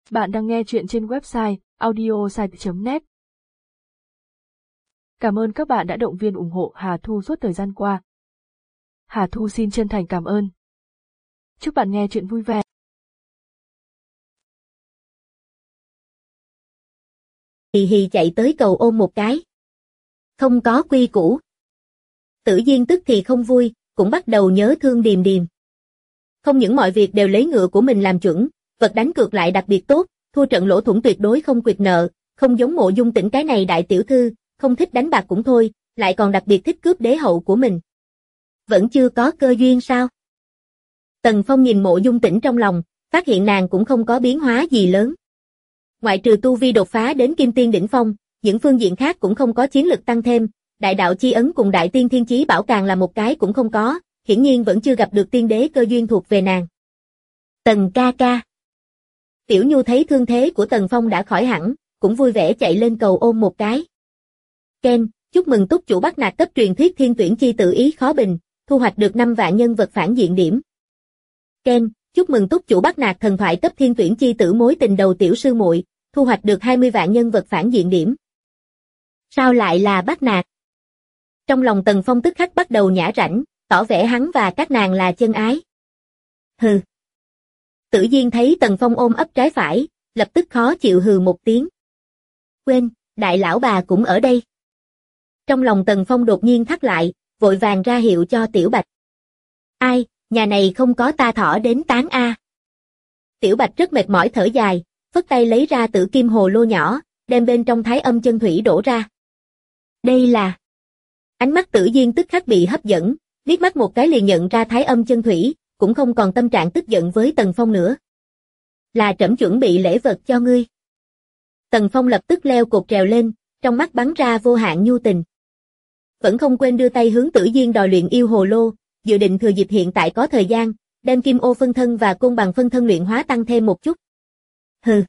Bạn đang nghe chuyện trên website audiosite.net. Cảm ơn các bạn đã động viên ủng hộ Hà Thu suốt thời gian qua. Hà Thu xin chân thành cảm ơn. Chúc bạn nghe chuyện vui vẻ. Hì hì chạy tới cầu ôm một cái. Không có quy củ. Tử Diên tức thì không vui, cũng bắt đầu nhớ thương Điềm Điềm. Không những mọi việc đều lấy ngựa của mình làm chuẩn, vật đánh cược lại đặc biệt tốt, thua trận lỗ thủng tuyệt đối không quyệt nợ, không giống Mộ Dung Tĩnh cái này đại tiểu thư, không thích đánh bạc cũng thôi, lại còn đặc biệt thích cướp đế hậu của mình. Vẫn chưa có cơ duyên sao? Tần Phong nhìn Mộ Dung Tĩnh trong lòng, phát hiện nàng cũng không có biến hóa gì lớn. Ngoại trừ tu vi đột phá đến kim tiên đỉnh phong, những phương diện khác cũng không có chiến lực tăng thêm, đại đạo chi ấn cùng đại tiên thiên chí bảo càng là một cái cũng không có, hiển nhiên vẫn chưa gặp được tiên đế cơ duyên thuộc về nàng. Tần ca ca. Tiểu Nhu thấy thương thế của Tần Phong đã khỏi hẳn, cũng vui vẻ chạy lên cầu ôm một cái. Ken, chúc mừng túc chủ bắt nạt cấp truyền thuyết thiên tuyển chi tự ý khó bình, thu hoạch được 5 vạn nhân vật phản diện điểm. Ken, chúc mừng túc chủ bắt nạt thần thoại cấp thiên tuyển chi tử mối tình đầu tiểu sư muội, thu hoạch được 20 vạn nhân vật phản diện điểm. Sao lại là bắt nạt? Trong lòng Tần Phong tức khắc bắt đầu nhả rãnh, tỏ vẻ hắn và các nàng là chân ái. Hừ. Tử Diên thấy Tần Phong ôm ấp trái phải, lập tức khó chịu hừ một tiếng. Quên, đại lão bà cũng ở đây. Trong lòng Tần Phong đột nhiên thắt lại, vội vàng ra hiệu cho Tiểu Bạch. Ai, nhà này không có ta thỏ đến tán a. Tiểu Bạch rất mệt mỏi thở dài, phất tay lấy ra tử kim hồ lô nhỏ, đem bên trong thái âm chân thủy đổ ra. Đây là... Ánh mắt Tử Diên tức khắc bị hấp dẫn, liếc mắt một cái liền nhận ra thái âm chân thủy, cũng không còn tâm trạng tức giận với Tần Phong nữa. Là trẫm chuẩn bị lễ vật cho ngươi. Tần Phong lập tức leo cột trèo lên, trong mắt bắn ra vô hạn nhu tình. Vẫn không quên đưa tay hướng Tử Diên đòi luyện yêu hồ lô, dự định thừa dịp hiện tại có thời gian, đem kim ô phân thân và côn bằng phân thân luyện hóa tăng thêm một chút. Hừ.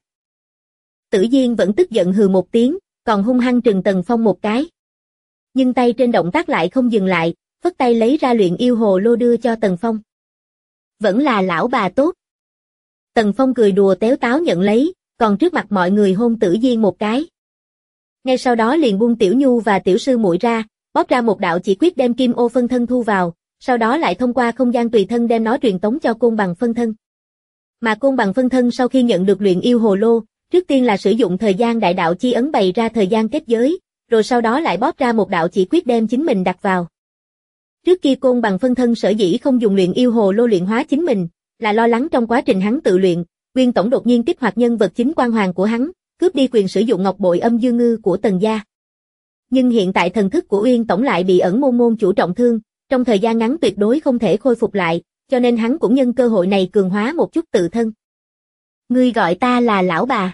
Tử Diên vẫn tức giận hừ một tiếng, còn hung hăng trừng Tần Phong một cái. Nhưng tay trên động tác lại không dừng lại, phất tay lấy ra luyện yêu hồ lô đưa cho Tần Phong. Vẫn là lão bà tốt. Tần Phong cười đùa téo táo nhận lấy, còn trước mặt mọi người hôn Tử Diên một cái. Ngay sau đó liền buông Tiểu Nhu và tiểu sư muội ra, bóp ra một đạo chỉ quyết đem kim ô phân thân thu vào, sau đó lại thông qua không gian tùy thân đem nó truyền tống cho côn bằng phân thân. Mà côn bằng phân thân sau khi nhận được luyện yêu hồ lô, trước tiên là sử dụng thời gian đại đạo chi ấn bày ra thời gian kết giới, rồi sau đó lại bóp ra một đạo chỉ quyết đem chính mình đặt vào. Trước kia côn bằng phân thân sở dĩ không dùng luyện yêu hồ lô luyện hóa chính mình, là lo lắng trong quá trình hắn tự luyện, Uyên Tổng đột nhiên kích hoạt nhân vật chính quan hoàng của hắn, cướp đi quyền sử dụng ngọc bội âm dương ngư của Tần gia. Nhưng hiện tại thần thức của Uyên Tổng lại bị ẩn môn môn chủ trọng thương, trong thời gian ngắn tuyệt đối không thể khôi phục lại, cho nên hắn cũng nhân cơ hội này cường hóa một chút tự thân. Ngươi gọi ta là lão bà.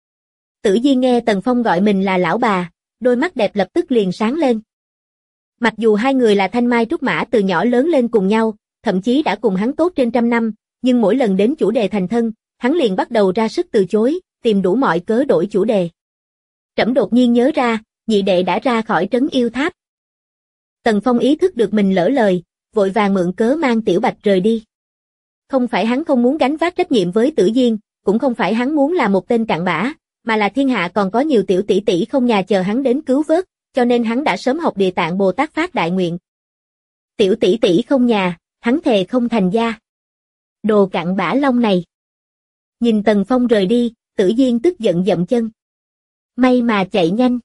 Tử Diên nghe Tần Phong gọi mình là lão bà, đôi mắt đẹp lập tức liền sáng lên. Mặc dù hai người là thanh mai trúc mã từ nhỏ lớn lên cùng nhau, thậm chí đã cùng hắn tốt trên 100 năm, nhưng mỗi lần đến chủ đề thành thân, hắn liền bắt đầu ra sức từ chối, tìm đủ mọi cớ đổi chủ đề. Trẫm đột nhiên nhớ ra, nhị đệ đã ra khỏi trấn yêu tháp. Tần Phong ý thức được mình lỡ lời, vội vàng mượn cớ mang Tiểu Bạch rời đi. Không phải hắn không muốn gánh vác trách nhiệm với Tử Diên, cũng không phải hắn muốn là một tên cặn bã, mà là thiên hạ còn có nhiều tiểu tỷ tỷ không nhà chờ hắn đến cứu vớt, cho nên hắn đã sớm học Địa Tạng Bồ Tát phát đại nguyện. Tiểu tỷ tỷ không nhà, hắn thề không thành gia. Đồ cặn bã long này. Nhìn Tần Phong rời đi, Tử Diên tức giận dậm chân. May mà chạy nhanh.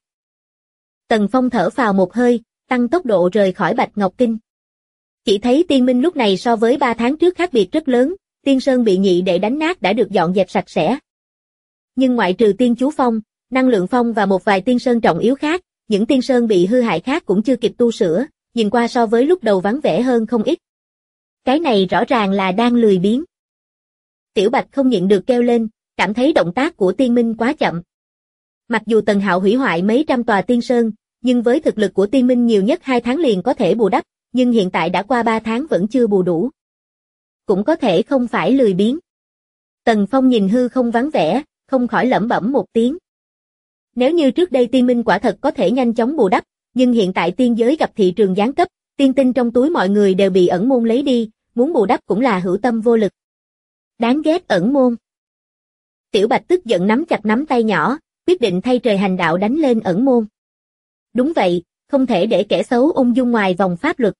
Tần Phong thở phào một hơi, tăng tốc độ rời khỏi Bạch Ngọc Kinh. Chỉ thấy Tiên Minh lúc này so với 3 tháng trước khác biệt rất lớn, Tiên Sơn bị nhị đệ đánh nát đã được dọn dẹp sạch sẽ. Nhưng ngoại trừ Tiên Chú Phong, Năng Lượng Phong và một vài Tiên Sơn trọng yếu khác, những Tiên Sơn bị hư hại khác cũng chưa kịp tu sửa, nhìn qua so với lúc đầu vắng vẻ hơn không ít. Cái này rõ ràng là đang lười biếng. Tiểu Bạch không nhịn được kêu lên, cảm thấy động tác của Tiên Minh quá chậm. Mặc dù Tần Hạo hủy hoại mấy trăm tòa Tiên Sơn, nhưng với thực lực của Tiên Minh nhiều nhất 2 tháng liền có thể bù đắp, nhưng hiện tại đã qua 3 tháng vẫn chưa bù đủ. Cũng có thể không phải lười biếng. Tần Phong nhìn hư không vắng vẻ, không khỏi lẩm bẩm một tiếng. Nếu như trước đây Tiên Minh quả thật có thể nhanh chóng bù đắp, nhưng hiện tại tiên giới gặp thị trường giáng cấp, tiên tinh trong túi mọi người đều bị ẩn môn lấy đi, muốn bù đắp cũng là hữu tâm vô lực. Đáng ghét ẩn môn. Tiểu Bạch tức giận nắm chặt nắm tay nhỏ, quyết định thay trời hành đạo đánh lên ẩn môn. Đúng vậy, không thể để kẻ xấu ung dung ngoài vòng pháp luật.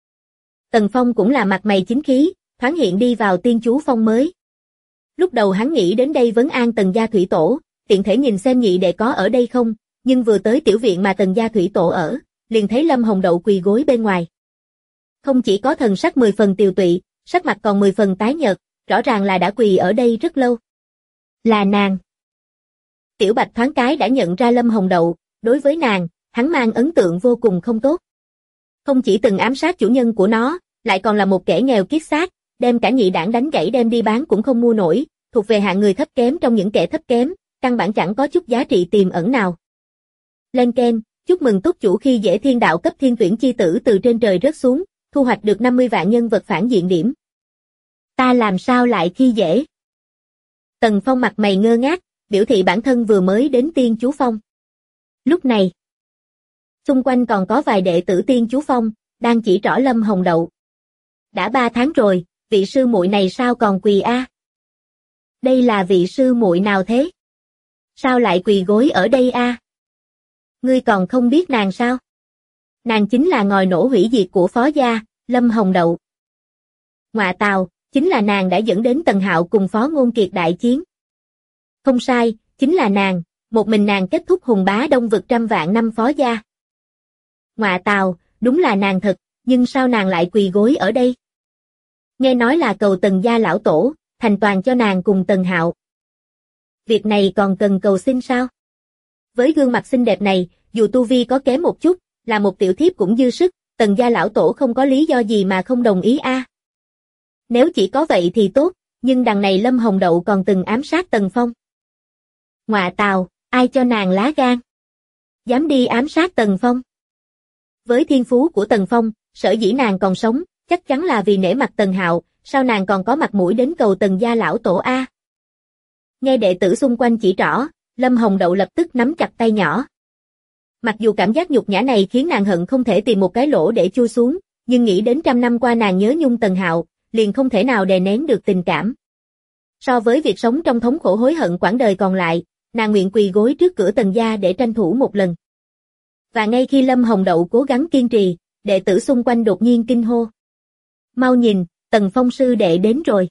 Tần Phong cũng là mặt mày chính khí, thoáng hiện đi vào tiên chú phong mới. Lúc đầu hắn nghĩ đến đây vấn an Tần gia thủy tổ, tiện thể nhìn xem nhị đệ có ở đây không, nhưng vừa tới tiểu viện mà Tần gia thủy tổ ở, liền thấy Lâm Hồng Đậu quỳ gối bên ngoài. Không chỉ có thần sắc 10 phần tiều tụy, sắc mặt còn 10 phần tái nhợt, rõ ràng là đã quỳ ở đây rất lâu. Là nàng. Tiểu Bạch thoáng cái đã nhận ra Lâm Hồng Đậu, đối với nàng, hắn mang ấn tượng vô cùng không tốt. Không chỉ từng ám sát chủ nhân của nó, lại còn là một kẻ nghèo kiết xác, đem cả nhị đảng đánh gãy đem đi bán cũng không mua nổi, thuộc về hạng người thấp kém trong những kẻ thấp kém, căn bản chẳng có chút giá trị tiềm ẩn nào. Lên keng, chúc mừng túc chủ khi dễ thiên đạo cấp thiên tuyển chi tử từ trên trời rớt xuống, thu hoạch được 50 vạn nhân vật phản diện điểm. Ta làm sao lại khi dễ? Tần Phong mặt mày ngơ ngác, biểu thị bản thân vừa mới đến tiên chú phong. Lúc này, xung quanh còn có vài đệ tử tiên chú phong, đang chỉ trỏ Lâm Hồng Đậu. Đã 3 tháng rồi, vị sư muội này sao còn quỳ a? Đây là vị sư muội nào thế? Sao lại quỳ gối ở đây a? Ngươi còn không biết nàng sao? Nàng chính là ngòi nổ hủy diệt của phó gia, Lâm Hồng Đậu. Ngọa tào, chính là nàng đã dẫn đến Tần Hạo cùng Phó Ngôn Kiệt đại chiến. Không sai, chính là nàng, một mình nàng kết thúc hùng bá đông vực trăm vạn năm phó gia. Ngọa tào, đúng là nàng thật, nhưng sao nàng lại quỳ gối ở đây? Nghe nói là cầu Tần gia lão tổ, thành toàn cho nàng cùng Tần Hạo. Việc này còn cần cầu xin sao? Với gương mặt xinh đẹp này, dù tu vi có kém một chút, là một tiểu thiếp cũng dư sức, Tần gia lão tổ không có lý do gì mà không đồng ý a. Nếu chỉ có vậy thì tốt, nhưng đằng này Lâm Hồng Đậu còn từng ám sát Tần Phong. Ngọa tào, ai cho nàng lá gan? Dám đi ám sát Tần Phong? Với thiên phú của Tần Phong, sở dĩ nàng còn sống, chắc chắn là vì nể mặt Tần Hạo, sao nàng còn có mặt mũi đến cầu Tần gia lão tổ a? Nghe đệ tử xung quanh chỉ trỏ, Lâm Hồng Đậu lập tức nắm chặt tay nhỏ. Mặc dù cảm giác nhục nhã này khiến nàng hận không thể tìm một cái lỗ để chui xuống, nhưng nghĩ đến trăm năm qua nàng nhớ nhung Tần Hạo, liền không thể nào đè nén được tình cảm. So với việc sống trong thống khổ hối hận quãng đời còn lại, nàng nguyện quỳ gối trước cửa Tần gia để tranh thủ một lần. Và ngay khi Lâm Hồng Đậu cố gắng kiên trì, đệ tử xung quanh đột nhiên kinh hô. Mau nhìn, Tần Phong sư đệ đến rồi.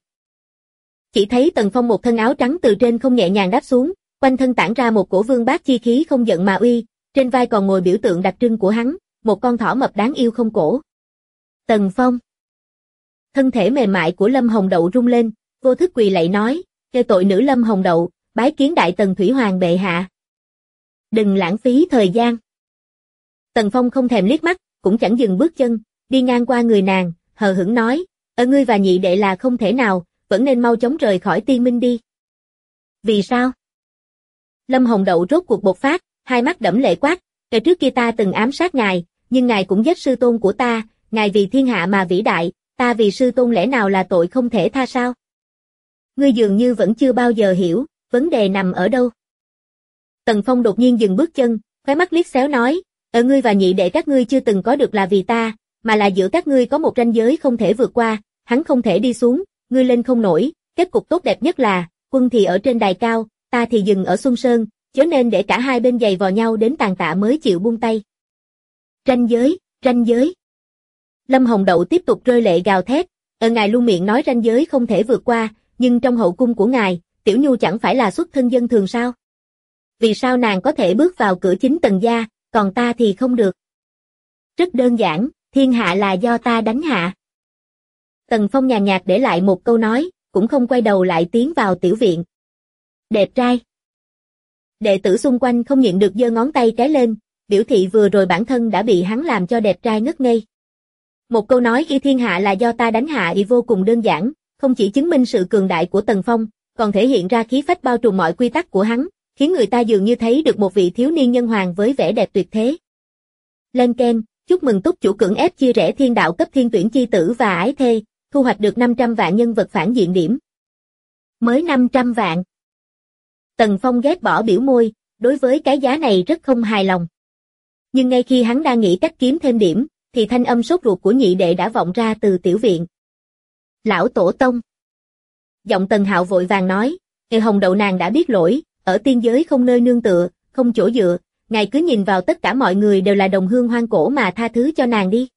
Chỉ thấy Tần Phong một thân áo trắng từ trên không nhẹ nhàng đáp xuống, quanh thân tản ra một cổ vương bát chi khí không giận mà uy, trên vai còn ngồi biểu tượng đặc trưng của hắn, một con thỏ mập đáng yêu không cổ. Tần Phong. Thân thể mềm mại của Lâm Hồng Đậu rung lên, vô thức quỳ lạy nói, kêu tội nữ Lâm Hồng Đậu, bái kiến đại Tần Thủy Hoàng bệ hạ. Đừng lãng phí thời gian. Tần Phong không thèm liếc mắt, cũng chẳng dừng bước chân, đi ngang qua người nàng, hờ hững nói, ở ngươi và nhị đệ là không thể nào, vẫn nên mau chóng rời khỏi tiên minh đi. Vì sao? Lâm Hồng Đậu rốt cuộc bộc phát, hai mắt đẫm lệ quát, kể trước kia ta từng ám sát ngài, nhưng ngài cũng giết sư tôn của ta, ngài vì thiên hạ mà vĩ đại, ta vì sư tôn lẽ nào là tội không thể tha sao? Ngươi dường như vẫn chưa bao giờ hiểu, vấn đề nằm ở đâu. Tần Phong đột nhiên dừng bước chân, khóe mắt liếc xéo nói, ở ngươi và nhị đệ các ngươi chưa từng có được là vì ta, mà là giữa các ngươi có một ranh giới không thể vượt qua, hắn không thể đi xuống, ngươi lên không nổi, kết cục tốt đẹp nhất là, quân thì ở trên đài cao, ta thì dừng ở Xuân Sơn, chớ nên để cả hai bên giày vò nhau đến tàn tạ mới chịu buông tay. Ranh giới, ranh giới. Lâm Hồng Đậu tiếp tục rơi lệ gào thét, ngài luôn miệng nói ranh giới không thể vượt qua, nhưng trong hậu cung của ngài, Tiểu Nhu chẳng phải là xuất thân dân thường sao? Vì sao nàng có thể bước vào cửa chính Tần gia, còn ta thì không được? Rất đơn giản, thiên hạ là do ta đánh hạ. Tần Phong nhàn nhạt để lại một câu nói, cũng không quay đầu lại tiến vào tiểu viện. Đẹp trai. Đệ tử xung quanh không nhịn được giơ ngón tay cái lên, biểu thị vừa rồi bản thân đã bị hắn làm cho đẹp trai ngất ngây. Một câu nói khi thiên hạ là do ta đánh hạ y vô cùng đơn giản, không chỉ chứng minh sự cường đại của Tần Phong, còn thể hiện ra khí phách bao trùm mọi quy tắc của hắn, khiến người ta dường như thấy được một vị thiếu niên nhân hoàng với vẻ đẹp tuyệt thế. Lên keng, chúc mừng túc chủ cưỡng ép chia rẽ thiên đạo cấp thiên tuyển chi tử và ái thê, thu hoạch được 500 vạn nhân vật phản diện điểm. Mới 500 vạn. Tần Phong ghét bỏ biểu môi, đối với cái giá này rất không hài lòng. Nhưng ngay khi hắn đang nghĩ cách kiếm thêm điểm, thì thanh âm sốt ruột của nhị đệ đã vọng ra từ tiểu viện. Lão tổ tông. Giọng Tần Hạo vội vàng nói, Người Hồng Đậu nàng đã biết lỗi, ở tiên giới không nơi nương tựa, không chỗ dựa, ngài cứ nhìn vào tất cả mọi người đều là đồng hương hoang cổ mà tha thứ cho nàng đi.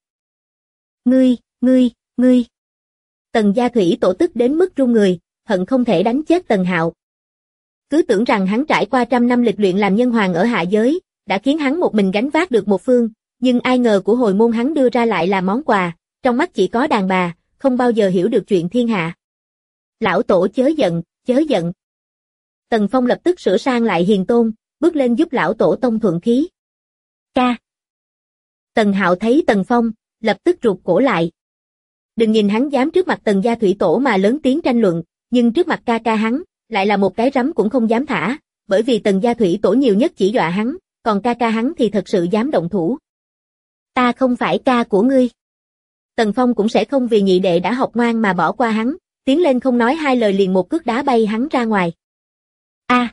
Ngươi. Tần Gia Thủy Tổ tức đến mức run người, hận không thể đánh chết Tần Hạo. Cứ tưởng rằng hắn trải qua trăm năm lịch luyện làm nhân hoàng ở hạ giới, đã khiến hắn một mình gánh vác được một phương, nhưng ai ngờ của hồi môn hắn đưa ra lại là món quà, trong mắt chỉ có đàn bà, không bao giờ hiểu được chuyện thiên hạ. Lão Tổ chớ giận. Tần Phong lập tức sửa sang lại hiền tôn, bước lên giúp lão Tổ tông thuận khí. Ca. Tần Hạo thấy Tần Phong, lập tức rụt cổ lại. Đừng nhìn hắn dám trước mặt Tần Gia Thủy Tổ mà lớn tiếng tranh luận, nhưng trước mặt ca ca hắn, lại là một cái rắm cũng không dám thả, bởi vì Tần Gia Thủy Tổ nhiều nhất chỉ dọa hắn, còn ca ca hắn thì thật sự dám động thủ. Ta không phải ca của ngươi. Tần Phong cũng sẽ không vì nhị đệ đã học ngoan mà bỏ qua hắn, tiến lên không nói hai lời liền một cước đá bay hắn ra ngoài. A!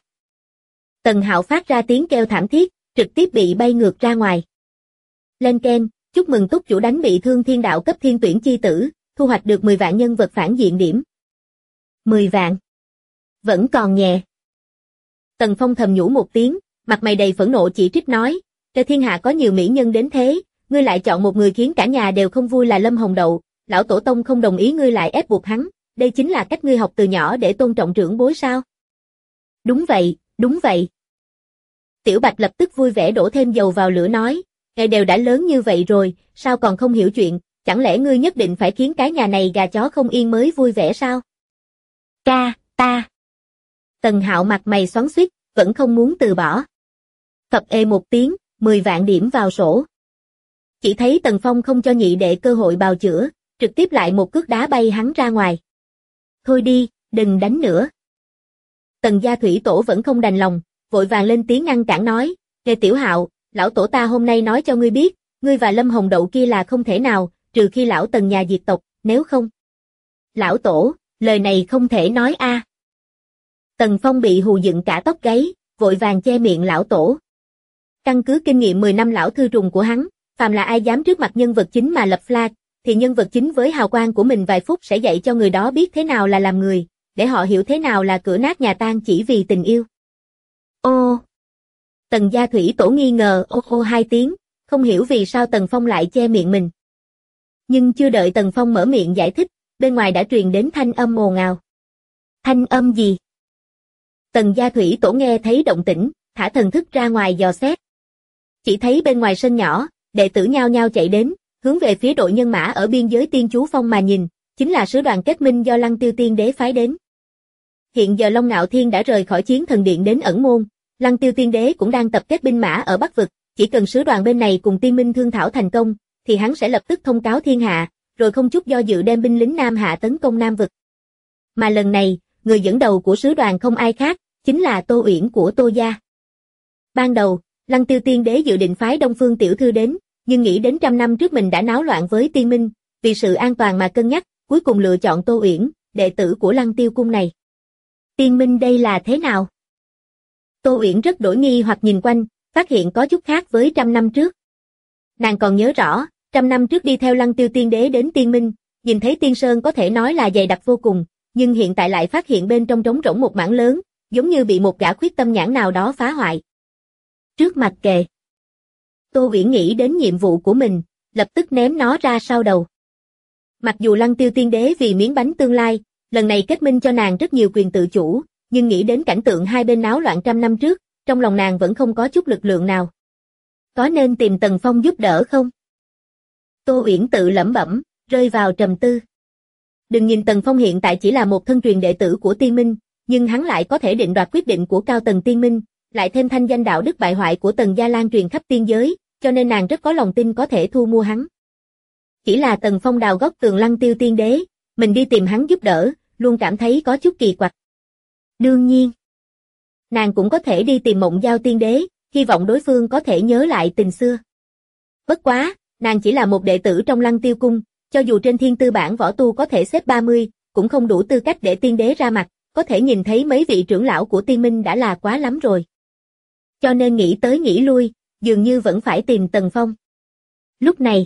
Tần Hạo phát ra tiếng kêu thảm thiết, trực tiếp bị bay ngược ra ngoài. Lên keng, chúc mừng túc chủ đánh bị thương thiên đạo cấp thiên tuyển chi tử, thu hoạch được 10 vạn nhân vật phản diện điểm. 10 vạn. Vẫn còn nhẹ. Tần Phong thầm nhủ một tiếng, mặt mày đầy phẫn nộ chỉ trích nói, trên thiên hạ có nhiều mỹ nhân đến thế, ngươi lại chọn một người khiến cả nhà đều không vui là Lâm Hồng Đậu, lão tổ tông không đồng ý ngươi lại ép buộc hắn, đây chính là cách ngươi học từ nhỏ để tôn trọng trưởng bối sao? Đúng vậy. Tiểu Bạch lập tức vui vẻ đổ thêm dầu vào lửa nói, ngài đều đã lớn như vậy rồi, sao còn không hiểu chuyện, chẳng lẽ ngươi nhất định phải khiến cái nhà này gà chó không yên mới vui vẻ sao? Ca, ta. Tần Hạo mặt mày xoắn xuýt, vẫn không muốn từ bỏ. Phập ê một tiếng, 10 vạn điểm vào sổ. Chỉ thấy Tần Phong không cho nhị đệ cơ hội bào chữa, trực tiếp lại một cước đá bay hắn ra ngoài. Thôi đi, đừng đánh nữa. Tần Gia Thủy Tổ vẫn không đành lòng, vội vàng lên tiếng ngăn cản nói, nghe Tiểu Hạo, lão tổ ta hôm nay nói cho ngươi biết, ngươi và Lâm Hồng Đậu kia là không thể nào, trừ khi lão Tần nhà diệt tộc, nếu không. Lão tổ, lời này không thể nói a. Tần Phong bị hù dựng cả tóc gáy, vội vàng che miệng lão tổ. Căn cứ kinh nghiệm 10 năm lão thư trùng của hắn, phàm là ai dám trước mặt nhân vật chính mà lập flag, thì nhân vật chính với hào quang của mình vài phút sẽ dạy cho người đó biết thế nào là làm người, để họ hiểu thế nào là cửa nát nhà tan chỉ vì tình yêu. Ô! Tần Gia Thủy Tổ nghi ngờ ô hai tiếng, không hiểu vì sao Tần Phong lại che miệng mình. Nhưng chưa đợi Tần Phong mở miệng giải thích, bên ngoài đã truyền đến thanh âm ồn ào. Thanh âm gì? Tần Gia Thủy Tổ nghe thấy động tĩnh, thả thần thức ra ngoài dò xét. Chỉ thấy bên ngoài sân nhỏ, đệ tử nhao nhao chạy đến, hướng về phía đội nhân mã ở biên giới Tiên Chú Phong mà nhìn, chính là sứ đoàn kết minh do Lăng Tiêu Tiên Đế phái đến. Hiện giờ Long Ngạo Thiên đã rời khỏi Chiến Thần Điện đến Ẩn Môn, Lăng Tiêu Tiên Đế cũng đang tập kết binh mã ở Bắc Vực, chỉ cần sứ đoàn bên này cùng Tiên Minh thương thảo thành công, thì hắn sẽ lập tức thông cáo thiên hạ, rồi không chút do dự đem binh lính Nam Hạ tấn công Nam Vực. Mà lần này, người dẫn đầu của sứ đoàn không ai khác, chính là Tô Uyển của Tô gia. Ban đầu, Lăng Tiêu Tiên Đế dự định phái Đông Phương tiểu thư đến, nhưng nghĩ đến 100 năm trước mình đã náo loạn với Tiên Minh, vì sự an toàn mà cân nhắc, cuối cùng lựa chọn Tô Uyển, đệ tử của Lăng Tiêu cung này. Tiên Minh đây là thế nào? Tô Uyển rất đổi nghi hoặc nhìn quanh, phát hiện có chút khác với 100 năm trước. Nàng còn nhớ rõ, 100 năm trước đi theo Lăng Tiêu Tiên Đế đến Tiên Minh, nhìn thấy Tiên Sơn có thể nói là dày đặc vô cùng, nhưng hiện tại lại phát hiện bên trong trống rỗng một mảng lớn, giống như bị một gã khuyết tâm nhãn nào đó phá hoại. Trước mặt kề. Tô Uyển nghĩ đến nhiệm vụ của mình, lập tức ném nó ra sau đầu. Mặc dù Lăng Tiêu Tiên Đế vì miếng bánh tương lai, lần này kết minh cho nàng rất nhiều quyền tự chủ, nhưng nghĩ đến cảnh tượng hai bên náo loạn 100 năm trước, trong lòng nàng vẫn không có chút lực lượng nào. Có nên tìm Tần Phong giúp đỡ không? Tô Uyển tự lẩm bẩm, rơi vào trầm tư. Đừng nhìn Tần Phong hiện tại chỉ là một thân truyền đệ tử của Tiên Minh, nhưng hắn lại có thể định đoạt quyết định của cao tầng Tiên Minh, lại thêm thanh danh đạo đức bại hoại của Tần gia lan truyền khắp tiên giới, cho nên nàng rất có lòng tin có thể thu mua hắn. Chỉ là Tần Phong đào góc tường Lăng Tiêu Tiên Đế, mình đi tìm hắn giúp đỡ, luôn cảm thấy có chút kỳ quặc. Đương nhiên, nàng cũng có thể đi tìm Mộng Giao Tiên Đế, hy vọng đối phương có thể nhớ lại tình xưa. Bất quá, nàng chỉ là một đệ tử trong Lăng Tiêu cung, cho dù trên thiên tư bảng võ tu có thể xếp 30, cũng không đủ tư cách để tiên đế ra mặt, có thể nhìn thấy mấy vị trưởng lão của Tiên Minh đã là quá lắm rồi. Cho nên nghĩ tới nghĩ lui, dường như vẫn phải tìm Tần Phong. Lúc này,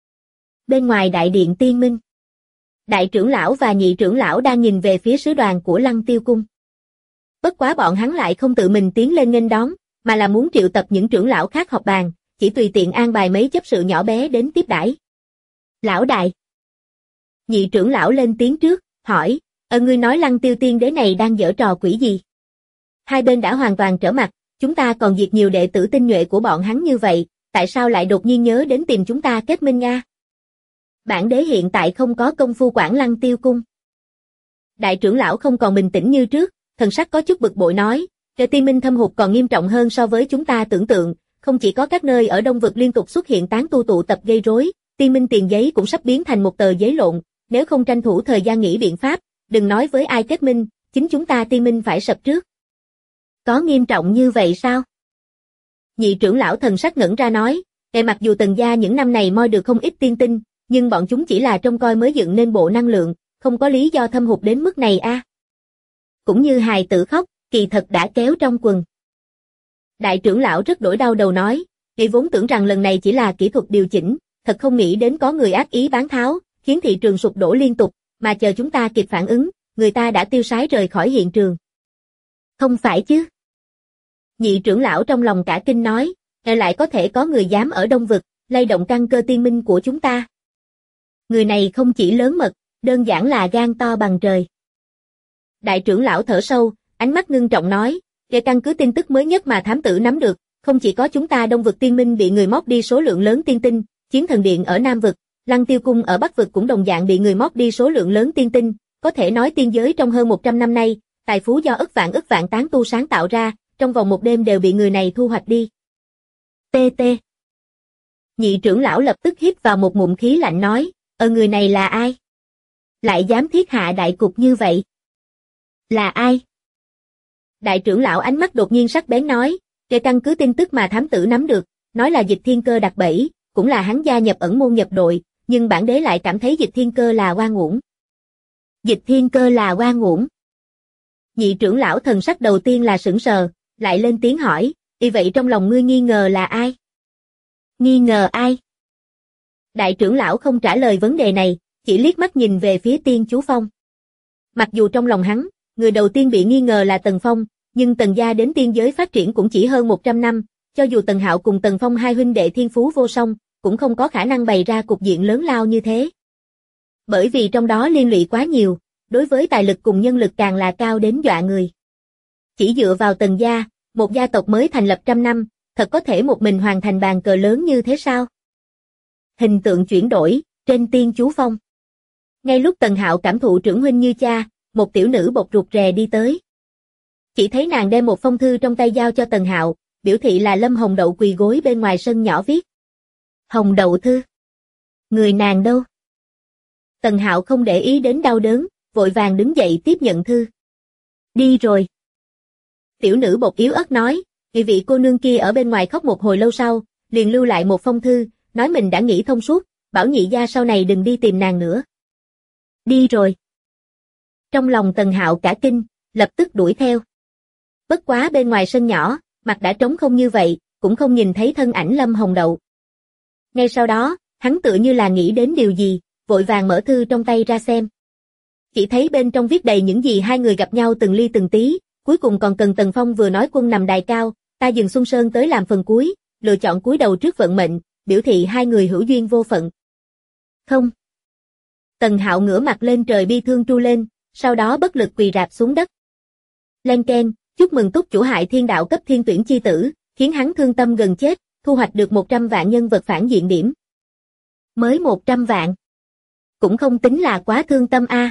bên ngoài đại điện Tiên Minh, đại trưởng lão và nhị trưởng lão đang nhìn về phía sứ đoàn của Lăng Tiêu cung. Bất quá bọn hắn lại không tự mình tiến lên nghênh đón, mà là muốn triệu tập những trưởng lão khác họp bàn, chỉ tùy tiện an bài mấy chấp sự nhỏ bé đến tiếp đãi. Lão đại. Nhị trưởng lão lên tiếng trước, hỏi, ngươi nói Lăng Tiêu tiên đế này đang giở trò quỷ gì? Hai bên đã hoàn toàn trở mặt, chúng ta còn diệt nhiều đệ tử tinh nhuệ của bọn hắn như vậy, tại sao lại đột nhiên nhớ đến tìm chúng ta kết minh nga? Bản đế hiện tại không có công phu quản Lăng Tiêu cung. Đại trưởng lão không còn bình tĩnh như trước, thần sắc có chút bực bội nói, tiên minh thâm hụt còn nghiêm trọng hơn so với chúng ta tưởng tượng, không chỉ có các nơi ở Đông vực liên tục xuất hiện tán tu tụ tập gây rối, tiên minh tiền giấy cũng sắp biến thành một tờ giấy lộn, nếu không tranh thủ thời gian nghĩ biện pháp, đừng nói với ai kết minh, chính chúng ta tiên minh phải sập trước. Có nghiêm trọng như vậy sao? Nhị trưởng lão thần sắc ngẩn ra nói, mặc dù Tần gia những năm này moi được không ít tiên tinh, nhưng bọn chúng chỉ là trông coi mới dựng nên bộ năng lượng, không có lý do thâm hụt đến mức này a. Cũng như hài tử khóc, kỳ thật đã kéo trong quần. Đại trưởng lão rất đổi đau đầu nói, vì vốn tưởng rằng lần này chỉ là kỹ thuật điều chỉnh, thật không nghĩ đến có người ác ý bán tháo, khiến thị trường sụp đổ liên tục, mà chờ chúng ta kịp phản ứng, người ta đã tiêu sái rời khỏi hiện trường. Không phải chứ? Nhị trưởng lão trong lòng cả kinh nói, lại có thể có người dám ở Đông vực, lay động căn cơ tiên minh của chúng ta. Người này không chỉ lớn mật, đơn giản là gan to bằng trời. Đại trưởng lão thở sâu, ánh mắt ngưng trọng nói, về căn cứ tin tức mới nhất mà thám tử nắm được, không chỉ có chúng ta Đông vực tiên minh bị người móc đi số lượng lớn tiên tinh, Chiến Thần Điện ở Nam vực, Lăng Tiêu cung ở Bắc vực cũng đồng dạng bị người móc đi số lượng lớn tiên tinh, có thể nói tiên giới trong hơn 100 năm nay, tài phú do ức vạn tán tu sáng tạo ra, trong vòng một đêm đều bị người này thu hoạch đi. TT. Nhị trưởng lão lập tức hít vào một ngụm khí lạnh nói, người này là ai? Lại dám thiết hạ đại cục như vậy? Là ai? Đại trưởng lão ánh mắt đột nhiên sắc bén nói, về căn cứ tin tức mà thám tử nắm được, nói là Dịch Thiên Cơ đặt bẫy, cũng là hắn gia nhập ẩn môn nhập đội, nhưng bản đế lại cảm thấy Dịch Thiên Cơ là oan uổng. Dịch Thiên Cơ là oan uổng. Nhị trưởng lão thần sắc đầu tiên là sững sờ, lại lên tiếng hỏi, vậy trong lòng ngươi nghi ngờ là ai? Nghi ngờ ai? Đại trưởng lão không trả lời vấn đề này, chỉ liếc mắt nhìn về phía Tiên Chú Phong. Mặc dù trong lòng hắn, người đầu tiên bị nghi ngờ là Tần Phong, nhưng Tần gia đến tiên giới phát triển cũng chỉ hơn 100 năm, cho dù Tần Hạo cùng Tần Phong hai huynh đệ thiên phú vô song, cũng không có khả năng bày ra cục diện lớn lao như thế. Bởi vì trong đó liên lụy quá nhiều, đối với tài lực cùng nhân lực càng là cao đến dọa người. Chỉ dựa vào Tần gia, một gia tộc mới thành lập 100 năm, thật có thể một mình hoàn thành bàn cờ lớn như thế sao? Hình tượng chuyển đổi, trên Tiên Chú Phong. Ngay lúc Tần Hạo cảm thụ trưởng huynh như cha, một tiểu nữ bột rụt rè đi tới. Chỉ thấy nàng đem một phong thư trong tay giao cho Tần Hạo, biểu thị là Lâm Hồng Đậu quỳ gối bên ngoài sân nhỏ viết. Hồng Đậu thư. Người nàng đâu? Tần Hạo không để ý đến đau đớn, vội vàng đứng dậy tiếp nhận thư. Đi rồi. Tiểu nữ bột yếu ớt nói, vị cô nương kia ở bên ngoài khóc một hồi lâu sau, liền lưu lại một phong thư, nói mình đã nghĩ thông suốt, bảo nhị gia sau này đừng đi tìm nàng nữa. Đi rồi. Trong lòng Tần Hạo cả kinh, lập tức đuổi theo. Bất quá bên ngoài sân nhỏ, mặt đã trống không như vậy, cũng không nhìn thấy thân ảnh Lâm Hồng Đậu. Ngay sau đó, hắn tựa như là nghĩ đến điều gì, vội vàng mở thư trong tay ra xem. Chỉ thấy bên trong viết đầy những gì hai người gặp nhau từng ly từng tí, cuối cùng còn cần Tần Phong vừa nói quân nằm đài cao, ta dừng Xuân Sơn tới làm phần cuối, lựa chọn cúi đầu trước vận mệnh, biểu thị hai người hữu duyên vô phận. Không. Tần Hạo ngửa mặt lên trời bi thương tru lên, sau đó bất lực quỳ rạp xuống đất. Len keng, chúc mừng túc chủ hại thiên đạo cấp thiên tuyển chi tử, khiến hắn thương tâm gần chết, thu hoạch được 100 vạn nhân vật phản diện điểm. Mới 100 vạn. Cũng không tính là quá thương tâm a.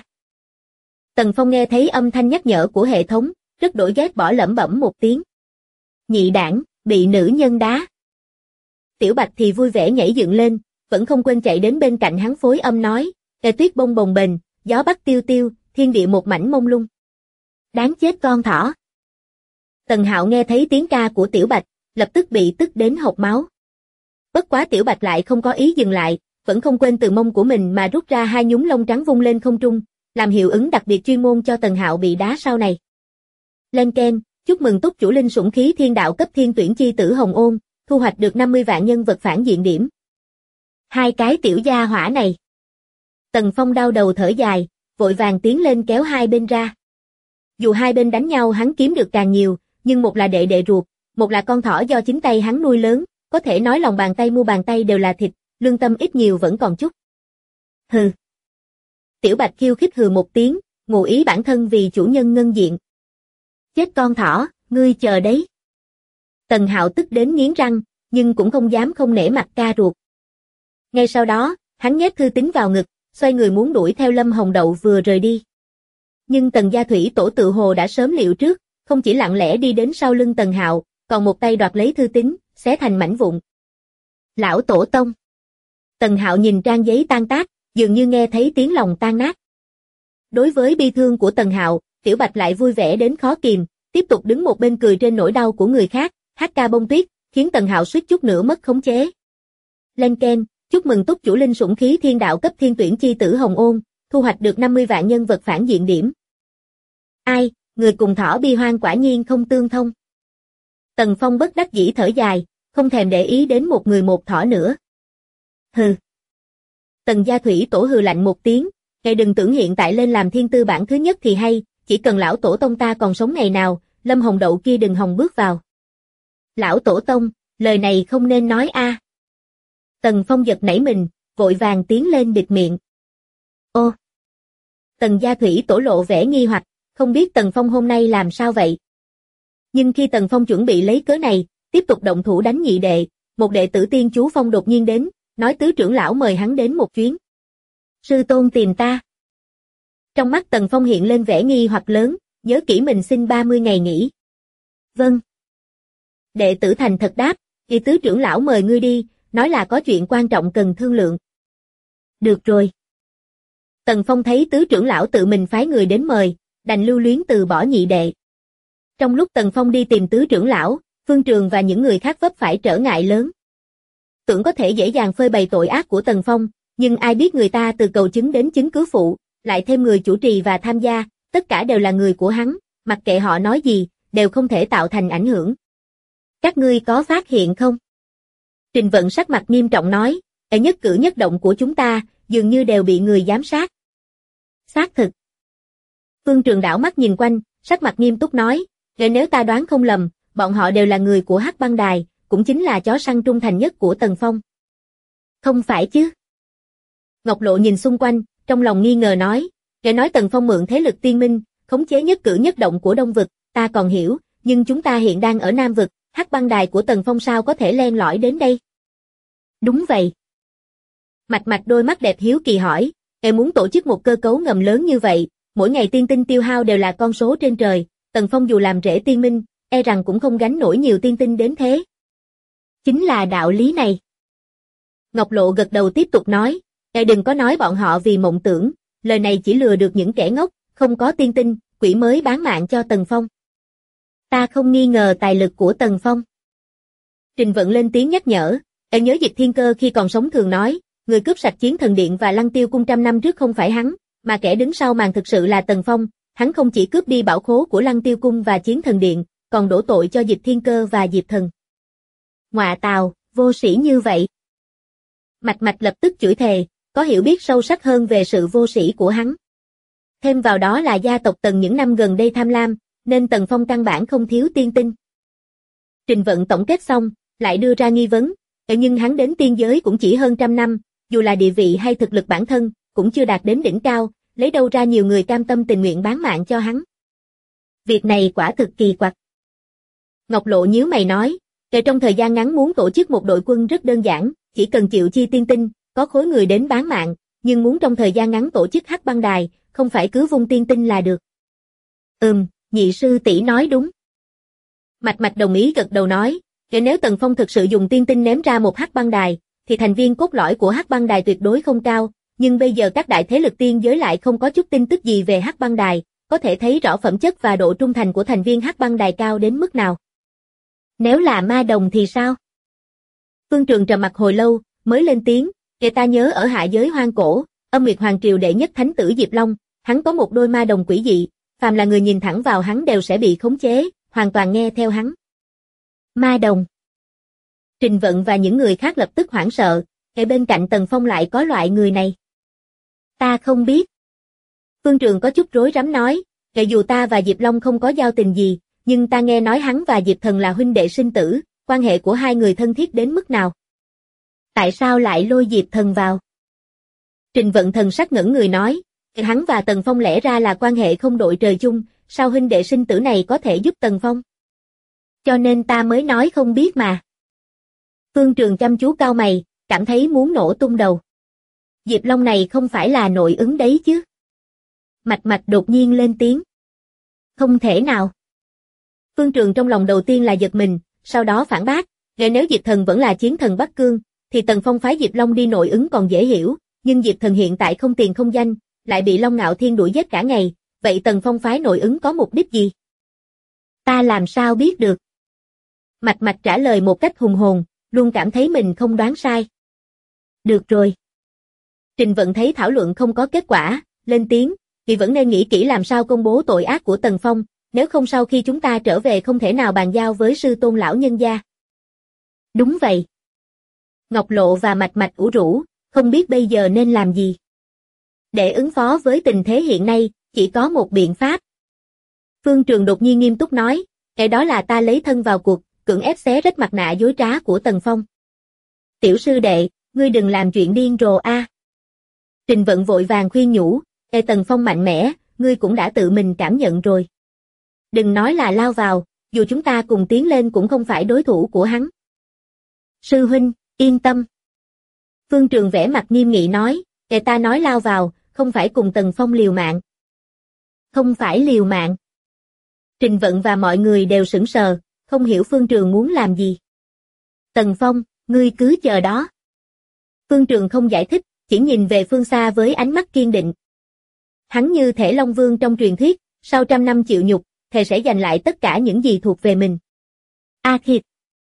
Tần Phong nghe thấy âm thanh nhắc nhở của hệ thống, rất đổi ghét bỏ lẩm bẩm một tiếng. Nhị đảng, bị nữ nhân đá. Tiểu Bạch thì vui vẻ nhảy dựng lên, vẫn không quên chạy đến bên cạnh hắn phối âm nói, tuyết bông bồng bềnh, gió bắc tiêu tiêu, thiên địa một mảnh mông lung. Đáng chết con thỏ. Tần Hạo nghe thấy tiếng ca của Tiểu Bạch, lập tức bị tức đến hộc máu. Bất quá Tiểu Bạch lại không có ý dừng lại, vẫn không quên từ mông của mình mà rút ra hai nhúm lông trắng vung lên không trung, làm hiệu ứng đặc biệt chuyên môn cho Tần Hạo bị đá sau này. Len keng, chúc mừng túc chủ linh sủng khí thiên đạo cấp thiên tuyển chi tử Hồng Ôn, thu hoạch được 50 vạn nhân vật phản diện điểm. Hai cái tiểu gia hỏa này. Tần Phong đau đầu thở dài, vội vàng tiến lên kéo hai bên ra. Dù hai bên đánh nhau hắn kiếm được càng nhiều, nhưng một là đệ đệ ruột, một là con thỏ do chính tay hắn nuôi lớn, có thể nói lòng bàn tay mu bàn tay đều là thịt, lương tâm ít nhiều vẫn còn chút. Hừ. Tiểu Bạch khiêu khích hừ một tiếng, ngụ ý bản thân vì chủ nhân ngân diện. Chết con thỏ, ngươi chờ đấy. Tần Hạo tức đến nghiến răng, nhưng cũng không dám không nể mặt ca ruột. Ngay sau đó, hắn nhét thư tín vào ngực, xoay người muốn đuổi theo Lâm Hồng Đậu vừa rời đi. Nhưng Tần Gia Thủy Tổ tự hồ đã sớm liệu trước, không chỉ lặng lẽ đi đến sau lưng Tần Hạo, còn một tay đoạt lấy thư tín, xé thành mảnh vụn. Lão Tổ Tông. Tần Hạo nhìn trang giấy tan tác, dường như nghe thấy tiếng lòng tan nát. Đối với bi thương của Tần Hạo, Tiểu Bạch lại vui vẻ đến khó kìm, tiếp tục đứng một bên cười trên nỗi đau của người khác, hát ca bông tuyết, khiến Tần Hạo suýt chút nữa mất khống chế. Lên keng, chúc mừng túc chủ linh sủng khí thiên đạo cấp thiên tuyển chi tử Hồng Ôn, thu hoạch được 50 vạn nhân vật phản diện điểm. Ai, người cùng thỏ bi hoang quả nhiên không tương thông. Tần Phong bất đắc dĩ thở dài, không thèm để ý đến một người một thỏ nữa. Hừ. Tần Gia Thủy Tổ hừ lạnh một tiếng, ngài đừng tưởng hiện tại lên làm thiên tư bản thứ nhất thì hay, chỉ cần lão tổ tông ta còn sống ngày nào, Lâm Hồng Đậu kia đừng hòng bước vào. Lão tổ tông, lời này không nên nói a. Tần Phong giật nảy mình, vội vàng tiến lên bịt miệng. Ô. Tần Gia Thủy Tổ lộ vẻ nghi hoặc, không biết Tần Phong hôm nay làm sao vậy. Nhưng khi Tần Phong chuẩn bị lấy cớ này, tiếp tục động thủ đánh nhị đệ, một đệ tử Tiên Chú Phong đột nhiên đến, nói tứ trưởng lão mời hắn đến một chuyến. Sư tôn tìm ta. Trong mắt Tần Phong hiện lên vẻ nghi hoặc lớn, nhớ kỹ mình xin 30 ngày nghỉ. Vâng. Đệ tử thành thật đáp, thì tứ trưởng lão mời ngươi đi, nói là có chuyện quan trọng cần thương lượng. Được rồi. Tần Phong thấy tứ trưởng lão tự mình phái người đến mời, đành lưu luyến từ bỏ nhị đệ. Trong lúc Tần Phong đi tìm tứ trưởng lão, Phương Trường và những người khác vấp phải trở ngại lớn. Tưởng có thể dễ dàng phơi bày tội ác của Tần Phong, nhưng ai biết người ta từ cầu chứng đến chứng cứ phụ, lại thêm người chủ trì và tham gia, tất cả đều là người của hắn, mặc kệ họ nói gì, đều không thể tạo thành ảnh hưởng. Các ngươi có phát hiện không? Trình Vận sắc mặt nghiêm trọng nói, ở nhất cử nhất động của chúng ta, dường như đều bị người giám sát. Xác thực. Phương Trường đảo mắt nhìn quanh, sắc mặt nghiêm túc nói, nếu ta đoán không lầm, bọn họ đều là người của Hắc Băng Đài, cũng chính là chó săn trung thành nhất của Tần Phong. Không phải chứ? Ngọc Lộ nhìn xung quanh, trong lòng nghi ngờ nói, nghe nói Tần Phong mượn thế lực tiên minh, khống chế nhất cử nhất động của Đông Vực, ta còn hiểu, nhưng chúng ta hiện đang ở Nam Vực, Hắc Băng Đài của Tần Phong sao có thể len lỏi đến đây? Đúng vậy. Mạch Mạch đôi mắt đẹp hiếu kỳ hỏi, em muốn tổ chức một cơ cấu ngầm lớn như vậy, mỗi ngày tiên tinh tiêu hao đều là con số trên trời, Tần Phong dù làm rễ tiên minh, e rằng cũng không gánh nổi nhiều tiên tinh đến thế. Chính là đạo lý này. Ngọc Lộ gật đầu tiếp tục nói, đừng có nói bọn họ vì mộng tưởng, lời này chỉ lừa được những kẻ ngốc, không có tiên tinh, quỷ mới bán mạng cho Tần Phong. Ta không nghi ngờ tài lực của Tần Phong. Trình Vận lên tiếng nhắc nhở, nhớ Dịch Thiên Cơ khi còn sống thường nói, người cướp sạch Chiến Thần Điện và Lăng Tiêu Cung trăm năm trước không phải hắn, mà kẻ đứng sau màn thực sự là Tần Phong, hắn không chỉ cướp đi bảo khố của Lăng Tiêu Cung và Chiến Thần Điện, còn đổ tội cho Dịch Thiên Cơ và Diệp Thần. Ngọa tào, vô sĩ như vậy. Mạch Mạch lập tức chửi thề, có hiểu biết sâu sắc hơn về sự vô sĩ của hắn. Thêm vào đó là gia tộc Tần những năm gần đây tham lam, nên Tần Phong căn bản không thiếu tiên tinh. Trình Vận tổng kết xong, lại đưa ra nghi vấn, nhưng hắn đến tiên giới cũng chỉ hơn trăm năm, dù là địa vị hay thực lực bản thân, cũng chưa đạt đến đỉnh cao, lấy đâu ra nhiều người cam tâm tình nguyện bán mạng cho hắn. Việc này quả thực kỳ quặc. Ngọc Lộ nhíu mày nói, trong thời gian ngắn muốn tổ chức một đội quân rất đơn giản, chỉ cần chịu chi tiên tinh, có khối người đến bán mạng, nhưng muốn trong thời gian ngắn tổ chức Hắc Băng Đài, không phải cứ vung tiên tinh là được. Nhị sư tỷ nói đúng. Mạch Mạch đồng ý gật đầu nói, nếu Tần Phong thực sự dùng tiên tinh ném ra một Hắc Băng Đài, thì thành viên cốt lõi của Hắc Băng Đài tuyệt đối không cao, nhưng bây giờ các đại thế lực tiên giới lại không có chút tin tức gì về Hắc Băng Đài, có thể thấy rõ phẩm chất và độ trung thành của thành viên Hắc Băng Đài cao đến mức nào. Nếu là ma đồng thì sao? Phương Trường trầm mặc hồi lâu, mới lên tiếng, người ta nhớ ở hạ giới hoang cổ, Âm Nguyệt Hoàng Triều đệ nhất thánh tử Diệp Long, hắn có một đôi ma đồng quỷ dị, phàm là người nhìn thẳng vào hắn đều sẽ bị khống chế, hoàn toàn nghe theo hắn. Ma đồng. Trình Vận và những người khác lập tức hoảng sợ, bên cạnh Tần Phong lại có loại người này. Ta không biết. Phương Trường có chút rối rắm nói, dù ta và Diệp Long không có giao tình gì, nhưng ta nghe nói hắn và Diệp Thần là huynh đệ sinh tử, quan hệ của hai người thân thiết đến mức nào. Tại sao lại lôi Diệp Thần vào? Trình Vận thần sắc ngẩn người nói, hắn và Tần Phong lẽ ra là quan hệ không đội trời chung, sao huynh đệ sinh tử này có thể giúp Tần Phong? Cho nên ta mới nói không biết mà. Phương Trường chăm chú cau mày, cảm thấy muốn nổ tung đầu. Diệp Long này không phải là nội ứng đấy chứ? Mạch Mạch đột nhiên lên tiếng. Không thể nào. Phương Trường trong lòng đầu tiên là giật mình, sau đó phản bác, nếu Diệp Thần vẫn là chiến thần Bắc Cương, thì Tần Phong phái Diệp Long đi nội ứng còn dễ hiểu, nhưng Diệp Thần hiện tại không tiền không danh, lại bị Long Ngạo Thiên đuổi giết cả ngày, vậy Tần Phong phái nội ứng có mục đích gì? Ta làm sao biết được? Mạch Mạch trả lời một cách hùng hồn, luôn cảm thấy mình không đoán sai. Được rồi. Trình Vận thấy thảo luận không có kết quả, lên tiếng, vì vẫn nên nghĩ kỹ làm sao công bố tội ác của Tần Phong, nếu không sau khi chúng ta trở về không thể nào bàn giao với sư tôn lão nhân gia. Đúng vậy. Ngọc Lộ và Mạch Mạch ủ rũ, không biết bây giờ nên làm gì. Để ứng phó với tình thế hiện nay, chỉ có một biện pháp. Phương Trường đột nhiên nghiêm túc nói, cái đó là ta lấy thân vào cuộc, cưỡng ép xé rách mặt nạ dối trá của Tần Phong. Tiểu sư đệ, ngươi đừng làm chuyện điên rồ a. Trình Vận vội vàng khuyên nhủ, Tần Phong mạnh mẽ, ngươi cũng đã tự mình cảm nhận rồi. Đừng nói là lao vào, dù chúng ta cùng tiến lên cũng không phải đối thủ của hắn. Sư huynh, yên tâm. Phương Trường vẻ mặt nghiêm nghị nói, ta nói lao vào, không phải cùng Tần Phong liều mạng. Không phải liều mạng. Trình Vận và mọi người đều sững sờ, không hiểu Phương Trường muốn làm gì. Tần Phong, ngươi cứ chờ đó. Phương Trường không giải thích, chỉ nhìn về phương xa với ánh mắt kiên định. Hắn như thể Long Vương trong truyền thuyết, sau 100 năm chịu nhục, thề sẽ giành lại tất cả những gì thuộc về mình. A Khịt.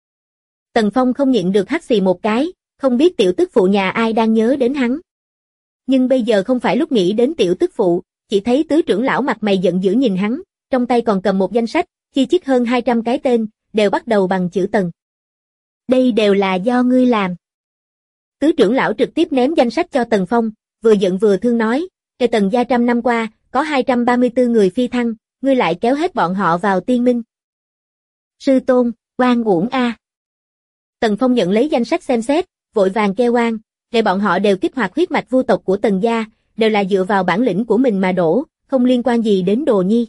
Tần Phong không nhịn được hắt xì một cái, không biết tiểu tức phụ nhà ai đang nhớ đến hắn. Nhưng bây giờ không phải lúc nghĩ đến tiểu tức phụ, chỉ thấy tứ trưởng lão mặt mày giận dữ nhìn hắn, trong tay còn cầm một danh sách, chi chít hơn 200 cái tên, đều bắt đầu bằng chữ Tần. Đây đều là do ngươi làm. Tứ trưởng lão trực tiếp ném danh sách cho Tần Phong, vừa giận vừa thương nói, Tần gia 100 năm qua, có 234 người phi thăng, ngươi lại kéo hết bọn họ vào tiên minh. Sư tôn, oan uổng a. Tần Phong nhận lấy danh sách xem xét, vội vàng kêu oan, để bọn họ đều kích hoạt huyết mạch vu tộc của Tần gia, đều là dựa vào bản lĩnh của mình mà đổ, không liên quan gì đến Đồ Nhi.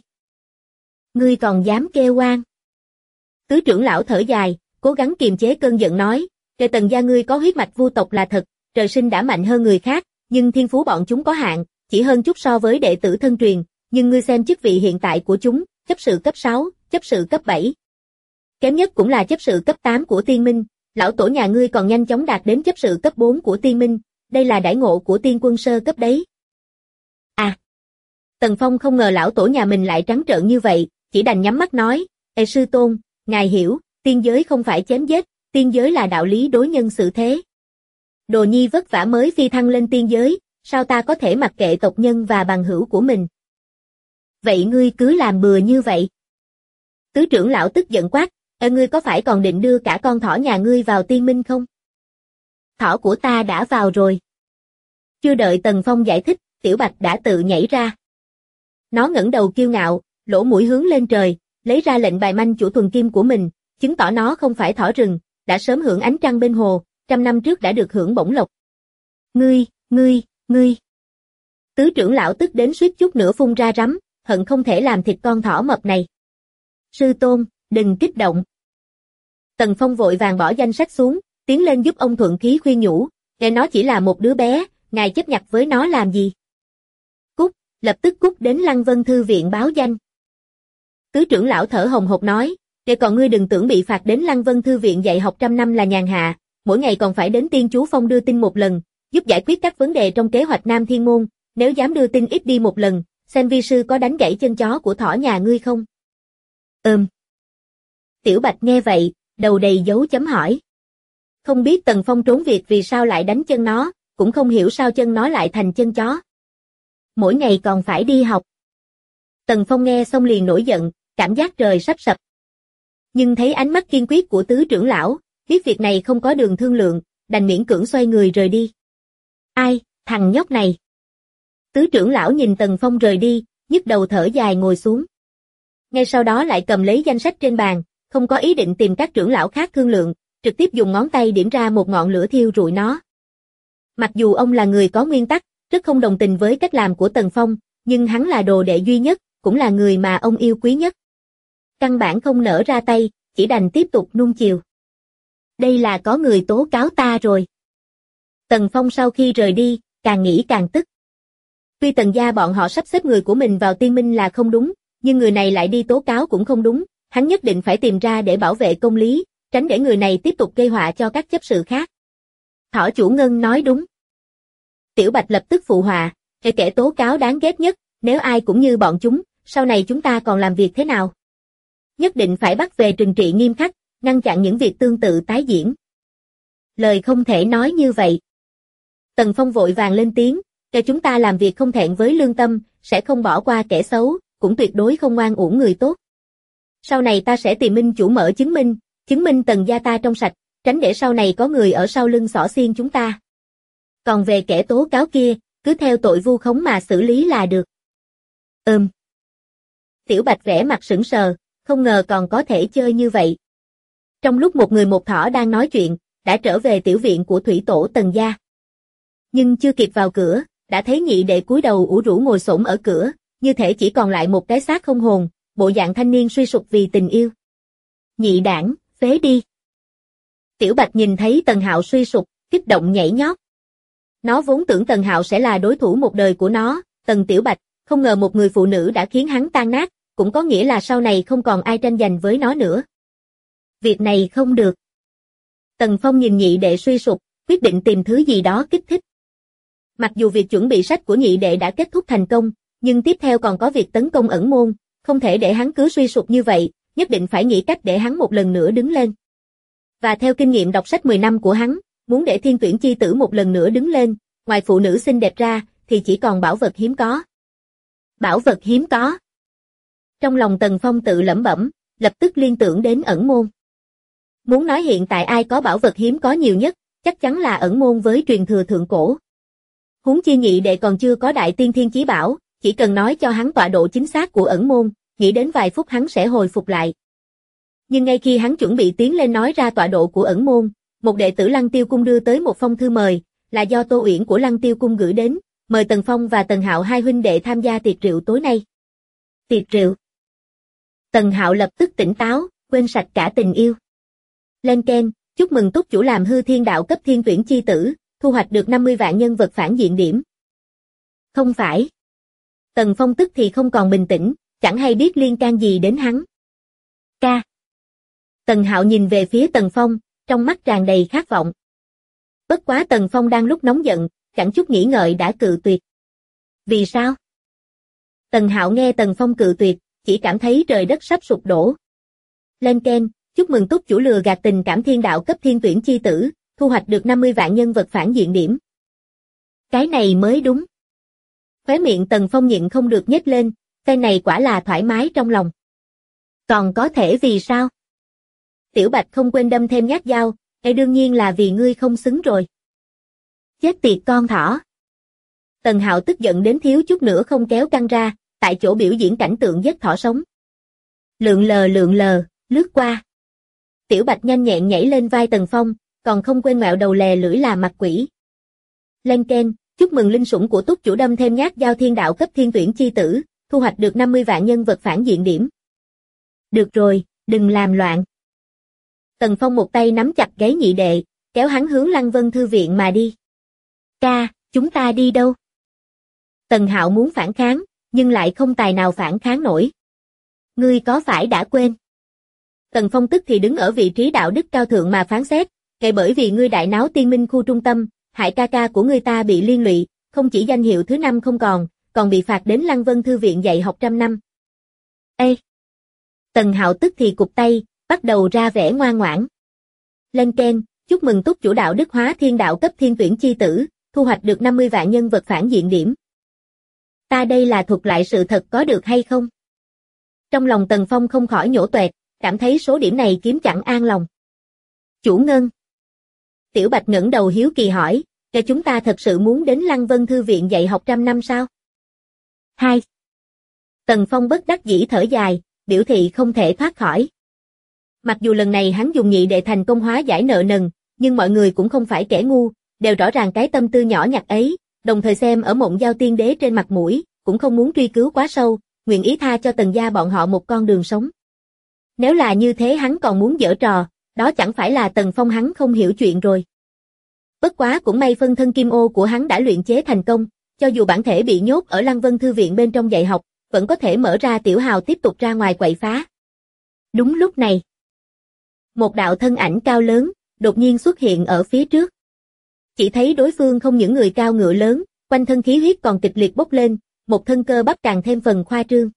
Ngươi còn dám kêu oan? Tứ trưởng lão thở dài, cố gắng kiềm chế cơn giận nói, Tần gia ngươi có huyết mạch vu tộc là thật, trời sinh đã mạnh hơn người khác, nhưng thiên phú bọn chúng có hạn, chỉ hơn chút so với đệ tử thân truyền, nhưng ngươi xem chức vị hiện tại của chúng, chấp sự cấp 6, chấp sự cấp 7. Kém nhất cũng là chấp sự cấp 8 của tiên minh, lão tổ nhà ngươi còn nhanh chóng đạt đến chấp sự cấp 4 của tiên minh, đây là đãi ngộ của tiên quân sơ cấp đấy. À! Tần Phong không ngờ lão tổ nhà mình lại trắng trợn như vậy, chỉ đành nhắm mắt nói, sư tôn, ngài hiểu, tiên giới không phải chém giết, tiên giới là đạo lý đối nhân xử thế. Đồ Nhi vất vả mới phi thăng lên tiên giới, sao ta có thể mặc kệ tộc nhân và bằng hữu của mình? Vậy ngươi cứ làm bừa như vậy. Tứ trưởng lão tức giận quát, ngươi có phải còn định đưa cả con thỏ nhà ngươi vào tiên minh không? Thỏ của ta đã vào rồi. Chưa đợi Tần Phong giải thích, Tiểu Bạch đã tự nhảy ra. Nó ngẩng đầu kiêu ngạo, lỗ mũi hướng lên trời, lấy ra lệnh bài manh chủ thuần kim của mình, chứng tỏ nó không phải thỏ rừng, đã sớm hưởng ánh trăng bên hồ, 100 năm trước đã được hưởng bổng lộc. Ngươi. Tứ trưởng lão tức đến suýt chút nữa phun ra rắm, hận không thể làm thịt con thỏ mập này. Sư tôn, đừng kích động. Tần Phong vội vàng bỏ danh sách xuống, tiến lên giúp ông thuận khí khuyên nhủ, nghe nó chỉ là một đứa bé, ngài chấp nhặt với nó làm gì? Cút, lập tức cút đến Lăng Vân Thư viện báo danh. Tứ trưởng lão thở hồng hộc nói, còn ngươi đừng tưởng bị phạt đến Lăng Vân Thư viện dạy học 100 năm là nhàn hạ, mỗi ngày còn phải đến Tiên Chú Phong đưa tin một lần, giúp giải quyết các vấn đề trong kế hoạch Nam Thiên Môn, nếu dám đưa tin ít đi một lần, xem vi sư có đánh gãy chân chó của thỏ nhà ngươi không? Tiểu Bạch nghe vậy, đầu đầy dấu chấm hỏi. Không biết Tần Phong trốn việc vì sao lại đánh chân nó, cũng không hiểu sao chân nó lại thành chân chó. Mỗi ngày còn phải đi học. Tần Phong nghe xong liền nổi giận, cảm giác trời sắp sập. Nhưng thấy ánh mắt kiên quyết của tứ trưởng lão, biết việc này không có đường thương lượng, đành miễn cưỡng xoay người rời đi. Ai, thằng nhóc này. Tứ trưởng lão nhìn Tần Phong rời đi, nhức đầu thở dài ngồi xuống. Ngay sau đó lại cầm lấy danh sách trên bàn, không có ý định tìm các trưởng lão khác thương lượng, trực tiếp dùng ngón tay điểm ra một ngọn lửa thiêu rụi nó. Mặc dù ông là người có nguyên tắc, rất không đồng tình với cách làm của Tần Phong, nhưng hắn là đồ đệ duy nhất, cũng là người mà ông yêu quý nhất. Căn bản không nỡ ra tay, chỉ đành tiếp tục nuông chiều. Đây là có người tố cáo ta rồi. Tần Phong sau khi rời đi, càng nghĩ càng tức. Tuy Tần gia bọn họ sắp xếp người của mình vào tiên minh là không đúng, nhưng người này lại đi tố cáo cũng không đúng, hắn nhất định phải tìm ra để bảo vệ công lý, tránh để người này tiếp tục gây họa cho các chấp sự khác. Thỏ chủ Ngân nói đúng. Tiểu Bạch lập tức phụ họa, kẻ tố cáo đáng ghét nhất, nếu ai cũng như bọn chúng, sau này chúng ta còn làm việc thế nào? Nhất định phải bắt về trừng trị nghiêm khắc, ngăn chặn những việc tương tự tái diễn. Lời không thể nói như vậy. Tần Phong vội vàng lên tiếng, cho chúng ta làm việc không thẹn với lương tâm, sẽ không bỏ qua kẻ xấu, cũng tuyệt đối không oan uổng người tốt. Sau này ta sẽ tìm minh chủ mở chứng minh Tần gia ta trong sạch, tránh để sau này có người ở sau lưng xỏ xiên chúng ta. Còn về kẻ tố cáo kia, cứ theo tội vu khống mà xử lý là được. Tiểu Bạch vẻ mặt sững sờ, không ngờ còn có thể chơi như vậy. Trong lúc một người một thỏ đang nói chuyện, đã trở về tiểu viện của thủy tổ Tần gia. Nhưng chưa kịp vào cửa, đã thấy nhị đệ cúi đầu ủ rũ ngồi xổm ở cửa, như thể chỉ còn lại một cái xác không hồn, bộ dạng thanh niên suy sụp vì tình yêu. Nhị đảng, phế đi. Tiểu Bạch nhìn thấy Tần Hạo suy sụp, kích động nhảy nhót. Nó vốn tưởng Tần Hạo sẽ là đối thủ một đời của nó, Tần Tiểu Bạch, không ngờ một người phụ nữ đã khiến hắn tan nát, cũng có nghĩa là sau này không còn ai tranh giành với nó nữa. Việc này không được. Tần Phong nhìn nhị đệ suy sụp, quyết định tìm thứ gì đó kích thích. Mặc dù việc chuẩn bị sách của nhị đệ đã kết thúc thành công, nhưng tiếp theo còn có việc tấn công ẩn môn, không thể để hắn cứ suy sụp như vậy, nhất định phải nghĩ cách để hắn một lần nữa đứng lên. Và theo kinh nghiệm đọc sách 10 năm của hắn, muốn để Thiên Tuyển chi tử một lần nữa đứng lên, ngoài phụ nữ xinh đẹp ra, thì chỉ còn bảo vật hiếm có. Bảo vật hiếm có. Trong lòng Tần Phong tự lẩm bẩm, lập tức liên tưởng đến ẩn môn. Muốn nói hiện tại ai có bảo vật hiếm có nhiều nhất, chắc chắn là ẩn môn với truyền thừa thượng cổ. Huống chi nhị đệ còn chưa có đại tiên thiên chí bảo, chỉ cần nói cho hắn tọa độ chính xác của ẩn môn, nghĩ đến vài phút hắn sẽ hồi phục lại. Nhưng ngay khi hắn chuẩn bị tiến lên nói ra tọa độ của ẩn môn, một đệ tử Lăng Tiêu Cung đưa tới một phong thư mời, là do Tô Uyển của Lăng Tiêu Cung gửi đến, mời Tần Phong và Tần Hạo hai huynh đệ tham gia tiệc rượu tối nay. Tiệc rượu. Tần Hạo lập tức tỉnh táo, quên sạch cả tình yêu. Lên keng, chúc mừng túc chủ làm hư thiên đạo cấp thiên tuyển chi tử, thu hoạch được 50 vạn nhân vật phản diện điểm. Không phải. Tần Phong tức thì không còn bình tĩnh, chẳng hay biết liên can gì đến hắn. Ca. Tần Hạo nhìn về phía Tần Phong, trong mắt tràn đầy khát vọng. Bất quá Tần Phong đang lúc nóng giận, chẳng chút nghĩ ngợi đã cự tuyệt. Vì sao? Tần Hạo nghe Tần Phong cự tuyệt, chỉ cảm thấy trời đất sắp sụp đổ. Lên keng, chúc mừng túc chủ lừa gạt tình cảm thiên đạo cấp thiên tuyển chi tử, thu hoạch được 50 vạn nhân vật phản diện điểm. Cái này mới đúng. Khóe miệng Tần Phong nhịn không được nhếch lên, cái này quả là thoải mái trong lòng. Còn có thể vì sao? Tiểu Bạch không quên đâm thêm nhát dao, cái đương nhiên là vì ngươi không xứng rồi. Chết tiệt con thỏ. Tần Hạo tức giận đến thiếu chút nữa không kéo căng ra, tại chỗ biểu diễn cảnh tượng giết thỏ sống. Lượn lờ, lướt qua. Tiểu Bạch nhanh nhẹn nhảy lên vai Tần Phong, còn không quên ngoẹo đầu lè lưỡi là mặt quỷ. Lên keng, chúc mừng linh sủng của túc chủ đâm thêm nhát dao thiên đạo cấp thiên tuyển chi tử, thu hoạch được 50 vạn nhân vật phản diện điểm. Được rồi, đừng làm loạn. Tần Phong một tay nắm chặt gáy nhị đệ, kéo hắn hướng Lăng Vân Thư viện mà đi. Ca, chúng ta đi đâu? Tần Hạo muốn phản kháng, nhưng lại không tài nào phản kháng nổi. Ngươi có phải đã quên? Tần Phong tức thì đứng ở vị trí đạo đức cao thượng mà phán xét, kể bởi vì ngươi đại náo tiên minh khu trung tâm, hại ca ca của ngươi ta bị liên lụy, không chỉ danh hiệu thứ 5 không còn bị phạt đến Lăng Vân Thư viện dạy học 100 năm. Ê! Tần Hạo tức thì cụp tay, bắt đầu ra vẻ ngoan ngoãn. Lên keng, chúc mừng túc chủ đạo đức hóa thiên đạo cấp thiên tuyển chi tử, thu hoạch được 50 vạn nhân vật phản diện điểm. Ta đây là thuật lại sự thật có được hay không? Trong lòng Tần Phong không khỏi nhổ toẹt, cảm thấy số điểm này kiếm chẳng an lòng. Chủ Ngân. Tiểu Bạch ngẩng đầu hiếu kỳ hỏi, cho chúng ta thật sự muốn đến Lăng Vân Thư viện dạy học 100 năm sao? 2. Tần Phong bất đắc dĩ thở dài, biểu thị không thể thoát khỏi. Mặc dù lần này hắn dùng nhị đệ thành công hóa giải nợ nần, nhưng mọi người cũng không phải kẻ ngu, đều rõ ràng cái tâm tư nhỏ nhặt ấy, đồng thời xem ở Mộng Giao Tiên Đế trên mặt mũi, cũng không muốn truy cứu quá sâu, nguyện ý tha cho Tần gia bọn họ một con đường sống. Nếu là như thế hắn còn muốn giở trò, đó chẳng phải là Tần Phong hắn không hiểu chuyện rồi. Bất quá cũng may phân thân kim ô của hắn đã luyện chế thành công, cho dù bản thể bị nhốt ở Lăng Vân Thư viện bên trong dạy học, vẫn có thể mở ra tiểu hào tiếp tục ra ngoài quậy phá. Đúng lúc này, một đạo thân ảnh cao lớn, đột nhiên xuất hiện ở phía trước. Chỉ thấy đối phương không những người cao ngựa lớn, quanh thân khí huyết còn kịch liệt bốc lên, một thân cơ bắp càng thêm phần khoa trương.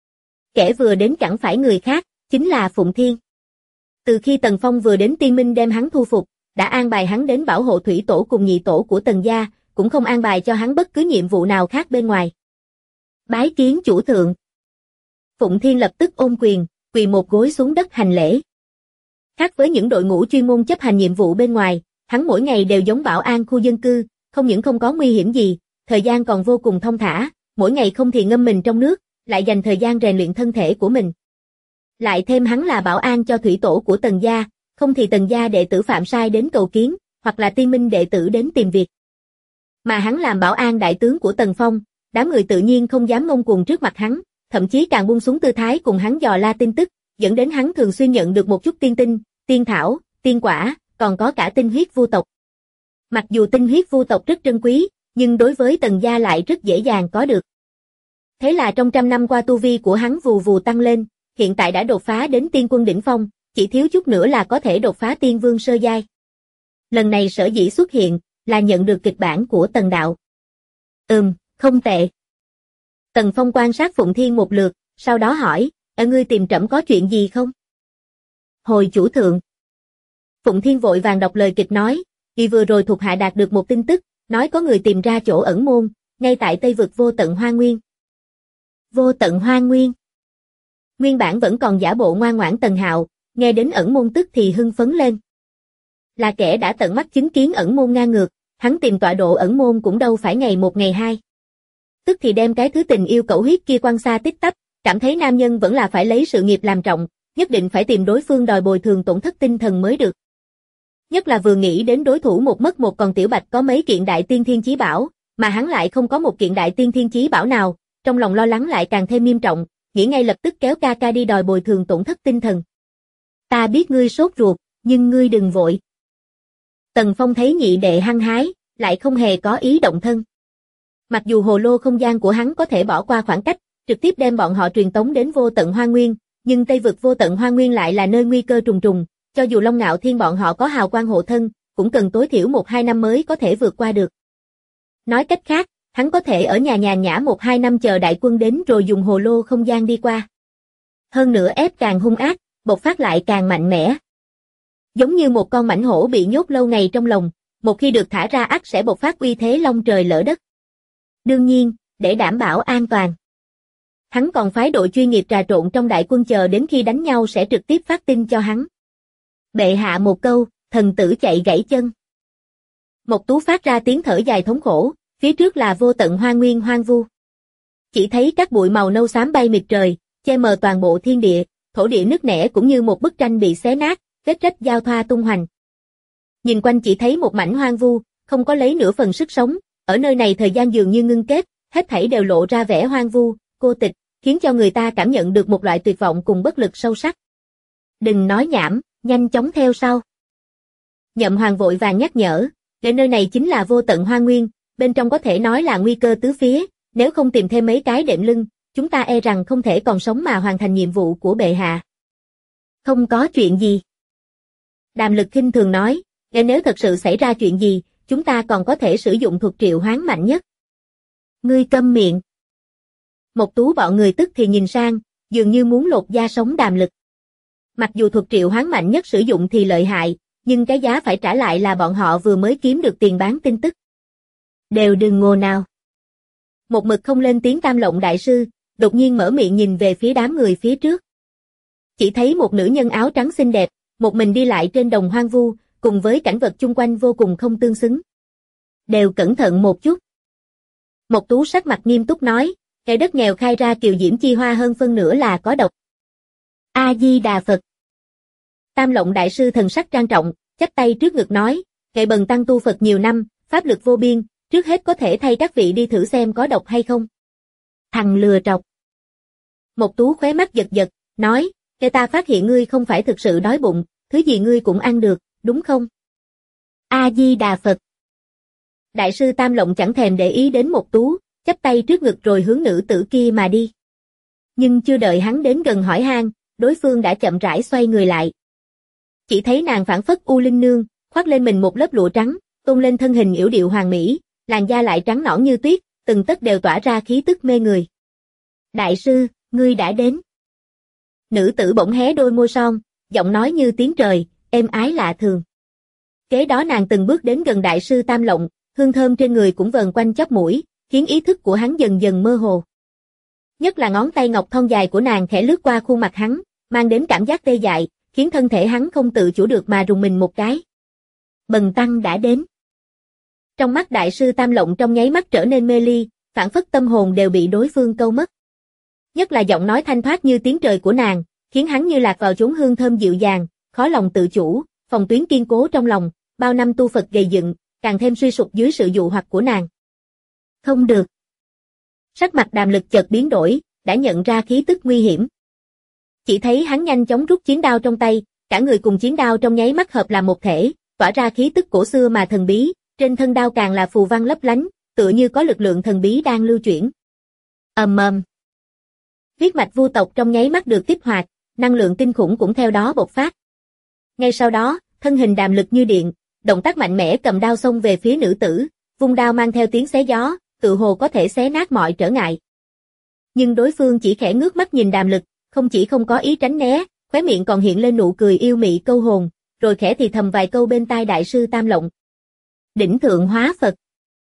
Kẻ vừa đến chẳng phải người khác, chính là Phụng Thiên. Từ khi Tần Phong vừa đến Tiên Minh đem hắn thu phục, đã an bài hắn đến bảo hộ thủy tổ cùng nhị tổ của Tần gia, cũng không an bài cho hắn bất cứ nhiệm vụ nào khác bên ngoài. Bái kiến chủ thượng. Phụng Thiên lập tức ôm quyền, quỳ một gối xuống đất hành lễ. Khác với những đội ngũ chuyên môn chấp hành nhiệm vụ bên ngoài, hắn mỗi ngày đều giống bảo an khu dân cư, không những không có nguy hiểm gì, thời gian còn vô cùng thong thả, mỗi ngày không thì ngâm mình trong nước, lại dành thời gian rèn luyện thân thể của mình. Lại thêm hắn là bảo an cho thủy tổ của Tần gia, không thì Tần gia đệ tử phạm sai đến cầu kiến, hoặc là Tiên Minh đệ tử đến tìm việc. Mà hắn làm bảo an đại tướng của Tần Phong, đám người tự nhiên không dám ngông cuồng trước mặt hắn, thậm chí càng buông xuống tư thái cùng hắn dò la tin tức, dẫn đến hắn thường xuyên nhận được một chút tiên tinh, tiên thảo, tiên quả, còn có cả tinh huyết vu tộc. Mặc dù tinh huyết vu tộc rất trân quý, nhưng đối với Tần gia lại rất dễ dàng có được. Thế là trong 100 năm qua tu vi của hắn vù vù tăng lên, hiện tại đã đột phá đến tiên quân đỉnh phong, chỉ thiếu chút nữa là có thể đột phá tiên vương sơ giai. Lần này sở dĩ xuất hiện, là nhận được kịch bản của Tần đạo. Không tệ. Tần Phong quan sát Phụng Thiên một lượt, sau đó hỏi, ngươi tìm trẫm có chuyện gì không? Hồi chủ thượng. Phụng Thiên vội vàng đọc lời kịch nói, vì vừa rồi thuộc hạ đạt được một tin tức, nói có người tìm ra chỗ ẩn môn, ngay tại Tây vực Vô Tận Hoang Nguyên. Vô Tận Hoang Nguyên. Nguyên bản vẫn còn giả bộ ngoan ngoãn Tần Hạo, nghe đến ẩn môn tức thì hưng phấn lên. Là kẻ đã tận mắt chứng kiến ẩn môn ngang ngược, hắn tìm tọa độ ẩn môn cũng đâu phải ngày một ngày hai. Tức thì đem cái thứ tình yêu cẩu huyết kia quăng xa tích tắp, cảm thấy nam nhân vẫn là phải lấy sự nghiệp làm trọng, nhất định phải tìm đối phương đòi bồi thường tổn thất tinh thần mới được. Nhất là vừa nghĩ đến đối thủ một mất một, còn Tiểu Bạch có mấy kiện đại tiên thiên chí bảo, mà hắn lại không có một kiện đại tiên thiên chí bảo nào, trong lòng lo lắng lại càng thêm nghiêm trọng, nghĩ ngay lập tức kéo ca ca đi đòi bồi thường tổn thất tinh thần. Ta biết ngươi sốt ruột, nhưng ngươi đừng vội. Tần Phong thấy nhị đệ hăng hái, lại không hề có ý động thân. Mặc dù hồ lô không gian của hắn có thể bỏ qua khoảng cách, trực tiếp đem bọn họ truyền tống đến Vô Tận Hoang Nguyên, nhưng Tây vực Vô Tận Hoang Nguyên lại là nơi nguy cơ trùng trùng, cho dù Long Ngạo Thiên bọn họ có hào quang hộ thân, cũng cần tối thiểu 1-2 năm mới có thể vượt qua được. Nói cách khác, hắn có thể ở nhà nhàn nhã 1-2 năm chờ đại quân đến rồi dùng hồ lô không gian đi qua. Hơn nữa ép càng hung ác, bộc phát lại càng mạnh mẽ. Giống như một con mãnh hổ bị nhốt lâu ngày trong lồng, một khi được thả ra ắt sẽ bộc phát uy thế long trời lỡ đất. Đương nhiên, để đảm bảo an toàn, hắn còn phái đội chuyên nghiệp trà trộn trong đại quân chờ đến khi đánh nhau sẽ trực tiếp phát tin cho hắn. Bệ hạ một câu, thần tử chạy gãy chân. Mộc Tú phát ra tiếng thở dài thống khổ, phía trước là Vô Tận Hoang Nguyên hoang vu. Chỉ thấy các bụi màu nâu xám bay mịt trời, che mờ toàn bộ thiên địa, thổ địa nứt nẻ cũng như một bức tranh bị xé nát, vết rách giao thoa tung hoành. Nhìn quanh chỉ thấy một mảnh hoang vu, không có lấy nửa phần sức sống, ở nơi này thời gian dường như ngưng kết, hết thảy đều lộ ra vẻ hoang vu, cô tịch, khiến cho người ta cảm nhận được một loại tuyệt vọng cùng bất lực sâu sắc. Đừng nói nhảm, nhanh chóng theo sau. Nhậm Hoàng vội vàng nhắc nhở, để nơi này chính là Vô Tận Hoang Nguyên, bên trong có thể nói là nguy cơ tứ phía, nếu không tìm thêm mấy cái đệm lưng, chúng ta e rằng không thể còn sống mà hoàn thành nhiệm vụ của bệ hạ. Không có chuyện gì. Đàm Lực khinh thường nói, nếu thật sự xảy ra chuyện gì, chúng ta còn có thể sử dụng thuật triệu hoán mạnh nhất. Ngươi câm miệng. Mộc Tú bọn người tức thì nhìn sang, dường như muốn lột da sống Đàm Lực. Mặc dù thuật triệu hoán mạnh nhất sử dụng thì lợi hại, nhưng cái giá phải trả lại là bọn họ vừa mới kiếm được tiền bán tin tức. Đều đừng ngô nào. Một mực không lên tiếng Tam Lộng đại sư, đột nhiên mở miệng nhìn về phía đám người phía trước. Chỉ thấy một nữ nhân áo trắng xinh đẹp, một mình đi lại trên đồng hoang vu, cùng với cảnh vật chung quanh vô cùng không tương xứng. Đều cẩn thận một chút. Mộc Tú sắc mặt nghiêm túc nói, Cái đất nghèo khai ra kiều diễm chi hoa hơn phân nửa là có độc. A Di Đà Phật. Tam Lộng đại sư thần sắc trang trọng, chắp tay trước ngực nói, Kệ Bần tăng tu Phật nhiều năm, pháp lực vô biên, trước hết có thể thay các vị đi thử xem có độc hay không. Thằng lừa trọc. Mộc Tú khóe mắt giật giật, nói, Kệ ta phát hiện ngươi không phải thực sự đói bụng, thứ gì ngươi cũng ăn được, đúng không? A Di Đà Phật. Đại sư Tam Lộng chẳng thèm để ý đến Mộc Tú, chắp tay trước ngực rồi hướng nữ tử kia mà đi. Nhưng chưa đợi hắn đến gần hỏi han, đối phương đã chậm rãi xoay người lại. Chỉ thấy nàng phảng phất U Linh Nương, khoác lên mình một lớp lụa trắng, tôn lên thân hình yểu điệu hoàn mỹ, làn da lại trắng nõn như tuyết, từng tấc đều tỏa ra khí tức mê người. Đại sư, ngươi đã đến. Nữ tử bỗng hé đôi môi son, giọng nói như tiếng trời, êm ái lạ thường. Kế đó nàng từng bước đến gần đại sư Tam Lộng, hương thơm trên người cũng vờn quanh chóp mũi, khiến ý thức của hắn dần dần mơ hồ. Nhất là ngón tay ngọc thon dài của nàng khẽ lướt qua khuôn mặt hắn, mang đến cảm giác tê dại, khiến thân thể hắn không tự chủ được mà rùng mình một cái. Bần tăng đã đến. Trong mắt đại sư Tam Lộng trong nháy mắt trở nên mê ly, phảng phất tâm hồn đều bị đối phương câu mất. Nhất là giọng nói thanh thoát như tiếng trời của nàng, khiến hắn như lạc vào chốn hương thơm dịu dàng, khó lòng tự chủ, phòng tuyến kiên cố trong lòng, bao năm tu Phật gầy dựng, càng thêm suy sụp dưới sự dụ hoặc của nàng. Không được. Sắc mặt Đàm Lực chợt biến đổi, đã nhận ra khí tức nguy hiểm. Chỉ thấy hắn nhanh chóng rút chiến đao trong tay, cả người cùng chiến đao trong nháy mắt hợp làm một thể, tỏa ra khí tức cổ xưa mà thần bí, trên thân đao càng là phù văn lấp lánh, tựa như có lực lượng thần bí đang lưu chuyển. Ầm ầm. Huyết mạch vu tộc trong nháy mắt được kích hoạt, năng lượng kinh khủng cũng theo đó bộc phát. Ngay sau đó, thân hình Đàm Lực như điện, động tác mạnh mẽ cầm đao xông về phía nữ tử, vung đao mang theo tiếng xé gió, tự hồ có thể xé nát mọi trở ngại. Nhưng đối phương chỉ khẽ ngước mắt nhìn Đàm Lực, không chỉ không có ý tránh né, khóe miệng còn hiện lên nụ cười yêu mị câu hồn, rồi khẽ thì thầm vài câu bên tai đại sư Tam Lộng. Đỉnh thượng hóa Phật.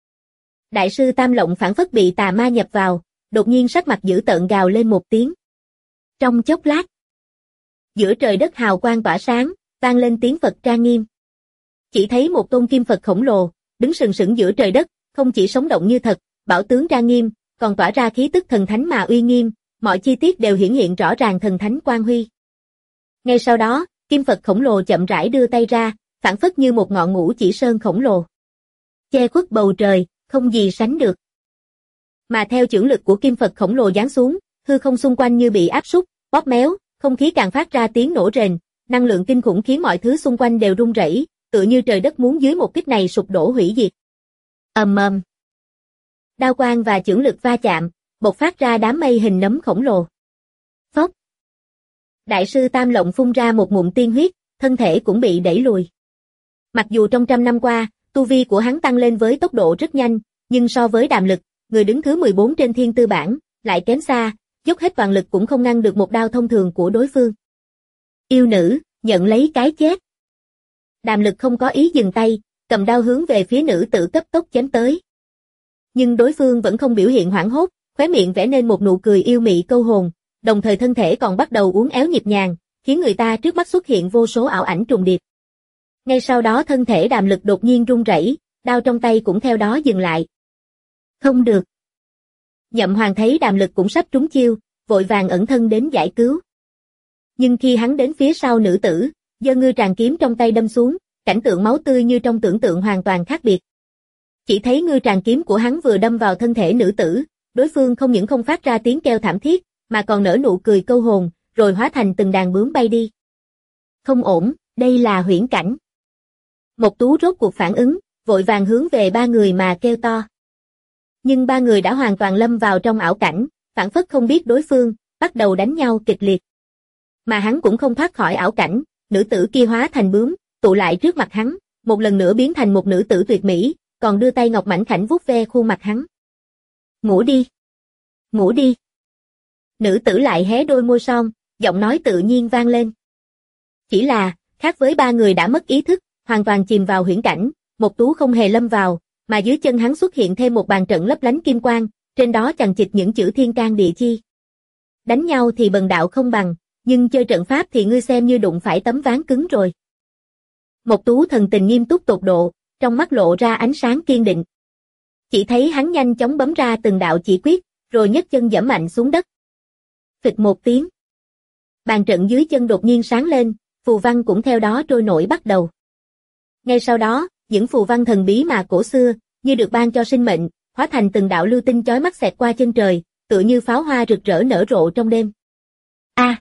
Đại sư Tam Lộng phảng phất bị tà ma nhập vào, đột nhiên sắc mặt dữ tợn gào lên một tiếng. Trong chốc lát, giữa trời đất hào quang tỏa sáng, vang lên tiếng Phật trang nghiêm. Chỉ thấy một tôn kim Phật khổng lồ, đứng sừng sững giữa trời đất, không chỉ sống động như thật, bảo tướng trang nghiêm, còn tỏa ra khí tức thần thánh mà uy nghiêm, mọi chi tiết đều hiển hiện rõ ràng thần thánh quang huy. Ngay sau đó, kim Phật khổng lồ chậm rãi đưa tay ra, phảng phất như một ngọn ngũ chỉ sơn khổng lồ, che khuất bầu trời, không gì sánh được. Mà theo chưởng lực của kim Phật khổng lồ giáng xuống, hư không xung quanh như bị áp súc, bóp méo, không khí càng phát ra tiếng nổ rền, năng lượng kinh khủng khiến mọi thứ xung quanh đều rung rẩy, tựa như trời đất muốn dưới một kích này sụp đổ hủy diệt. Ầm ầm. Đao quang và chưởng lực va chạm, bộc phát ra đám mây hình nấm khổng lồ. Phốc. Đại sư Tam Lộng phun ra một ngụm tiên huyết, thân thể cũng bị đẩy lùi. Mặc dù trong trăm năm qua, tu vi của hắn tăng lên với tốc độ rất nhanh, nhưng so với Đàm Lực, người đứng thứ 14 trên thiên tư bảng, lại kém xa, dốc hết toàn lực cũng không ngăn được một đao thông thường của đối phương. Yêu nữ, nhận lấy cái chết. Đàm Lực không có ý dừng tay, cầm đao hướng về phía nữ tử cấp tốc chém tới. Nhưng đối phương vẫn không biểu hiện hoảng hốt, khóe miệng vẽ nên một nụ cười yêu mị câu hồn, đồng thời thân thể còn bắt đầu uốn éo nhịp nhàng, khiến người ta trước mắt xuất hiện vô số ảo ảnh trùng điệp. Ngay sau đó thân thể Đàm Lực đột nhiên run rẩy, đao trong tay cũng theo đó dừng lại. Không được. Nhậm Hoàng thấy Đàm Lực cũng sắp trúng chiêu, vội vàng ẩn thân đến giải cứu. Nhưng khi hắn đến phía sau nữ tử, giơ ngư tràng kiếm trong tay đâm xuống, cảnh tượng máu tươi như trong tưởng tượng hoàn toàn khác biệt. Chỉ thấy ngư tràng kiếm của hắn vừa đâm vào thân thể nữ tử, đối phương không những không phát ra tiếng kêu thảm thiết, mà còn nở nụ cười câu hồn, rồi hóa thành từng đàn bướm bay đi. Không ổn, đây là huyễn cảnh. Mộc Tú rốt cuộc phản ứng, vội vàng hướng về ba người mà kêu to. Nhưng ba người đã hoàn toàn lâm vào trong ảo cảnh, phảng phất không biết đối phương, bắt đầu đánh nhau kịch liệt. Mà hắn cũng không thoát khỏi ảo cảnh, nữ tử kia hóa thành bướm, tụ lại trước mặt hắn, một lần nữa biến thành một nữ tử tuyệt mỹ, còn đưa tay ngọc mảnh khảnh vuốt ve khuôn mặt hắn. Ngủ đi. Ngủ đi. Nữ tử lại hé đôi môi son, giọng nói tự nhiên vang lên. Chỉ là, khác với ba người đã mất ý thức, hoàn toàn chìm vào huyễn cảnh, Mộc Tú không hề lâm vào, mà dưới chân hắn xuất hiện thêm một bàn trận lấp lánh kim quang, trên đó chằng chịt những chữ thiên can địa chi. Đánh nhau thì bần đạo không bằng, nhưng chơi trận pháp thì ngươi xem như đụng phải tấm ván cứng rồi. Mộc Tú thần tình nghiêm túc tột độ, trong mắt lộ ra ánh sáng kiên định. Chỉ thấy hắn nhanh chóng bấm ra từng đạo chỉ quyết, rồi nhấc chân giẫm mạnh xuống đất. Phịch một tiếng. Bàn trận dưới chân đột nhiên sáng lên, phù văn cũng theo đó trôi nổi bắt đầu. Ngay sau đó, những phù văn thần bí mà cổ xưa, như được ban cho sinh mệnh, hóa thành từng đạo lưu tinh chói mắt xẹt qua chân trời, tựa như pháo hoa rực rỡ nở rộ trong đêm. A!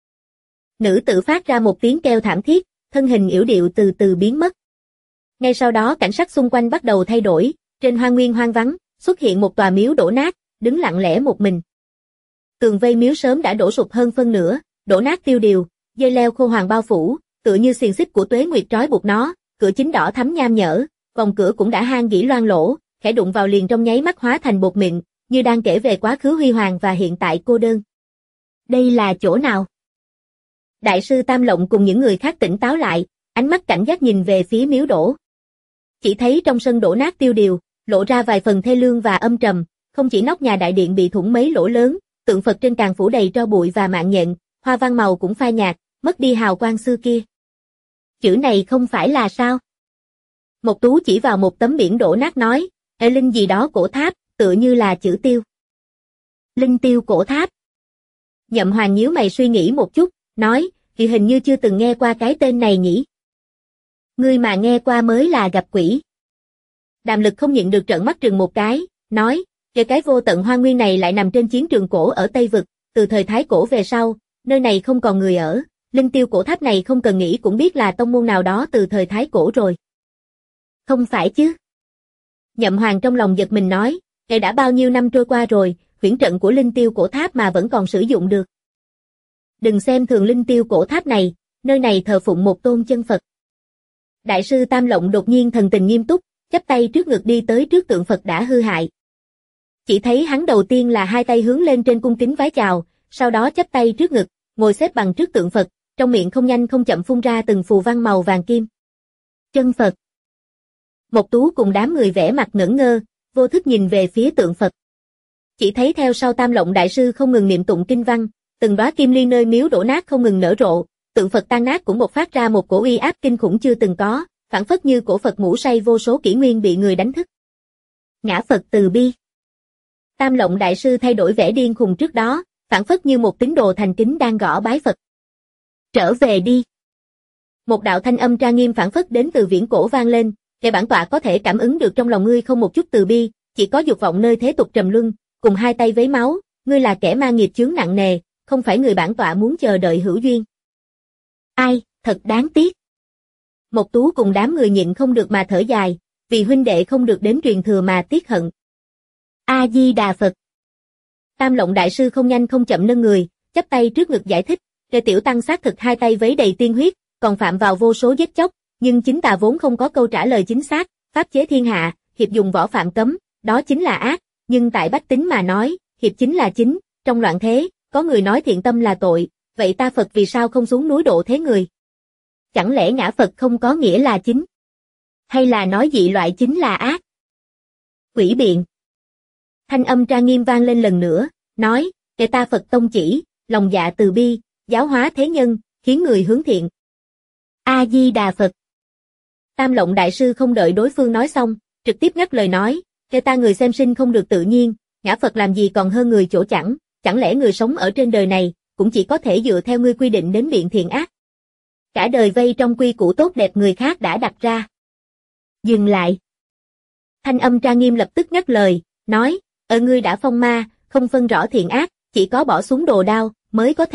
Nữ tử phát ra một tiếng kêu thảm thiết, thân hình yểu điệu từ từ biến mất. Ngay sau đó cảnh sắc xung quanh bắt đầu thay đổi, trên hoang nguyên hoang vắng, xuất hiện một tòa miếu đổ nát, đứng lặng lẽ một mình. Tường vây miếu sớm đã đổ sụp hơn phân nửa, đổ nát tiêu điều, dây leo khô hoàng bao phủ, tựa như xiềng xích của tuế nguyệt trói buộc nó, cửa chính đỏ thắm nham nhở, vòng cửa cũng đã hang gỉ loang lỗ, khẽ đụng vào liền trong nháy mắt hóa thành bột mịn, như đang kể về quá khứ huy hoàng và hiện tại cô đơn. Đây là chỗ nào? Đại sư Tam Lộng cùng những người khác tỉnh táo lại, ánh mắt cảnh giác nhìn về phía miếu đổ. Chỉ thấy trong sân đổ nát tiêu điều, lộ ra vài phần thê lương và âm trầm, không chỉ nóc nhà đại điện bị thủng mấy lỗ lớn, tượng Phật trên càng phủ đầy tro bụi và mạng nhện, hoa văn màu cũng phai nhạt, mất đi hào quang xưa kia. Chữ này không phải là sao? Mộc Tú chỉ vào một tấm biển đổ nát nói, linh gì đó cổ tháp, tựa như là chữ tiêu. Linh tiêu cổ tháp. Nhậm Hoàng nhíu mày suy nghĩ một chút, nói, thì hình như chưa từng nghe qua cái tên này nhỉ. Ngươi mà nghe qua mới là gặp quỷ. Đàm Lực không nhịn được trợn mắt trừng một cái, nói, cái vô tận hoang nguyên này lại nằm trên chiến trường cổ ở Tây Vực, từ thời Thái Cổ về sau, nơi này không còn người ở, linh tiêu cổ tháp này không cần nghĩ cũng biết là tông môn nào đó từ thời Thái Cổ rồi. Không phải chứ? Nhậm Hoàng trong lòng giật mình nói, đã bao nhiêu năm trôi qua rồi, huyễn trận của linh tiêu cổ tháp mà vẫn còn sử dụng được. Đừng xem thường linh tiêu cổ tháp này, nơi này thờ phụng một tôn chân Phật. Đại sư Tam Lộng đột nhiên thần tình nghiêm túc, chắp tay trước ngực đi tới trước tượng Phật đã hư hại. Chỉ thấy hắn đầu tiên là hai tay hướng lên trên cung kính vái chào, sau đó chắp tay trước ngực, ngồi xếp bằng trước tượng Phật, trong miệng không nhanh không chậm phun ra từng phù văn màu vàng kim. Chân Phật. Mộc Tú cùng đám người vẻ mặt ngẩn ngơ, vô thức nhìn về phía tượng Phật. Chỉ thấy theo sau Tam Lộng đại sư không ngừng niệm tụng kinh văn, từng đóa kim liên nơi miếu đổ nát không ngừng nở rộ, tượng Phật tan nát cũng bộc phát ra một cổ uy áp kinh khủng chưa từng có, phảng phất như cổ Phật ngủ say vô số kỷ nguyên bị người đánh thức. Ngã Phật từ bi. Tam Lộng đại sư thay đổi vẻ điên khùng trước đó, phảng phất như một tín đồ thành kính đang gõ bái Phật. Trở về đi. Một đạo thanh âm trang nghiêm phảng phất đến từ viễn cổ vang lên, để bản tọa có thể cảm ứng được trong lòng ngươi không một chút từ bi, chỉ có dục vọng nơi thế tục trầm luân, cùng hai tay vấy máu, ngươi là kẻ mang nghiệp chướng nặng nề, không phải người bản tọa muốn chờ đợi hữu duyên. Ai, thật đáng tiếc. Mộc Tú cùng đám người nhịn không được mà thở dài, vì huynh đệ không được đến truyền thừa mà tiếc hận. A Di Đà Phật. Tam Lộng đại sư không nhanh không chậm nâng người, chắp tay trước ngực giải thích, để tiểu tăng xác thực hai tay vấy đầy tiên huyết, còn phạm vào vô số giết chóc, nhưng chính tà vốn không có câu trả lời chính xác, pháp chế thiên hạ, hiệp dùng võ phạm cấm, đó chính là ác, nhưng tại bách tính mà nói, hiệp chính là chính, trong loạn thế, có người nói thiện tâm là tội, vậy ta Phật vì sao không xuống núi độ thế người? Chẳng lẽ ngã Phật không có nghĩa là chính? Hay là nói dị loại chính là ác? Quỷ biện. Thanh âm trang nghiêm vang lên lần nữa, nói, để ta Phật tông chỉ, lòng dạ từ bi, giáo hóa thế nhân, khiến người hướng thiện. A Di Đà Phật. Tam Lộng đại sư không đợi đối phương nói xong, trực tiếp ngắt lời nói, để ta người xem sinh không được tự nhiên, ngã Phật làm gì còn hơn người chỗ chẳng lẽ người sống ở trên đời này, cũng chỉ có thể dựa theo ngươi quy định đến biện thiện ác. Cả đời vây trong quy củ tốt đẹp người khác đã đặt ra. Dừng lại. Thanh âm trang nghiêm lập tức ngắt lời, nói, ngươi đã phong ma, không phân rõ thiện ác, chỉ có bỏ xuống đồ đao, mới có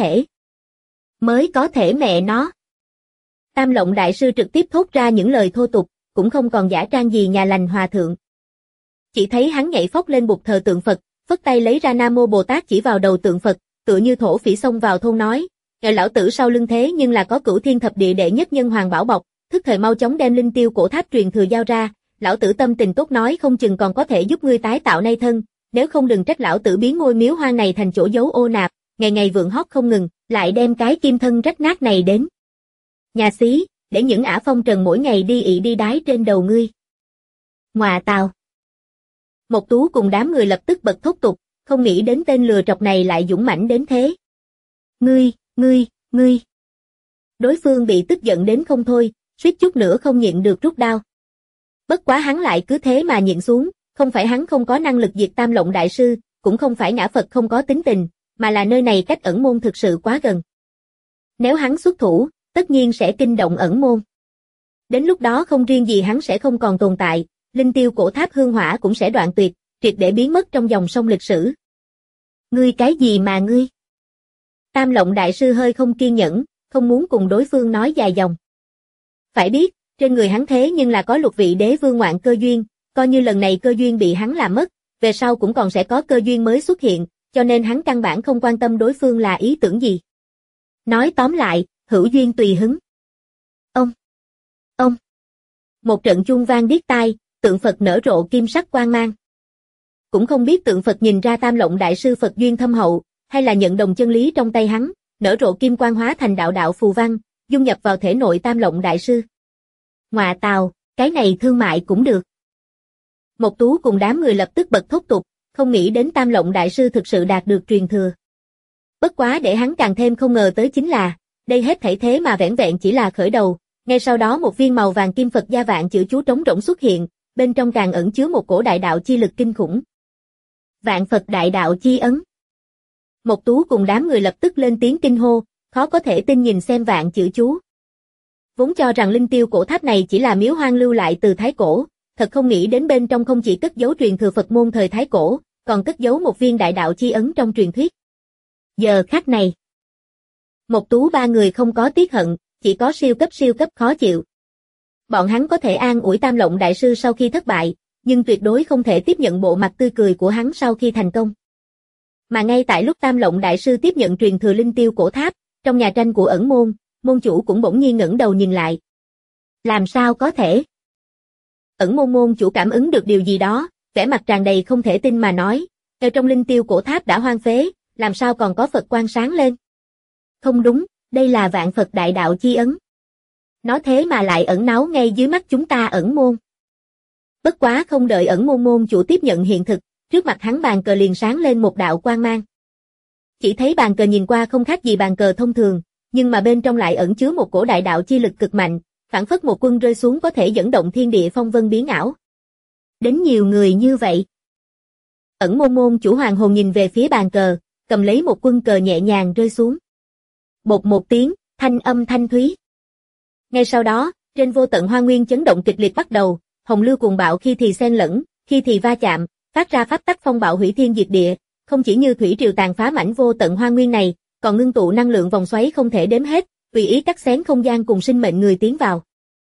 thể mẹ nó. Tam Lộng đại sư trực tiếp thốt ra những lời thô tục, cũng không còn giả trang gì nhà lành hòa thượng. Chỉ thấy hắn nhảy phóc lên bục thờ tượng Phật, phất tay lấy ra Nam Mô Bồ Tát chỉ vào đầu tượng Phật, tựa như thổ phỉ xông vào thôn nói, lão tử sau lưng thế nhưng là có Cửu Thiên Thập Địa đệ nhất nhân hoàng bảo bọc, thức thời mau chóng đem linh tiêu cổ tháp truyền thừa giao ra, lão tử tâm tình tốt nói không chừng còn có thể giúp ngươi tái tạo nay thân, nếu không đừng trách lão tử biến ngôi miếu hoang này thành chỗ giấu ô nạp, ngày ngày vượng hót không ngừng, lại đem cái kim thân rách nát này đến nhà xí, để những ả phong trần mỗi ngày đi ị đi đái trên đầu ngươi. Ngọa tào. Mộc Tú cùng đám người lập tức bật thốt tục, không nghĩ đến tên lừa trọc này lại dũng mãnh đến thế. Ngươi. Đối phương bị tức giận đến không thôi, suýt chút nữa không nhịn được rút đao. Bất quá hắn lại cứ thế mà nhịn xuống, không phải hắn không có năng lực diệt Tam Lộng đại sư, cũng không phải ngã Phật không có tính tình, mà là nơi này cách ẩn môn thực sự quá gần. Nếu hắn xuất thủ, tất nhiên sẽ kinh động ẩn môn. Đến lúc đó không riêng gì hắn sẽ không còn tồn tại, linh tiêu cổ tháp hương hỏa cũng sẽ đoạn tuyệt, triệt để biến mất trong dòng sông lịch sử. Ngươi cái gì mà ngươi? Tam Lộng đại sư hơi không kiên nhẫn, không muốn cùng đối phương nói dài dòng. Phải biết, trên người hắn thế nhưng là có lục vị đế vương ngoạn cơ duyên, coi như lần này cơ duyên bị hắn làm mất, về sau cũng còn sẽ có cơ duyên mới xuất hiện, cho nên hắn căn bản không quan tâm đối phương là ý tưởng gì. Nói tóm lại, hữu duyên tùy hứng. Ông. Một trận chuông vang điếc tai, tượng Phật nở rộ kim sắc quang mang. Cũng không biết tượng Phật nhìn ra Tam Lộng đại sư Phật duyên thâm hậu, hay là nhận đồng chân lý trong tay hắn, nở rộ kim quang hóa thành đạo đạo phù văn, dung nhập vào thể nội Tam Lộng đại sư. Ngoạ tào, cái này thương mại cũng được. Mộc Tú cùng đám người lập tức bật thốt tục, không nghĩ đến Tam Lộng đại sư thực sự đạt được truyền thừa. Bất quá để hắn càng thêm không ngờ tới chính là, đây hết thảy thế mà vẻn vẹn chỉ là khởi đầu, ngay sau đó một viên màu vàng kim Phật gia vạn chữ chú trống rỗng xuất hiện, bên trong càng ẩn chứa một cổ đại đạo chi lực kinh khủng. Vạn Phật đại đạo chi ấn. Mộc Tú cùng đám người lập tức lên tiếng kinh hô, khó có thể tin nhìn xem vạn chữ chú. Vốn cho rằng linh tiêu cổ tháp này chỉ là miếu hoang lưu lại từ thái cổ, thật không nghĩ đến bên trong không chỉ cất giấu truyền thừa Phật môn thời thái cổ, còn cất giấu một viên đại đạo chi ấn trong truyền thuyết. Giờ khắc này, Mộc Tú ba người không có tiếc hận, chỉ có siêu cấp khó chịu. Bọn hắn có thể an ủi Tam Lộng đại sư sau khi thất bại, nhưng tuyệt đối không thể tiếp nhận bộ mặt tươi cười của hắn sau khi thành công. Mà ngay tại lúc Tam Lộng đại sư tiếp nhận truyền thừa linh tiêu cổ tháp, trong nhà tranh của ẩn môn, môn chủ cũng bỗng nhiên ngẩng đầu nhìn lại. Làm sao có thể? Ẩn môn môn chủ cảm ứng được điều gì đó, vẻ mặt tràn đầy không thể tin mà nói, ở trong linh tiêu cổ tháp đã hoang phế, làm sao còn có Phật quang sáng lên? Không đúng, đây là vạn Phật đại đạo chi ấn. Nó thế mà lại ẩn náu ngay dưới mắt chúng ta ẩn môn. Bất quá không đợi ẩn môn môn chủ tiếp nhận hiện thực, trước mặt hắn bàn cờ liền sáng lên một đạo quang mang. Chỉ thấy bàn cờ nhìn qua không khác gì bàn cờ thông thường, nhưng mà bên trong lại ẩn chứa một cổ đại đạo chi lực cực mạnh, phảng phất một quân rơi xuống có thể dẫn động thiên địa phong vân biến ảo. Đến nhiều người như vậy. Ẩn môn môn chủ hoàng hồn nhìn về phía bàn cờ, cầm lấy một quân cờ nhẹ nhàng rơi xuống. Bột một tiếng, thanh âm thanh thúy. Ngay sau đó, trên vô tận hoang nguyên chấn động kịch liệt bắt đầu, hồng lưu cuồng bạo khi thì xen lẫn, khi thì va chạm, phát ra pháp tắc phong bạo hủy thiên diệt địa, không chỉ như thủy triều tàn phá mảnh vô tận hoang nguyên này, còn ngưng tụ năng lượng vòng xoáy không thể đếm hết, tùy ý cắt xén không gian cùng sinh mệnh người tiến vào.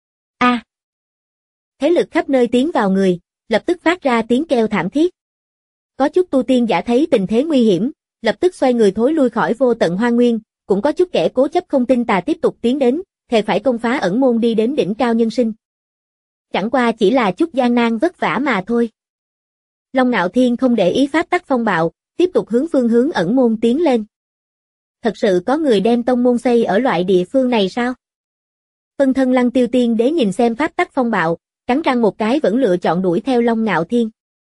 Thế lực khắp nơi tiến vào người, lập tức phát ra tiếng kêu thảm thiết. Có chút tu tiên giả thấy tình thế nguy hiểm, lập tức xoay người thối lui khỏi vô tận hoang nguyên, cũng có chút kẻ cố chấp không tin tà tiếp tục tiến đến, thề phải công phá ẩn môn đi đến đỉnh cao nhân sinh. Chẳng qua chỉ là chút gian nan vất vả mà thôi. Long Nạo Thiên không để ý pháp tắc phong bạo, tiếp tục hướng phương hướng ẩn môn tiến lên. Thật sự có người đem tông môn xây ở loại địa phương này sao? Phân thân Lăng Tiêu Tiên Đế nhìn xem pháp tắc phong bạo, cắn răng một cái vẫn lựa chọn đuổi theo Long Nạo Thiên.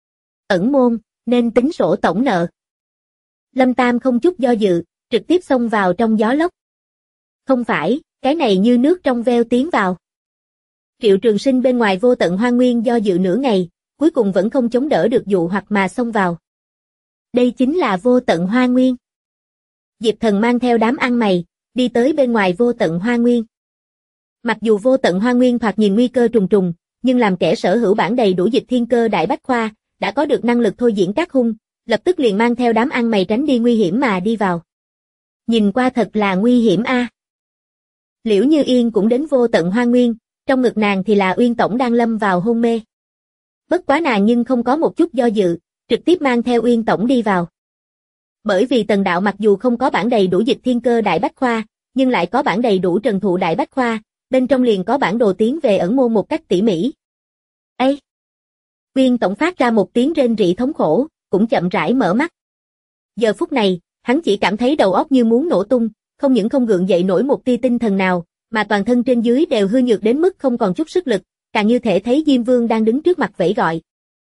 Ẩn môn, nên tính sổ tổng nợ. Lâm Tam không chút do dự, trực tiếp xông vào trong gió lốc. Không phải, cái này như nước trong veo tiến vào. Triệu Trường Sinh bên ngoài vô tận hoang nguyên do dự nửa ngày, cuối cùng vẫn không chống đỡ được dụ hoặc mà xông vào. Đây chính là vô tận hoang nguyên. Diệp Thần mang theo đám ăn mày, đi tới bên ngoài vô tận hoang nguyên. Mặc dù vô tận hoang nguyên thoạt nhìn nguy cơ trùng trùng, nhưng làm kẻ sở hữu bản đầy đủ dịch thiên cơ đại bách khoa, đã có được năng lực thôi diễn các hung, lập tức liền mang theo đám ăn mày tránh đi nguy hiểm mà đi vào. Nhìn qua thật là nguy hiểm a. Liễu Như Yên cũng đến vô tận hoang nguyên, trong ngực nàng thì là Uyên Tổng đang lâm vào hôn mê. Bất quá nàng nhưng không có một chút do dự, trực tiếp mang theo Uyên Tổng đi vào. Bởi vì Tần Đạo mặc dù không có bản đầy đủ dịch thiên cơ đại bách khoa, nhưng lại có bản đầy đủ trần thụ đại bách khoa, bên trong liền có bản đồ tiến về ẩn môn một cách tỉ mỉ. Ê! Uyên Tổng phát ra một tiếng rên rỉ thống khổ, cũng chậm rãi mở mắt. Giờ phút này, hắn chỉ cảm thấy đầu óc như muốn nổ tung, không những không gượng dậy nổi một tia tinh thần nào, mà toàn thân trên dưới đều hư nhược đến mức không còn chút sức lực, càng như thể thấy Diêm Vương đang đứng trước mặt vẫy gọi.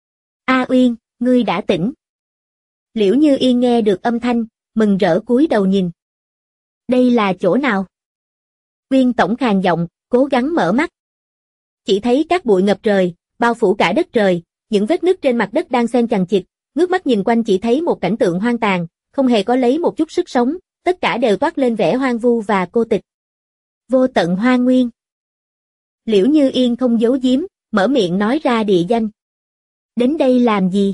A Uyên, ngươi đã tỉnh. Liễu Như Yên nghe được âm thanh, mừng rỡ cúi đầu nhìn. Đây là chỗ nào? Uyên Tổng khàn giọng, cố gắng mở mắt. Chỉ thấy các bụi ngập trời, bao phủ cả đất trời, những vết nứt trên mặt đất đang xen chằng chịt, ngước mắt nhìn quanh chỉ thấy một cảnh tượng hoang tàn, không hề có lấy một chút sức sống, tất cả đều toát lên vẻ hoang vu và cô tịch. Vô tận hoang nguyên. Liễu Như Yên không giấu giếm, mở miệng nói ra địa danh. Đến đây làm gì?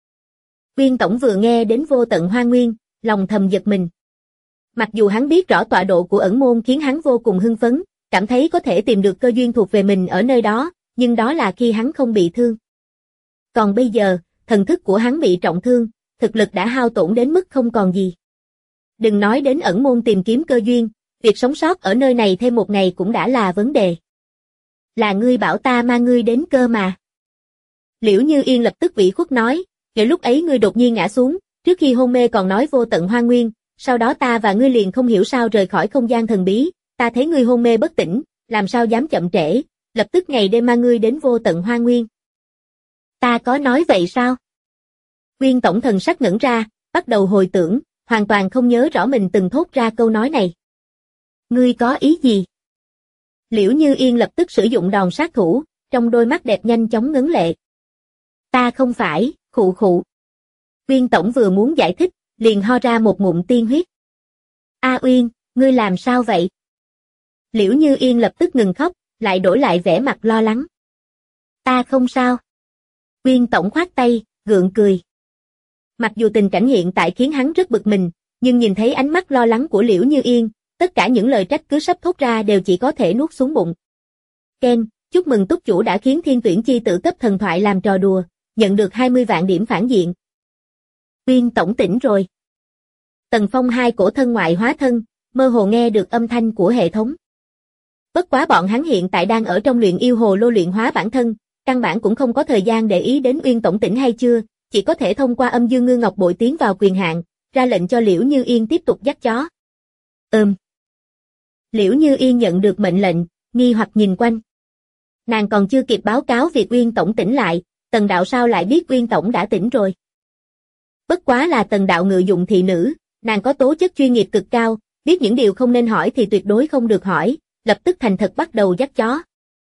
Uyên Tổng vừa nghe đến vô tận hoang nguyên, lòng thầm giật mình. Mặc dù hắn biết rõ tọa độ của ẩn môn khiến hắn vô cùng hưng phấn, cảm thấy có thể tìm được cơ duyên thuộc về mình ở nơi đó, nhưng đó là khi hắn không bị thương. Còn bây giờ, thần thức của hắn bị trọng thương, thực lực đã hao tổn đến mức không còn gì. Đừng nói đến ẩn môn tìm kiếm cơ duyên, việc sống sót ở nơi này thêm một ngày cũng đã là vấn đề. Là ngươi bảo ta mang ngươi đến cơ mà. Liễu Như Yên lập tức ủy khuất nói, ngay lúc ấy ngươi đột nhiên ngã xuống, trước khi hôn mê còn nói vô tận hoang nguyên, sau đó ta và ngươi liền không hiểu sao rời khỏi không gian thần bí, ta thấy ngươi hôn mê bất tỉnh, làm sao dám chậm trễ, lập tức ngày đêm mang ngươi đến vô tận hoang nguyên. Ta có nói vậy sao? Uyên Tổng thần sắc ngẩn ra, bắt đầu hồi tưởng, hoàn toàn không nhớ rõ mình từng thốt ra câu nói này. Ngươi có ý gì? Liễu Như Yên lập tức sử dụng đòn sát thủ, trong đôi mắt đẹp nhanh chóng ngấn lệ. Ta không phải, khụ khụ. Uyên Tổng vừa muốn giải thích, liền ho ra một ngụm tiên huyết. A Uyên, ngươi làm sao vậy? Liễu Như Yên lập tức ngừng khóc, lại đổi lại vẻ mặt lo lắng. Ta không sao. Uyên Tổng khoát tay, gượng cười. Mặc dù tình cảnh hiện tại khiến hắn rất bực mình, nhưng nhìn thấy ánh mắt lo lắng của Liễu Như Yên, tất cả những lời trách cứ sắp thốt ra đều chỉ có thể nuốt xuống bụng. Ken, chúc mừng túc chủ đã khiến Thiên Tuyển Chi Tử cấp thần thoại làm trò đùa, nhận được 20 vạn điểm phản diện. Uyên Tổng tỉnh rồi. Tần Phong hai cổ thân ngoại hóa thân, mơ hồ nghe được âm thanh của hệ thống. Bất quá bọn hắn hiện tại đang ở trong luyện yêu hồ lô luyện hóa bản thân, căn bản cũng không có thời gian để ý đến Uyên Tổng tỉnh hay chưa, chỉ có thể thông qua âm dương ngư ngọc bội tiến vào quyền hạn, ra lệnh cho Liễu Như Yên tiếp tục dắt chó. Liễu Như Yên nhận được mệnh lệnh, nghi hoặc nhìn quanh. Nàng còn chưa kịp báo cáo việc Uyên Tổng tỉnh lại, Tần Đạo sao lại biết Uyên Tổng đã tỉnh rồi. Bất quá là Tần Đạo ngự dụng thị nữ, nàng có tố chất chuyên nghiệp cực cao, biết những điều không nên hỏi thì tuyệt đối không được hỏi, lập tức thành thật bắt đầu dắt chó.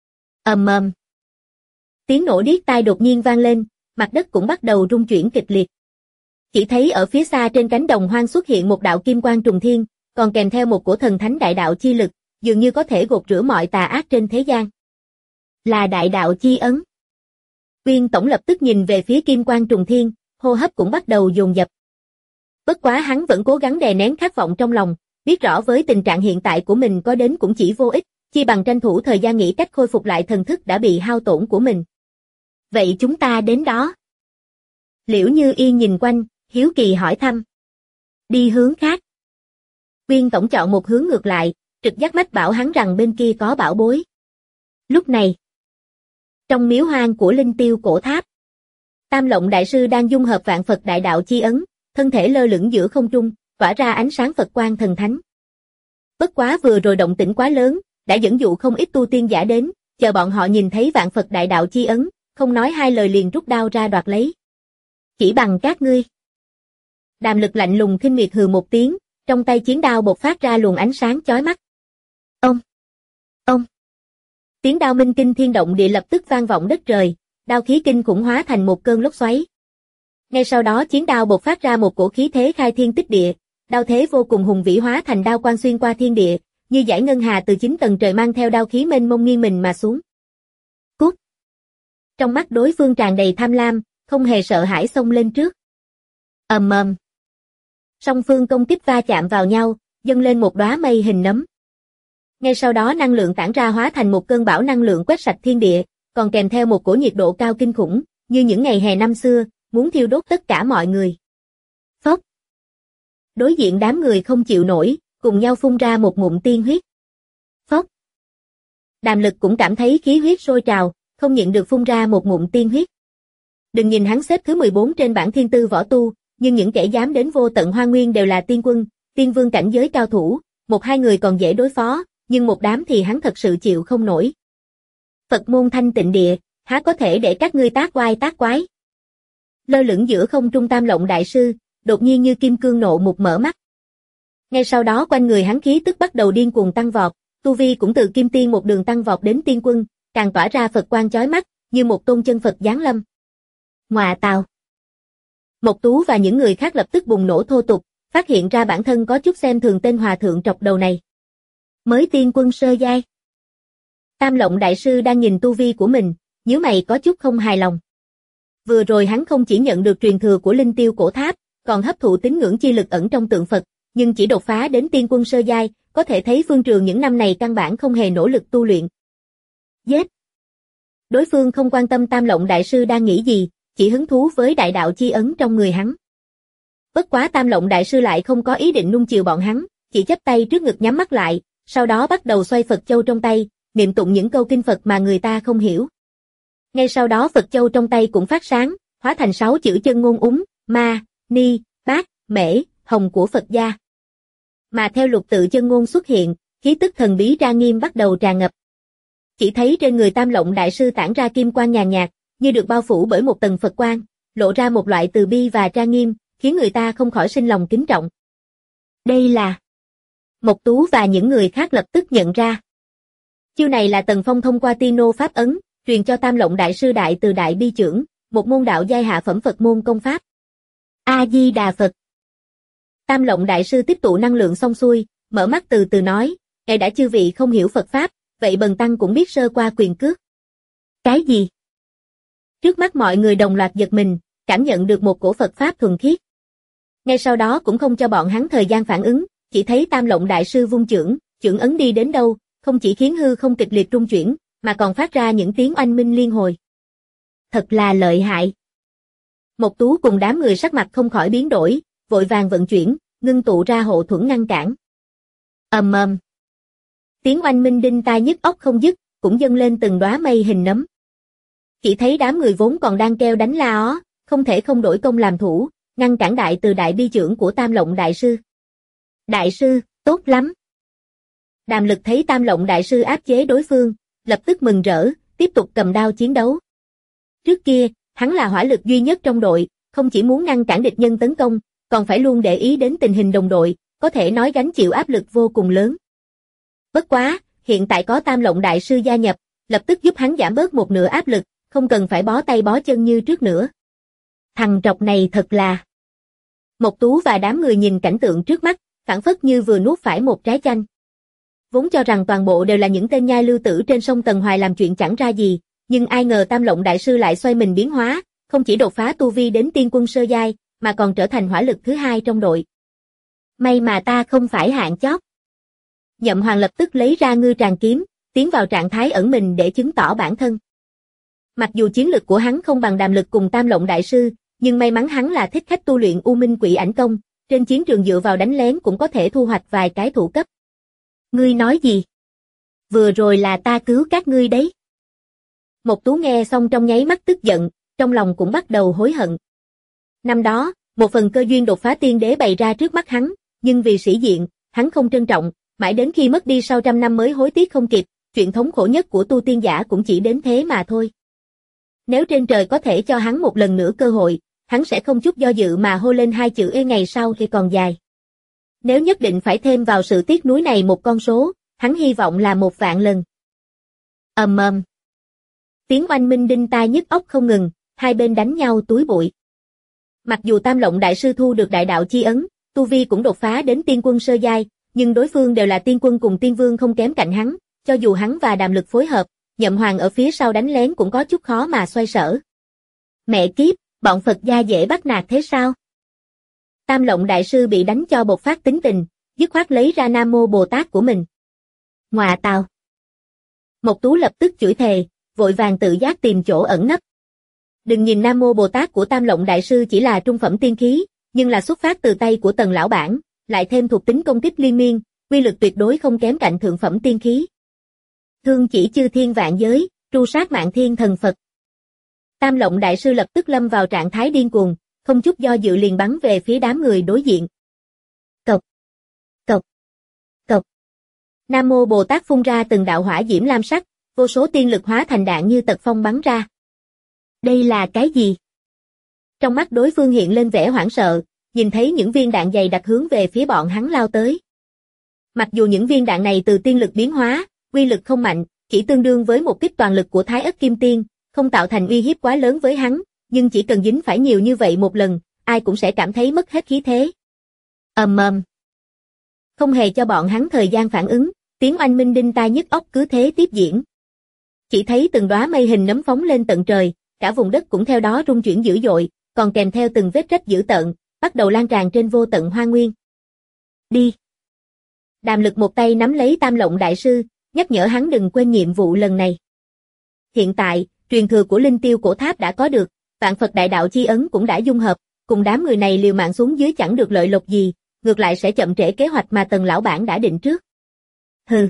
Tiếng nổ điếc tai đột nhiên vang lên, mặt đất cũng bắt đầu rung chuyển kịch liệt. Chỉ thấy ở phía xa trên cánh đồng hoang xuất hiện một đạo kim quang trùng thiên, còn kèm theo một cổ thần thánh đại đạo chi lực, dường như có thể gột rửa mọi tà ác trên thế gian. Là đại đạo chi ấn. Uyên Tổng lập tức nhìn về phía kim quang trùng thiên, hô hấp cũng bắt đầu dồn dập. Bất quá hắn vẫn cố gắng đè nén khát vọng trong lòng, biết rõ với tình trạng hiện tại của mình có đến cũng chỉ vô ích, chi bằng tranh thủ thời gian nghĩ cách khôi phục lại thần thức đã bị hao tổn của mình. Vậy chúng ta đến đó. Liễu Như Yên nhìn quanh, hiếu kỳ hỏi thăm. Đi hướng khác. Uyên Tổng chọn một hướng ngược lại, trực giác mách bảo hắn rằng bên kia có bảo bối. Lúc này, trong miếu hoang của Linh Tiêu cổ tháp, Tam Lộng Đại Sư đang dung hợp vạn Phật đại đạo chi ấn, thân thể lơ lửng giữa không trung, tỏa ra ánh sáng Phật quang thần thánh. Bất quá vừa rồi động tĩnh quá lớn, đã dẫn dụ không ít tu tiên giả đến, chờ bọn họ nhìn thấy vạn Phật đại đạo chi ấn, không nói hai lời liền rút đao ra đoạt lấy. Chỉ bằng các ngươi. Đàm Lực lạnh lùng khinh miệt hừ một tiếng, trong tay chiến đao bộc phát ra luồng ánh sáng chói mắt. Ông. Tiếng đao minh kinh thiên động địa lập tức vang vọng đất trời, đao khí kinh khủng hóa thành một cơn lốc xoáy. Ngay sau đó chiến đao bộc phát ra một cổ khí thế khai thiên tích địa, đao thế vô cùng hùng vĩ hóa thành đao quang xuyên qua thiên địa, như dải ngân hà từ 9 tầng trời mang theo đao khí mênh mông nghiêng mình mà xuống. Cút. Trong mắt đối phương tràn đầy tham lam, không hề sợ hãi xông lên trước. Song phương công kích va chạm vào nhau, dâng lên một đóa mây hình nấm. Ngay sau đó năng lượng tản ra hóa thành một cơn bão năng lượng quét sạch thiên địa, còn kèm theo một cổ nhiệt độ cao kinh khủng, như những ngày hè năm xưa, muốn thiêu đốt tất cả mọi người. Phốc. Đối diện đám người không chịu nổi, cùng nhau phun ra một ngụm tiên huyết. Phốc. Đàm Lực cũng cảm thấy khí huyết sôi trào, không nhịn được phun ra một ngụm tiên huyết. Đừng nhìn hắn xếp thứ 14 trên bảng thiên tư võ tu, nhưng những kẻ dám đến vô tận hoang nguyên đều là tiên quân, tiên vương cảnh giới cao thủ, một hai người còn dễ đối phó, nhưng một đám thì hắn thật sự chịu không nổi. Phật môn thanh tịnh địa, há có thể để các ngươi tác oai tác quái. Lơ lửng giữa không trung Tam Lộng Đại Sư, đột nhiên như kim cương nộ mục mở mắt. Ngay sau đó quanh người hắn khí tức bắt đầu điên cuồng tăng vọt, tu vi cũng từ kim tiên một đường tăng vọt đến tiên quân, càng tỏa ra Phật quang chói mắt, như một tôn chân Phật giáng lâm. Ngoà tào. Mộc Tú và những người khác lập tức bùng nổ thô tục, phát hiện ra bản thân có chút xem thường tên hòa thượng trọc đầu này. Mới tiên quân sơ giai. Tam Lộng đại sư đang nhìn tu vi của mình, nhíu mày có chút không hài lòng. Vừa rồi hắn không chỉ nhận được truyền thừa của Linh Tiêu cổ tháp, còn hấp thụ tín ngưỡng chi lực ẩn trong tượng Phật, nhưng chỉ đột phá đến tiên quân sơ giai, có thể thấy Phương Trường những năm này căn bản không hề nỗ lực tu luyện. Giết! Đối phương không quan tâm Tam Lộng đại sư đang nghĩ gì, chỉ hứng thú với đại đạo chi ấn trong người hắn. Bất quá Tam Lộng đại sư lại không có ý định nuông chiều bọn hắn, chỉ chắp tay trước ngực nhắm mắt lại, sau đó bắt đầu xoay Phật châu trong tay, niệm tụng những câu kinh Phật mà người ta không hiểu. Ngay sau đó Phật châu trong tay cũng phát sáng, hóa thành 6 chữ chân ngôn úng, ma, ni, bát, mễ, hồng của Phật gia. Mà theo lục tự chân ngôn xuất hiện, khí tức thần bí trang nghiêm bắt đầu tràn ngập. Chỉ thấy trên người Tam Lộng đại sư tản ra kim quang nhàn nhạt, như được bao phủ bởi một tầng Phật quang, lộ ra một loại từ bi và trang nghiêm, khiến người ta không khỏi sinh lòng kính trọng. Đây là... Mộc Tú và những người khác lập tức nhận ra. Chiêu này là Tần Phong thông qua Tiên Nô pháp ấn, truyền cho Tam Lộng đại sư Đại Từ Đại Bi Chưởng, một môn đạo giai hạ phẩm Phật môn công pháp. A Di Đà Phật. Tam Lộng đại sư tiếp tụ năng lượng xong xuôi, mở mắt từ từ nói, ngài đã chư vị không hiểu Phật pháp, vậy bần tăng cũng biết sơ qua quyền cước. Cái gì? Trước mắt mọi người đồng loạt giật mình, cảm nhận được một cổ Phật pháp thuần khiết. Ngay sau đó cũng không cho bọn hắn thời gian phản ứng, chỉ thấy Tam Lộng đại sư vung chưởng, chưởng ấn đi đến đâu, không chỉ khiến hư không kịch liệt rung chuyển, mà còn phát ra những tiếng oanh minh liên hồi. Thật là lợi hại. Mộc Tú cùng đám người sắc mặt không khỏi biến đổi, vội vàng vận chuyển, ngưng tụ ra hộ thuẫn ngăn cản. Ầm ầm. Tiếng oanh minh đinh tai nhức óc không dứt, cũng dâng lên từng đóa mây hình nấm. Chỉ thấy đám người vốn còn đang kêu đánh la ó, không thể không đổi công làm thủ, ngăn cản Đại Từ Đại Bi Chưởng của Tam Lộng đại sư. Đại sư, tốt lắm. Đàm Lực thấy Tam Lộng đại sư áp chế đối phương, lập tức mừng rỡ, tiếp tục cầm đao chiến đấu. Trước kia, hắn là hỏa lực duy nhất trong đội, không chỉ muốn ngăn cản địch nhân tấn công, còn phải luôn để ý đến tình hình đồng đội, có thể nói gánh chịu áp lực vô cùng lớn. Bất quá, hiện tại có Tam Lộng đại sư gia nhập, lập tức giúp hắn giảm bớt một nửa áp lực, không cần phải bó tay bó chân như trước nữa. Thằng trọc này thật là... Mộc Tú và đám người nhìn cảnh tượng trước mắt, phảng phất như vừa nuốt phải một trái chanh. Vốn cho rằng toàn bộ đều là những tên nhai lưu tử trên sông Tần Hoài làm chuyện chẳng ra gì, nhưng ai ngờ Tam Lộng đại sư lại xoay mình biến hóa, không chỉ đột phá tu vi đến tiên quân sơ giai, mà còn trở thành hỏa lực thứ hai trong đội. May mà ta không phải hạng chót. Nhậm Hoàng lập tức lấy ra ngư tràng kiếm, tiến vào trạng thái ẩn mình để chứng tỏ bản thân. Mặc dù chiến lực của hắn không bằng Đàm Lực cùng Tam Lộng đại sư, nhưng may mắn hắn là thích khách tu luyện U Minh Quỷ Ảnh Công, trên chiến trường dựa vào đánh lén cũng có thể thu hoạch vài cái thủ cấp. Ngươi nói gì? Vừa rồi là ta cứu các ngươi đấy. Mộc Tú nghe xong trong nháy mắt tức giận, trong lòng cũng bắt đầu hối hận. Năm đó, một phần cơ duyên đột phá tiên đế bày ra trước mắt hắn, nhưng vì sĩ diện, hắn không trân trọng, mãi đến khi mất đi sau trăm năm mới hối tiếc không kịp, chuyện thống khổ nhất của tu tiên giả cũng chỉ đến thế mà thôi. Nếu trên trời có thể cho hắn một lần nữa cơ hội, hắn sẽ không chút do dự mà hô lên hai chữ ê ngày sau thì còn dài. Nếu nhất định phải thêm vào sự tiếc nuối này một con số, hắn hy vọng là 1.000.000 lần. Ầm ầm. Tiếng oanh minh đinh tai nhức óc không ngừng, hai bên đánh nhau túi bụi. Mặc dù Tam Lộng đại sư thu được đại đạo chi ấn, tu vi cũng đột phá đến tiên quân sơ giai, nhưng đối phương đều là tiên quân cùng tiên vương không kém cạnh hắn, cho dù hắn và Đàm Lực phối hợp, Nhậm Hoàng ở phía sau đánh lén cũng có chút khó mà xoay sở. Mẹ kiếp, bọn Phật gia dễ bắt nạt thế sao? Tam Lộng đại sư bị đánh cho bộc phát tính tình, dứt khoát lấy ra Nam Mô Bồ Tát của mình. Ngọa tào. Mộc Tú lập tức chửi thề, vội vàng tự giác tìm chỗ ẩn nấp. Đừng nhìn Nam Mô Bồ Tát của Tam Lộng đại sư chỉ là trung phẩm tiên khí, nhưng là xuất phát từ tay của Tần lão bản, lại thêm thuộc tính công kích liên miên, uy lực tuyệt đối không kém cạnh thượng phẩm tiên khí. Thương chỉ chư thiên vạn giới, tru sát mạng thiên thần Phật. Tam Lộng đại sư lập tức lâm vào trạng thái điên cuồng, không chút do dự liền bắn về phía đám người đối diện. Cộc, cộc, cộc. Nam Mô Bồ Tát phun ra từng đạo hỏa diễm lam sắc, vô số tiên lực hóa thành đạn như tật phong bắn ra. Đây là cái gì? Trong mắt đối phương hiện lên vẻ hoảng sợ, nhìn thấy những viên đạn dày đặc hướng về phía bọn hắn lao tới. Mặc dù những viên đạn này từ tiên lực biến hóa, uy lực không mạnh, chỉ tương đương với một kích toàn lực của Thái Ất Kim Tiên, không tạo thành uy hiếp quá lớn với hắn, nhưng chỉ cần dính phải nhiều như vậy một lần, ai cũng sẽ cảm thấy mất hết khí thế. Không hề cho bọn hắn thời gian phản ứng, tiếng oanh minh đinh tai nhức óc cứ thế tiếp diễn. Chỉ thấy từng đóa mây hình nấm phóng lên tận trời, cả vùng đất cũng theo đó rung chuyển dữ dội, còn kèm theo từng vết rách dữ tợn, bắt đầu lan tràn trên vô tận hoang nguyên. Đi! Đàm Lực một tay nắm lấy Tam Lộng Đại Sư, nhắc nhở hắn đừng quên nhiệm vụ lần này. Hiện tại, truyền thừa của Linh Tiêu Cổ Tháp đã có được, Vạn Phật Đại Đạo chi ấn cũng đã dung hợp, cùng đám người này liều mạng xuống dưới chẳng được lợi lộc gì, ngược lại sẽ chậm trễ kế hoạch mà Tần lão bản đã định trước. Hừ.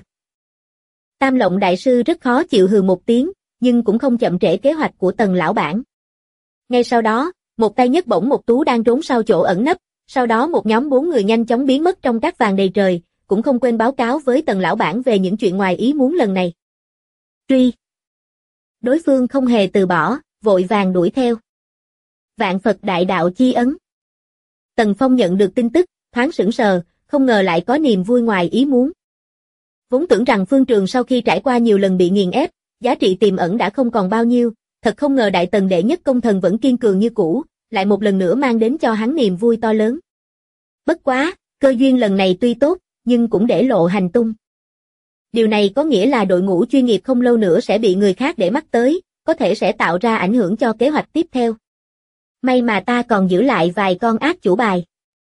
Tam Lộng Đại Sư rất khó chịu hừ một tiếng, nhưng cũng không chậm trễ kế hoạch của Tần lão bản. Ngay sau đó, một tay nhấc bổng một tú đang trốn sau chỗ ẩn nấp, sau đó một nhóm 4 người nhanh chóng biến mất trong cát vàng đầy trời, cũng không quên báo cáo với Tần lão bản về những chuyện ngoài ý muốn lần này. Truy. Đối phương không hề từ bỏ, vội vàng đuổi theo. Vạn Phật Đại Đạo chi ấn. Tần Phong nhận được tin tức, thoáng sững sờ, không ngờ lại có niềm vui ngoài ý muốn. Vốn tưởng rằng Phương Trường sau khi trải qua nhiều lần bị nghiền ép, giá trị tiềm ẩn đã không còn bao nhiêu, thật không ngờ Đại Tần đệ nhất công thần vẫn kiên cường như cũ, lại một lần nữa mang đến cho hắn niềm vui to lớn. Bất quá, cơ duyên lần này tuy tốt, nhưng cũng để lộ hành tung. Điều này có nghĩa là đội ngũ chuyên nghiệp không lâu nữa sẽ bị người khác để mắt tới, có thể sẽ tạo ra ảnh hưởng cho kế hoạch tiếp theo. May mà ta còn giữ lại vài con ác chủ bài.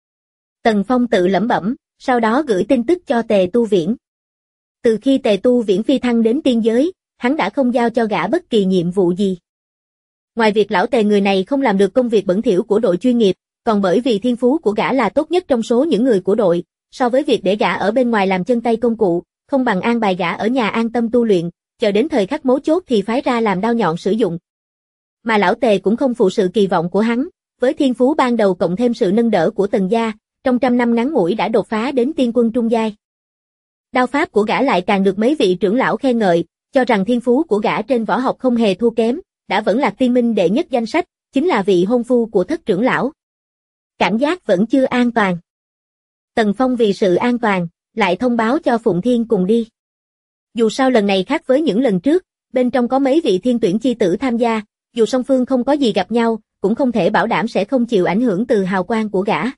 Tần Phong tự lẩm bẩm, sau đó gửi tin tức cho Tề Tu Viễn. Từ khi Tề Tu Viễn phi thăng đến tiên giới, hắn đã không giao cho gã bất kỳ nhiệm vụ gì. Ngoài việc lão Tề người này không làm được công việc bẩn thỉu của đội chuyên nghiệp, còn bởi vì thiên phú của gã là tốt nhất trong số những người của đội, so với việc để gã ở bên ngoài làm chân tay công cụ, không bằng an bài gã ở nhà an tâm tu luyện, chờ đến thời khắc mấu chốt thì phái ra làm đao nhọn sử dụng. Mà lão Tề cũng không phụ sự kỳ vọng của hắn, với thiên phú ban đầu cộng thêm sự nâng đỡ của Tần gia, trong 100 năm ngắn ngủi đã đột phá đến tiên quân trung giai. Đao pháp của gã lại càng được mấy vị trưởng lão khen ngợi, cho rằng thiên phú của gã trên võ học không hề thua kém, đã vẫn là tiên minh đệ nhất danh sách, chính là vị hôn phu của Thất trưởng lão. Cảm giác vẫn chưa an toàn. Tần Phong vì sự an toàn, lại thông báo cho Phụng Thiên cùng đi. Dù sao lần này khác với những lần trước, bên trong có mấy vị thiên tuyển chi tử tham gia, dù song phương không có gì gặp nhau, cũng không thể bảo đảm sẽ không chịu ảnh hưởng từ hào quang của gã.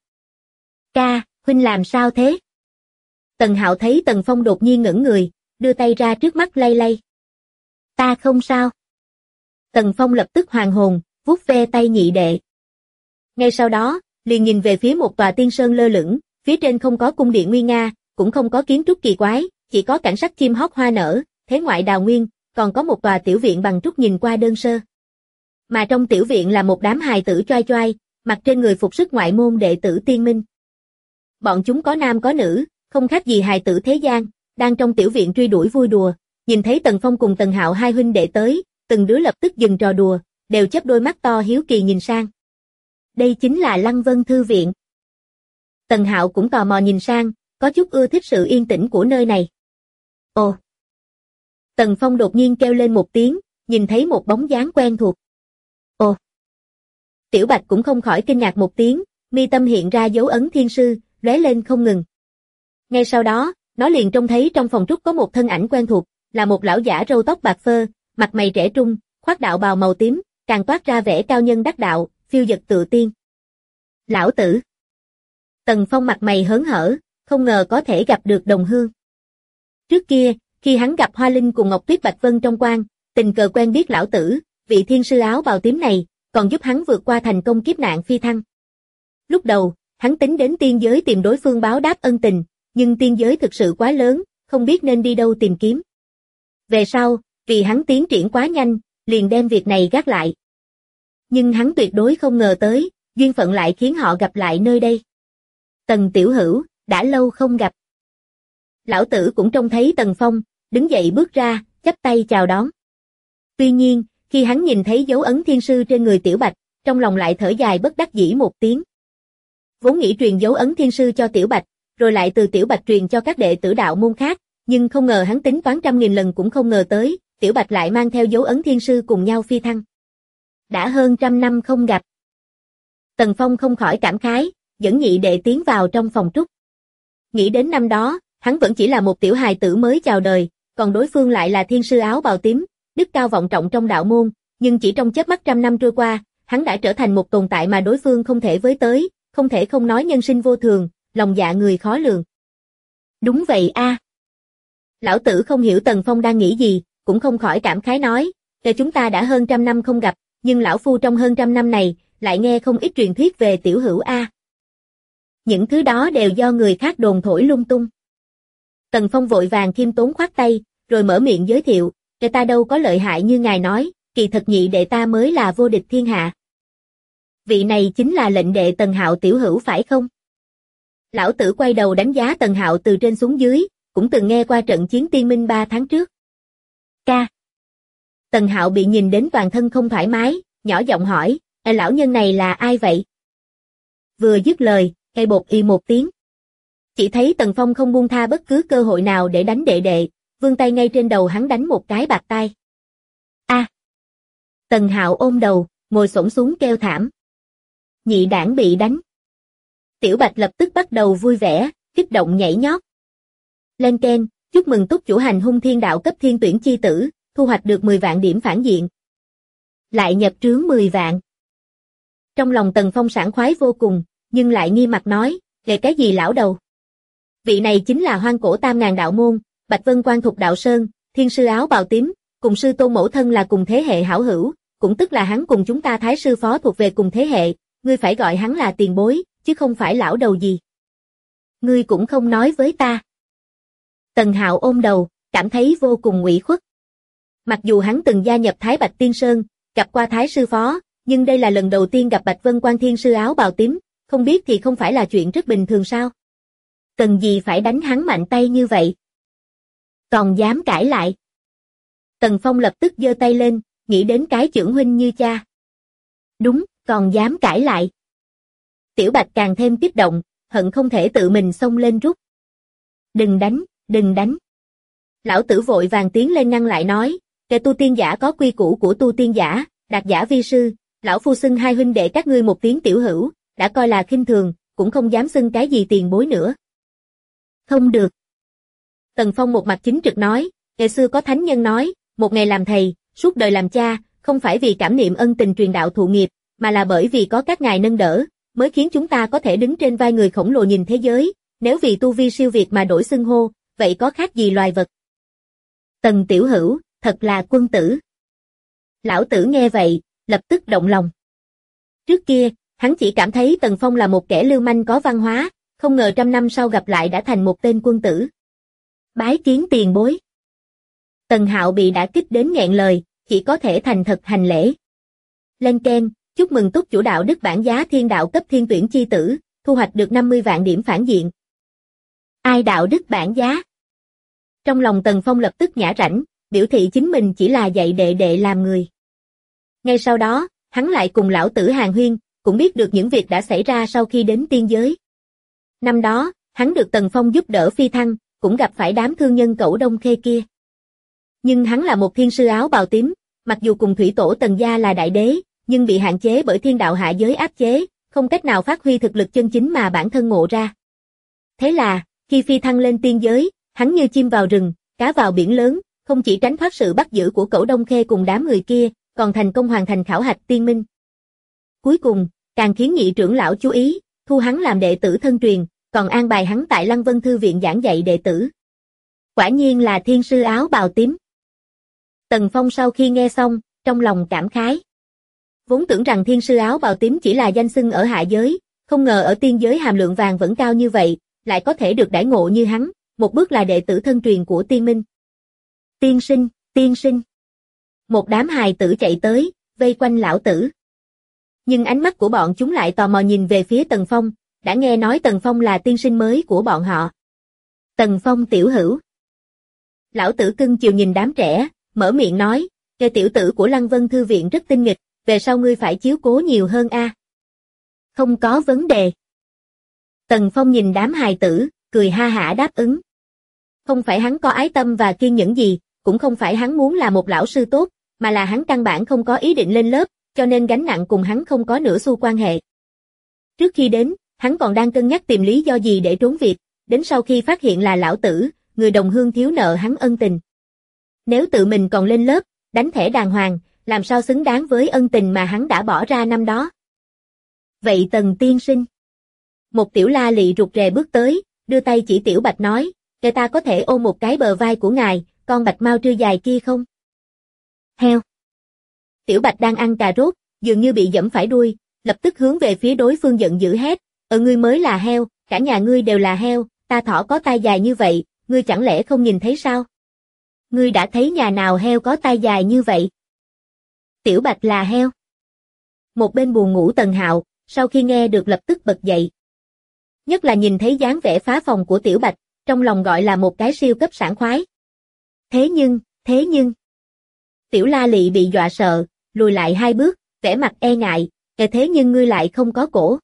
Ca, huynh làm sao thế? Tần Hạo thấy Tần Phong đột nhiên ngẩng người, đưa tay ra trước mắt lay lay. Ta không sao. Tần Phong lập tức hoàn hồn, vuốt ve tay nhị đệ. Ngay sau đó, liền nhìn về phía một tòa tiên sơn lơ lửng, phía trên không có cung điện nguy nga, cũng không có kiến trúc kỳ quái, chỉ có cảnh sắc chim hót hoa nở, thế ngoại đào nguyên, còn có một tòa tiểu viện bằng trúc nhìn qua đơn sơ. Mà trong tiểu viện là một đám hài tử choai choai, mặc trên người phục sức ngoại môn đệ tử tiên minh. Bọn chúng có nam có nữ, không khác gì hài tử thế gian, đang trong tiểu viện truy đuổi vui đùa, nhìn thấy Tần Phong cùng Tần Hạo hai huynh đệ tới, từng đứa lập tức dừng trò đùa, đều chớp đôi mắt to hiếu kỳ nhìn sang. Đây chính là Lăng Vân Thư Viện. Tần Hạo cũng tò mò nhìn sang, có chút ưa thích sự yên tĩnh của nơi này. Ồ! Tần Phong đột nhiên kêu lên một tiếng, nhìn thấy một bóng dáng quen thuộc. Ồ! Tiểu Bạch cũng không khỏi kinh ngạc một tiếng, mi tâm hiện ra dấu ấn thiên sư, lóe lên không ngừng. Ngay sau đó, nó liền trông thấy trong phòng trúc có một thân ảnh quen thuộc, là một lão giả râu tóc bạc phơ, mặt mày trẻ trung, khoác đạo bào màu tím, càng toát ra vẻ cao nhân đắc đạo, phiêu dật tự tiên. Lão tử! Tần Phong mặt mày hớn hở, không ngờ có thể gặp được đồng hương. Trước kia, khi hắn gặp Hoa Linh cùng Ngọc Tuyết Bạch Vân trong quan, tình cờ quen biết lão tử, vị thiên sư áo bào tím này, còn giúp hắn vượt qua thành công kiếp nạn phi thăng. Lúc đầu, hắn tính đến tiên giới tìm đối phương báo đáp ân tình, nhưng tiên giới thực sự quá lớn, không biết nên đi đâu tìm kiếm. Về sau, vì hắn tiến triển quá nhanh, liền đem việc này gác lại. Nhưng hắn tuyệt đối không ngờ tới, duyên phận lại khiến họ gặp lại nơi đây. Tần tiểu hữu, đã lâu không gặp. Lão tử cũng trông thấy Tần Phong, đứng dậy bước ra, chắp tay chào đón. Tuy nhiên, khi hắn nhìn thấy dấu ấn thiên sư trên người Tiểu Bạch, trong lòng lại thở dài bất đắc dĩ một tiếng. Vốn nghĩ truyền dấu ấn thiên sư cho Tiểu Bạch, rồi lại từ Tiểu Bạch truyền cho các đệ tử đạo môn khác, nhưng không ngờ hắn tính toán 100.000 lần cũng không ngờ tới, Tiểu Bạch lại mang theo dấu ấn thiên sư cùng nhau phi thăng. Đã hơn 100 năm không gặp. Tần Phong không khỏi cảm khái, dẫn nhị đệ tiến vào trong phòng trúc. Nghĩ đến năm đó, hắn vẫn chỉ là một tiểu hài tử mới chào đời, còn đối phương lại là thiên sư áo bào tím, đức cao vọng trọng trong đạo môn, nhưng chỉ trong chớp mắt 100 năm trôi qua, hắn đã trở thành một tồn tại mà đối phương không thể với tới, không thể không nói nhân sinh vô thường, lòng dạ người khó lường. Đúng vậy a. Lão tử không hiểu Tần Phong đang nghĩ gì, cũng không khỏi cảm khái nói, chúng ta đã hơn trăm năm không gặp, nhưng lão phu trong hơn trăm năm này, lại nghe không ít truyền thuyết về tiểu hữu a. Những thứ đó đều do người khác đồn thổi lung tung. Tần Phong vội vàng khiêm tốn khoát tay, rồi mở miệng giới thiệu, ta đâu có lợi hại như ngài nói, kỳ thật nhị đệ ta mới là vô địch thiên hạ. Vị này chính là lệnh đệ Tần Hạo tiểu hữu phải không? Lão tử quay đầu đánh giá Tần Hạo từ trên xuống dưới, cũng từng nghe qua trận chiến Tiên Minh 3 tháng trước. Ca. Tần Hạo bị nhìn đến toàn thân không thoải mái, nhỏ giọng hỏi, lão nhân này là ai vậy? Vừa dứt lời, cây bột y một tiếng. Chỉ thấy Tần Phong không buông tha bất cứ cơ hội nào để đánh đệ đệ, vươn tay ngay trên đầu hắn đánh một cái bạt tai. A. Tần Hạo ôm đầu, ngồi xổm xuống kêu thảm. Nhị đảng bị đánh. Tiểu Bạch lập tức bắt đầu vui vẻ, kích động nhảy nhót. Lên keng, chúc mừng túc chủ hành hung thiên đạo cấp thiên tuyển chi tử, thu hoạch được 10 vạn điểm phản diện. Lại nhập trướng 10 vạn. Trong lòng Tần Phong sảng khoái vô cùng, nhưng lại nghi mặt nói, về cái gì lão đầu? Vị này chính là hoang cổ tam ngàn đạo môn, Bạch Vân Quan Thục Đạo Sơn, thiên sư áo bào tím, cùng sư tôn mẫu thân là cùng thế hệ hảo hữu, cũng tức là hắn cùng chúng ta thái sư phó thuộc về cùng thế hệ, ngươi phải gọi hắn là tiền bối, chứ không phải lão đầu gì. Ngươi cũng không nói với ta. Tần Hạo ôm đầu, cảm thấy vô cùng ủy khuất. Mặc dù hắn từng gia nhập Thái Bạch Tiên Sơn, gặp qua thái sư phó, nhưng đây là lần đầu tiên gặp Bạch Vân Quan thiên sư áo bào tím, không biết thì không phải là chuyện rất bình thường sao? Cần gì phải đánh hắn mạnh tay như vậy? Còn dám cãi lại. Tần Phong lập tức giơ tay lên, nghĩ đến cái chưởng huynh như cha. Đúng, còn dám cãi lại. Tiểu Bạch càng thêm kích động, hận không thể tự mình xông lên rút. Đừng đánh, đừng đánh. Lão tử vội vàng tiến lên ngăn lại nói, kẻ tu tiên giả có quy củ của tu tiên giả, đạt giả vi sư, lão phu xưng hai huynh đệ các ngươi một tiếng tiểu hữu, đã coi là khinh thường, cũng không dám xưng cái gì tiền bối nữa. Không được. Tần Phong một mặt chính trực nói, ngày xưa có thánh nhân nói, một ngày làm thầy, suốt đời làm cha, không phải vì cảm niệm ân tình truyền đạo thụ nghiệp, mà là bởi vì có các ngài nâng đỡ, mới khiến chúng ta có thể đứng trên vai người khổng lồ nhìn thế giới, nếu vì tu vi siêu việt mà đổi xưng hô, vậy có khác gì loài vật. Tần tiểu hữu, thật là quân tử. Lão tử nghe vậy, lập tức động lòng. Trước kia, hắn chỉ cảm thấy Tần Phong là một kẻ lưu manh có văn hóa, không ngờ trăm năm sau gặp lại đã thành một tên quân tử. Bái kiến tiền bối. Tần Hạo bị đả kích đến nghẹn lời, chỉ có thể thành thật hành lễ. Lên keng, chúc mừng túc chủ đạo đức bản giá thiên đạo cấp thiên tuyển chi tử, thu hoạch được 50 vạn điểm phản diện. Ai đạo đức bản giá? Trong lòng Tần Phong lập tức nhả rãnh, biểu thị chính mình chỉ là dạy đệ đệ làm người. Ngay sau đó, hắn lại cùng lão tử hàn huyên, cũng biết được những việc đã xảy ra sau khi đến tiên giới. Năm đó, hắn được Tần Phong giúp đỡ phi thăng, cũng gặp phải đám thương nhân Cẩu Đông Khê kia. Nhưng hắn là một thiên sư áo bào tím, mặc dù cùng thủy tổ Tần gia là đại đế, nhưng bị hạn chế bởi thiên đạo hạ giới áp chế, không cách nào phát huy thực lực chân chính mà bản thân ngộ ra. Thế là, khi phi thăng lên tiên giới, hắn như chim vào rừng, cá vào biển lớn, không chỉ tránh thoát sự bắt giữ của Cẩu Đông Khê cùng đám người kia, còn thành công hoàn thành khảo hạch tiên minh. Cuối cùng, càng khiến nhị trưởng lão chú ý, thu hắn làm đệ tử thân truyền, còn an bài hắn tại Lăng Vân Thư viện giảng dạy đệ tử. Quả nhiên là thiên sư áo bào tím. Tần Phong sau khi nghe xong, trong lòng cảm khái. Vốn tưởng rằng thiên sư áo bào tím chỉ là danh xưng ở hạ giới, không ngờ ở tiên giới hàm lượng vàng vẫn cao như vậy, lại có thể được đãi ngộ như hắn, một bước là đệ tử thân truyền của tiên minh. Tiên sinh, tiên sinh. Một đám hài tử chạy tới, vây quanh lão tử. Nhưng ánh mắt của bọn chúng lại tò mò nhìn về phía Tần Phong, đã nghe nói Tần Phong là tiên sinh mới của bọn họ. Tần Phong tiểu hữu. Lão tử cưng chiều nhìn đám trẻ, mở miệng nói, "Kẻ tiểu tử của Lăng Vân Thư viện rất tinh nghịch, về sau ngươi phải chiếu cố nhiều hơn a." Không có vấn đề. Tần Phong nhìn đám hài tử, cười ha hả đáp ứng. Không phải hắn có ái tâm và kiên nhẫn gì, cũng không phải hắn muốn là một lão sư tốt, mà là hắn căn bản không có ý định lên lớp, cho nên gánh nặng cùng hắn không có nửa xu quan hệ. Trước khi đến, hắn còn đang cân nhắc tìm lý do gì để trốn việc, đến sau khi phát hiện là lão tử, người đồng hương thiếu nợ hắn ân tình. Nếu tự mình còn lên lớp, đánh thẻ đàng hoàng, làm sao xứng đáng với ân tình mà hắn đã bỏ ra năm đó. Vậy Tần tiên sinh. Một Tiểu La Lị rụt rè bước tới, đưa tay chỉ Tiểu Bạch nói, kẻ ta có thể ôm một cái bờ vai của ngài, con bạch mau trưa dài kia không? Heo. Tiểu Bạch đang ăn cà rốt, dường như bị giẫm phải đuôi, lập tức hướng về phía đối phương giận dữ hét, ngươi mới là heo, cả nhà ngươi đều là heo, ta thỏ có tai dài như vậy, ngươi chẳng lẽ không nhìn thấy sao? Ngươi đã thấy nhà nào heo có tai dài như vậy? Tiểu Bạch là heo. Một bên buồn ngủ Tần Hạo, sau khi nghe được lập tức bật dậy. Nhất là nhìn thấy dáng vẻ phá phòng của Tiểu Bạch, trong lòng gọi là một cái siêu cấp sảng khoái. Thế nhưng... Tiểu La Lị bị dọa sợ, lùi lại 2 bước, vẻ mặt e ngại, thế nhưng ngươi lại không có cổ.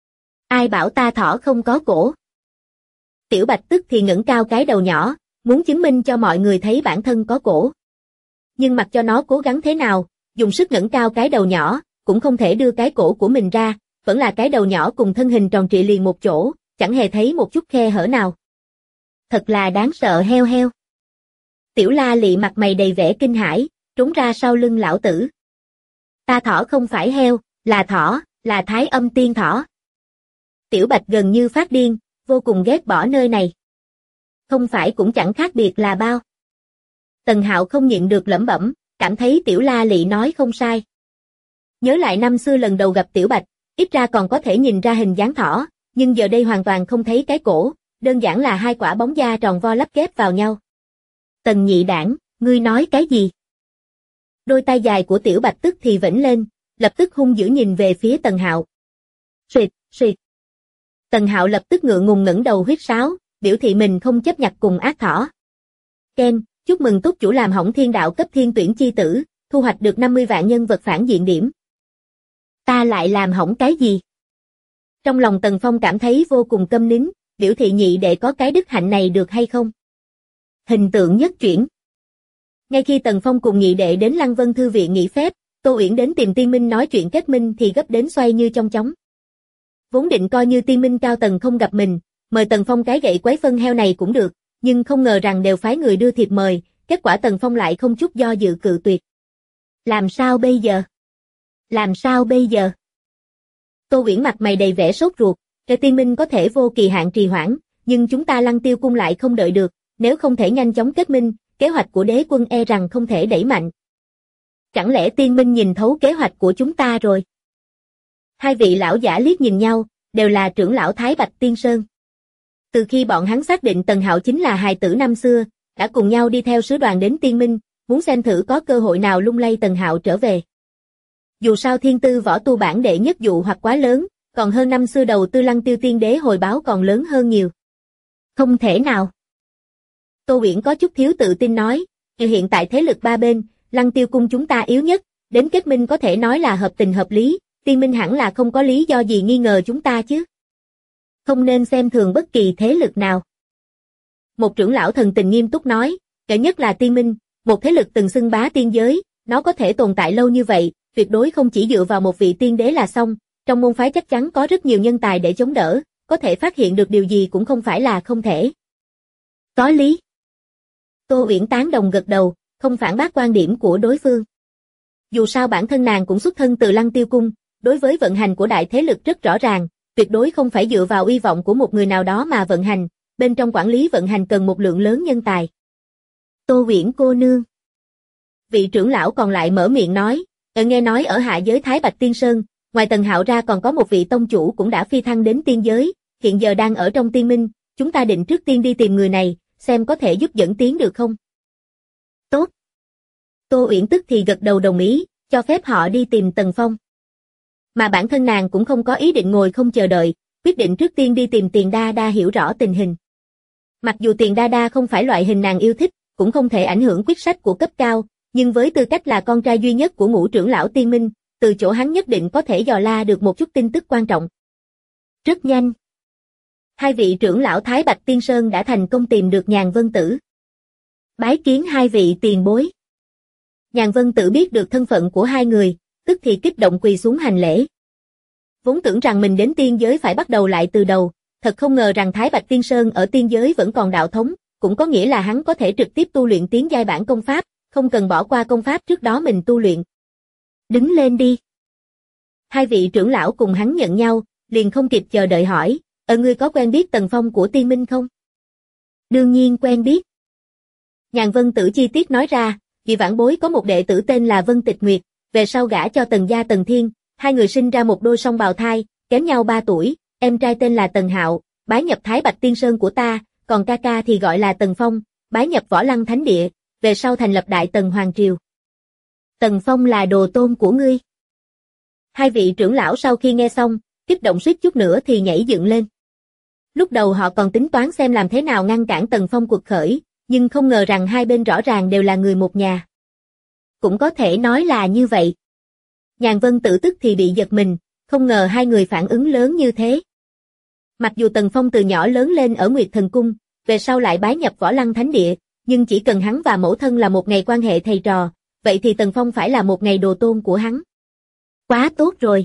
Ai bảo ta thỏ không có cổ? Tiểu Bạch tức thì ngẩng cao cái đầu nhỏ, muốn chứng minh cho mọi người thấy bản thân có cổ. Nhưng mặc cho nó cố gắng thế nào, dùng sức ngẩng cao cái đầu nhỏ, cũng không thể đưa cái cổ của mình ra, vẫn là cái đầu nhỏ cùng thân hình tròn trịa liền một chỗ, chẳng hề thấy một chút khe hở nào. Thật là đáng sợ heo. Tiểu La Lị mặt mày đầy vẻ kinh hãi, trốn ra sau lưng lão tử. Ta thỏ không phải heo, là thỏ, là Thái Âm tiên thỏ. Tiểu Bạch gần như phát điên, vô cùng ghét bỏ nơi này. Không phải cũng chẳng khác biệt là bao. Tần Hạo không nhịn được lẩm bẩm, cảm thấy Tiểu La Lị nói không sai. Nhớ lại năm xưa lần đầu gặp Tiểu Bạch, ít ra còn có thể nhìn ra hình dáng thỏ, nhưng giờ đây hoàn toàn không thấy cái cổ, đơn giản là 2 quả bóng da tròn vo lắp ghép vào nhau. Tần nhị đảng, ngươi nói cái gì? Đôi tay dài của Tiểu Bạch tức thì vểnh lên, lập tức hung dữ nhìn về phía Tần Hạo. Xuyệt. Tần Hạo lập tức ngượng ngùng ngẩng đầu huýt sáo, biểu thị mình không chấp nhặt cùng ác thỏ. Ken, chúc mừng túc chủ làm hỏng thiên đạo cấp thiên tuyển chi tử, thu hoạch được 50 vạn nhân vật phản diện điểm. Ta lại làm hỏng cái gì? Trong lòng Tần Phong cảm thấy vô cùng câm nín, biểu thị nhị đệ có cái đức hạnh này được hay không? Hình tượng nhất chuyển. Ngay khi Tần Phong cùng nhị đệ đến Lăng Vân Thư viện nghỉ phép, Tô Uyển đến tìm Tiên Minh nói chuyện kết minh thì gấp đến xoay như trong chóng. Vốn định coi như Tiên Minh cao tầng không gặp mình, mời Tần Phong cái gậy quấy phân heo này cũng được, nhưng không ngờ rằng đều phái người đưa thiệp mời, kết quả Tần Phong lại không chút do dự cự tuyệt. Làm sao bây giờ? Tô Uyển mặt mày đầy vẻ sốt ruột, cái Tiên Minh có thể vô kỳ hạn trì hoãn, nhưng chúng ta Lăng Tiêu cung lại không đợi được, nếu không thể nhanh chóng kết minh, kế hoạch của đế quân e rằng không thể đẩy mạnh. Chẳng lẽ Tiên Minh nhìn thấu kế hoạch của chúng ta rồi? Hai vị lão giả liếc nhìn nhau, đều là trưởng lão Thái Bạch Tiên Sơn. Từ khi bọn hắn xác định Tần Hạo chính là hài tử năm xưa, đã cùng nhau đi theo sứ đoàn đến Tiên Minh, muốn xem thử có cơ hội nào lung lay Tần Hạo trở về. Dù sao thiên tư võ tu bản đệ nhất dụ hoặc quá lớn, còn hơn năm xưa đầu tư Lăng Tiêu Tiên Đế hồi báo còn lớn hơn nhiều. Không thể nào. Tô Uyển có chút thiếu tự tin nói, hiện tại thế lực ba bên, Lăng Tiêu cung chúng ta yếu nhất, đến kết minh có thể nói là hợp tình hợp lý, Tiên Minh hẳn là không có lý do gì nghi ngờ chúng ta chứ. Không nên xem thường bất kỳ thế lực nào. Một trưởng lão thần tình nghiêm túc nói, kể nhất là Tiên Minh, một thế lực từng xưng bá tiên giới, nó có thể tồn tại lâu như vậy, tuyệt đối không chỉ dựa vào một vị tiên đế là xong, trong môn phái chắc chắn có rất nhiều nhân tài để chống đỡ, có thể phát hiện được điều gì cũng không phải là không thể. Có lý. Tô Uyển tán đồng gật đầu, không phản bác quan điểm của đối phương. Dù sao bản thân nàng cũng xuất thân từ Lăng Tiêu cung, đối với vận hành của đại thế lực rất rõ ràng, tuyệt đối không phải dựa vào uy vọng của một người nào đó mà vận hành, bên trong quản lý vận hành cần một lượng lớn nhân tài. Tô Uyển cô nương. Vị trưởng lão còn lại mở miệng nói, nghe nói ở hạ giới Thái Bạch Tiên Sơn, ngoài Tần Hạo ra còn có một vị tông chủ cũng đã phi thăng đến tiên giới, hiện giờ đang ở trong Tiên Minh, chúng ta định trước tiên đi tìm người này, xem có thể giúp dẫn tiến được không? Tốt. Tô Uyển tức thì gật đầu đồng ý, cho phép họ đi tìm Tần Phong. Mà bản thân nàng cũng không có ý định ngồi không chờ đợi, quyết định trước tiên đi tìm Tiền Đa Đa hiểu rõ tình hình. Mặc dù Tiền Đa Đa không phải loại hình nàng yêu thích, cũng không thể ảnh hưởng quyết sách của cấp cao, nhưng với tư cách là con trai duy nhất của ngũ trưởng lão Tiên Minh, từ chỗ hắn nhất định có thể dò la được một chút tin tức quan trọng. Rất nhanh. Hai vị trưởng lão Thái Bạch Tiên Sơn đã thành công tìm được Nhàn Vân Tử. Bái kiến hai vị tiền bối. Nhàn Vân Tử biết được thân phận của hai người, tức thì kích động quỳ xuống hành lễ. Vốn tưởng rằng mình đến tiên giới phải bắt đầu lại từ đầu, thật không ngờ rằng Thái Bạch Tiên Sơn ở tiên giới vẫn còn đạo thống, cũng có nghĩa là hắn có thể trực tiếp tu luyện tiến giai bản công pháp, không cần bỏ qua công pháp trước đó mình tu luyện. Đứng lên đi. Hai vị trưởng lão cùng hắn nhận nhau, liền không kịp chờ đợi hỏi, ngươi có quen biết Tần Phong của Tiên Minh không? Đương nhiên quen biết. Nhàn Vân Tử chi tiết nói ra, vì vãn bối có một đệ tử tên là Vân Tịch Nguyệt, về sau gả cho Tần gia Tần Thiên, hai người sinh ra một đôi song bào thai, kém nhau 3 tuổi, em trai tên là Tần Hạo, bái nhập Thái Bạch Tiên Sơn của ta, còn ca ca thì gọi là Tần Phong, bái nhập Võ Lăng Thánh Địa, về sau thành lập Đại Tần Hoàng Triều. Tần Phong là đồ tôn của ngươi. Hai vị trưởng lão sau khi nghe xong, kích động suýt chút nữa thì nhảy dựng lên. Lúc đầu họ còn tính toán xem làm thế nào ngăn cản Tần Phong cuộc khởi, nhưng không ngờ rằng hai bên rõ ràng đều là người một nhà. Cũng có thể nói là như vậy. Nhàn Vân Tử tức thì bị giật mình, không ngờ hai người phản ứng lớn như thế. Mặc dù Tần Phong từ nhỏ lớn lên ở Nguyệt Thần Cung, về sau lại bái nhập Võ Lăng Thánh Địa, nhưng chỉ cần hắn và mẫu thân là một ngày quan hệ thầy trò, vậy thì Tần Phong phải là một ngày đồ tôn của hắn. Quá tốt rồi.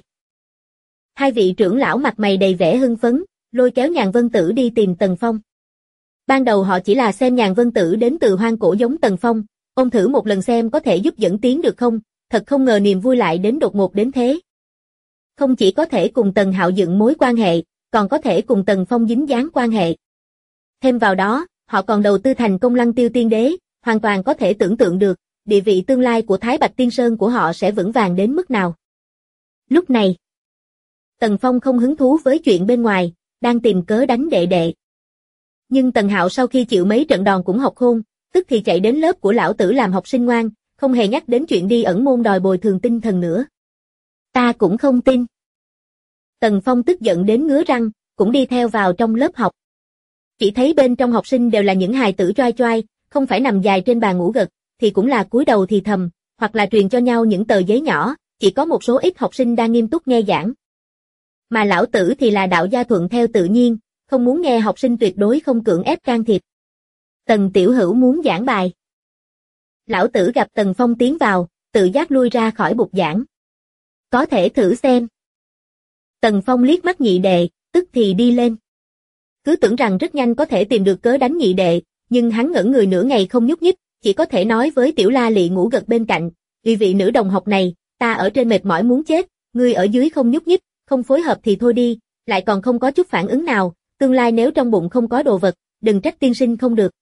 Hai vị trưởng lão mặt mày đầy vẻ hưng phấn, lôi kéo Nhàn Vân Tử đi tìm Tần Phong. Ban đầu họ chỉ là xem Nhàn Vân Tử đến từ hoang cổ giống Tần Phong, ôm thử một lần xem có thể giúp dẫn tiến được không, thật không ngờ niềm vui lại đến đột ngột đến thế. Không chỉ có thể cùng Tần Hạo dựng mối quan hệ, còn có thể cùng Tần Phong dính dáng quan hệ. Thêm vào đó, họ còn đầu tư thành công Lăng Tiêu Tiên Đế, hoàn toàn có thể tưởng tượng được, địa vị tương lai của Thái Bạch Tiên Sơn của họ sẽ vững vàng đến mức nào. Lúc này, Tần Phong không hứng thú với chuyện bên ngoài, đang tìm cớ đánh đệ đệ. Nhưng Tần Hạo sau khi chịu mấy trận đòn cũng học khôn, tức thì chạy đến lớp của lão tử làm học sinh ngoan, không hề nhắc đến chuyện đi ẩn môn đòi bồi thường tinh thần nữa. Ta cũng không tin. Tần Phong tức giận đến ngứa răng, cũng đi theo vào trong lớp học. Chỉ thấy bên trong học sinh đều là những hài tử choai choai, không phải nằm dài trên bàn ngủ gật, thì cũng là cúi đầu thì thầm, hoặc là truyền cho nhau những tờ giấy nhỏ, chỉ có một số ít học sinh đang nghiêm túc nghe giảng. Mà lão tử thì là đạo gia thuận theo tự nhiên, không muốn nghe học sinh tuyệt đối không cưỡng ép can thiệp. Tần Tiểu Hữu muốn giảng bài. Lão tử gặp Tần Phong tiến vào, tự giác lui ra khỏi bục giảng. Có thể thử xem. Tần Phong liếc mắt nhị đệ, tức thì đi lên. Cứ tưởng rằng rất nhanh có thể tìm được cớ đánh nhị đệ, nhưng hắn ngẩn người nửa ngày không nhúc nhích, chỉ có thể nói với Tiểu La Lị ngủ gật bên cạnh, vì vị nữ đồng học này, ta ở trên mệt mỏi muốn chết, ngươi ở dưới không nhúc nhích, không phối hợp thì thôi đi, lại còn không có chút phản ứng nào, tương lai nếu trong bụng không có đồ vật, đừng trách tiên sinh không được.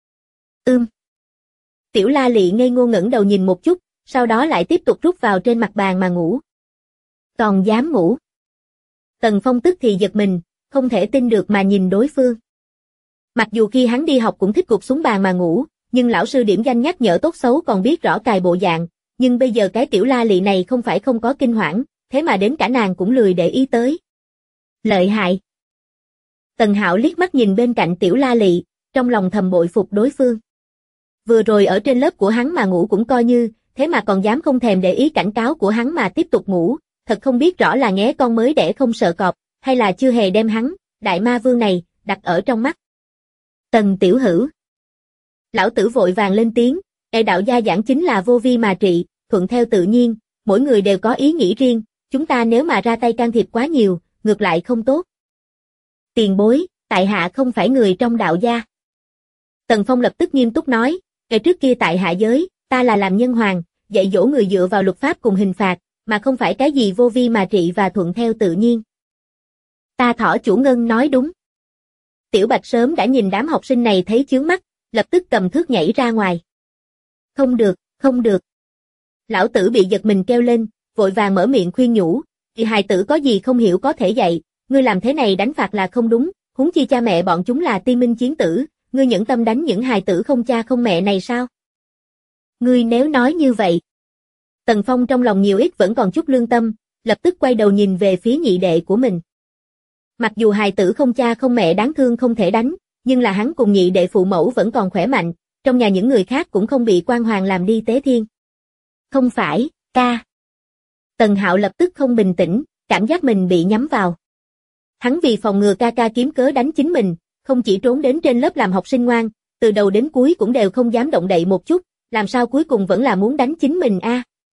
Tiểu La Lị ngây ngô ngẩng đầu nhìn một chút, sau đó lại tiếp tục rút vào trên mặt bàn mà ngủ. Còn dám ngủ. Tần Phong tức thì giật mình, không thể tin được mà nhìn đối phương. Mặc dù khi hắn đi học cũng thích gục xuống bàn mà ngủ, nhưng lão sư điểm danh nhắc nhở tốt xấu còn biết rõ cài bộ dạng, nhưng bây giờ cái Tiểu La Lị này không phải không có kinh hoảng, thế mà đến cả nàng cũng lười để ý tới. Lợi hại. Tần Hạo liếc mắt nhìn bên cạnh Tiểu La Lị, trong lòng thầm bội phục đối phương. Vừa rồi ở trên lớp của hắn mà ngủ cũng coi như, thế mà còn dám không thèm để ý cảnh cáo của hắn mà tiếp tục ngủ, thật không biết rõ là nghé con mới đẻ không sợ cọp, hay là chưa hề đem hắn, đại ma vương này, đặt ở trong mắt. Tần Tiểu Hữu. Lão tử vội vàng lên tiếng, đạo gia giảng chính là vô vi mà trị, thuận theo tự nhiên, mỗi người đều có ý nghĩ riêng, chúng ta nếu mà ra tay can thiệp quá nhiều, ngược lại không tốt. Tiền bối, tại hạ không phải người trong đạo gia. Tần Phong lập tức nghiêm túc nói, ngày trước kia tại hạ giới, ta là làm nhân hoàng, dạy dỗ người dựa vào luật pháp cùng hình phạt, mà không phải cái gì vô vi mà trị và thuận theo tự nhiên. Ta Thỏ Chủ Ngân nói đúng. Tiểu Bạch sớm đã nhìn đám học sinh này thấy chướng mắt, lập tức cầm thước nhảy ra ngoài. Không được, không được. Lão tử bị giật mình kêu lên, vội vàng mở miệng khuyên nhủ, thì hài tử có gì không hiểu có thể dạy, ngươi làm thế này đánh phạt là không đúng, huống chi cha mẹ bọn chúng là tiên minh chiến tử, ngươi nhẫn tâm đánh những hài tử không cha không mẹ này sao? Ngươi nếu nói như vậy. Tần Phong trong lòng nhiều ít vẫn còn chút lương tâm, lập tức quay đầu nhìn về phía nhị đệ của mình. Mặc dù hài tử không cha không mẹ đáng thương không thể đánh, nhưng là hắn cùng nhị đệ phụ mẫu vẫn còn khỏe mạnh, trong nhà những người khác cũng không bị quan hoàng làm đi tế thiên. Không phải, ca. Tần Hạo lập tức không bình tĩnh, cảm giác mình bị nhắm vào. Hắn vì phòng ngừa ca ca kiếm cớ đánh chính mình, không chỉ trốn đến trên lớp làm học sinh ngoan, từ đầu đến cuối cũng đều không dám động đậy một chút, làm sao cuối cùng vẫn là muốn đánh chính mình a?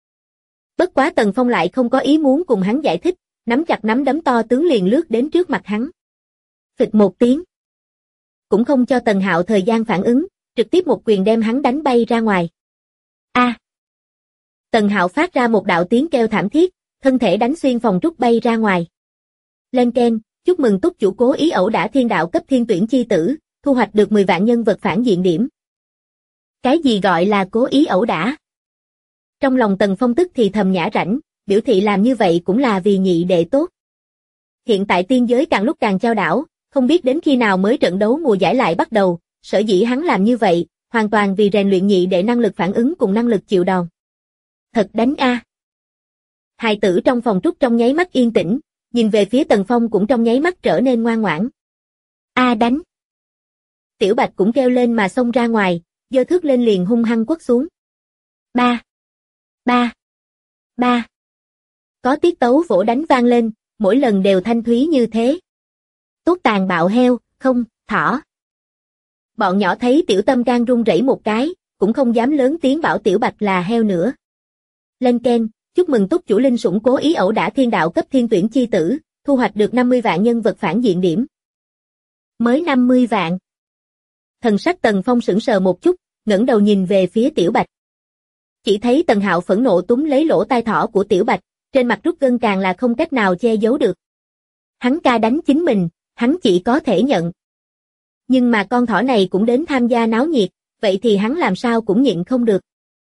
Bất quá Tần Phong lại không có ý muốn cùng hắn giải thích, nắm chặt nắm đấm to tướng liền lướt đến trước mặt hắn. Phịch một tiếng. Cũng không cho Tần Hạo thời gian phản ứng, trực tiếp một quyền đem hắn đánh bay ra ngoài. A. Tần Hạo phát ra một đạo tiếng kêu thảm thiết, thân thể đánh xuyên phòng trúc bay ra ngoài. Lên keng, chúc mừng túc chủ cố ý ẩu đả thiên đạo cấp thiên tuyển chi tử, thu hoạch được 10 vạn nhân vật phản diện điểm. Cái gì gọi là cố ý ẩu đả? Trong lòng Tần Phong tức thì thầm nhã rãnh, biểu thị làm như vậy cũng là vì nhị đệ tốt. Hiện tại tiên giới càng lúc càng chao đảo, không biết đến khi nào mới trận đấu mùa giải lại bắt đầu, sở dĩ hắn làm như vậy, hoàn toàn vì rèn luyện nhị đệ năng lực phản ứng cùng năng lực chịu đòn. Thật đánh a. Hài tử trong phòng trúc trong nháy mắt yên tĩnh, nhìn về phía Tần Phong cũng trong nháy mắt trở nên ngoan ngoãn. A đánh. Tiểu Bạch cũng kêu lên mà xông ra ngoài, giơ thước lên liền hung hăng quất xuống. Ba. Ba. Ba. Có tiết tấu vỗ đánh vang lên, mỗi lần đều thanh thúy như thế. Tốt tàn bạo heo, không, thỏ. Bọn nhỏ thấy Tiểu Tâm can run rẩy một cái, cũng không dám lớn tiếng bảo Tiểu Bạch là heo nữa. Lên keng, chúc mừng túc chủ linh sủng cố ý ẩu đả thiên đạo cấp thiên tuyển chi tử, thu hoạch được 50 vạn nhân vật phản diện điểm. Mới 50 vạn. Thần sắc Tần Phong sững sờ một chút, ngẩng đầu nhìn về phía Tiểu Bạch. Chỉ thấy Tần Hạo phẫn nộ túm lấy lỗ tai thỏ của Tiểu Bạch, trên mặt rút gân càng là không cách nào che giấu được. Hắn ca đánh chính mình, hắn chỉ có thể nhận. Nhưng mà con thỏ này cũng đến tham gia náo nhiệt, vậy thì hắn làm sao cũng nhịn không được.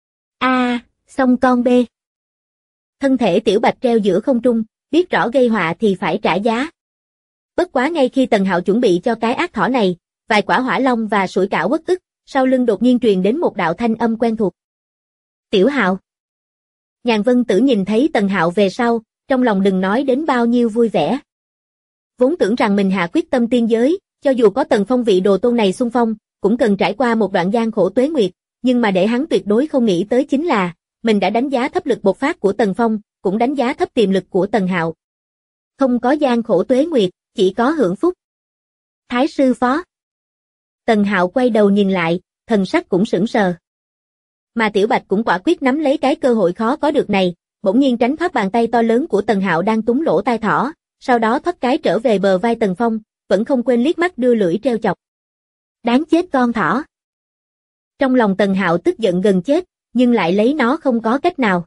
Xong con bê. Thân thể Tiểu Bạch treo giữa không trung, biết rõ gây họa thì phải trả giá. Bất quá ngay khi Tần Hạo chuẩn bị cho cái ác thỏ này, vài quả hỏa long và sủi cảo uất ức, sau lưng đột nhiên truyền đến một đạo thanh âm quen thuộc. Tiểu Hạo. Nhàn Vân Tử nhìn thấy Tần Hạo về sau, trong lòng đừng nói đến bao nhiêu vui vẻ. Vốn tưởng rằng mình hạ quyết tâm tiên giới, cho dù có Tần Phong vị đồ tôn này xung phong, cũng cần trải qua một đoạn gian khổ tuế nguyệt, nhưng mà để hắn tuyệt đối không nghĩ tới chính là, mình đã đánh giá thấp lực bộc phát của Tần Phong, cũng đánh giá thấp tiềm lực của Tần Hạo. Không có gian khổ tuế nguyệt, chỉ có hưởng phúc. Thái sư phó. Tần Hạo quay đầu nhìn lại, thần sắc cũng sững sờ. Mà Tiểu Bạch cũng quả quyết nắm lấy cái cơ hội khó có được này, bỗng nhiên tránh thoát bàn tay to lớn của Tần Hạo đang túm lỗ tai thỏ, sau đó thoát cái trở về bờ vai Tần Phong, vẫn không quên liếc mắt đưa lưỡi treo chọc. Đáng chết con thỏ. Trong lòng Tần Hạo tức giận gần chết, nhưng lại lấy nó không có cách nào.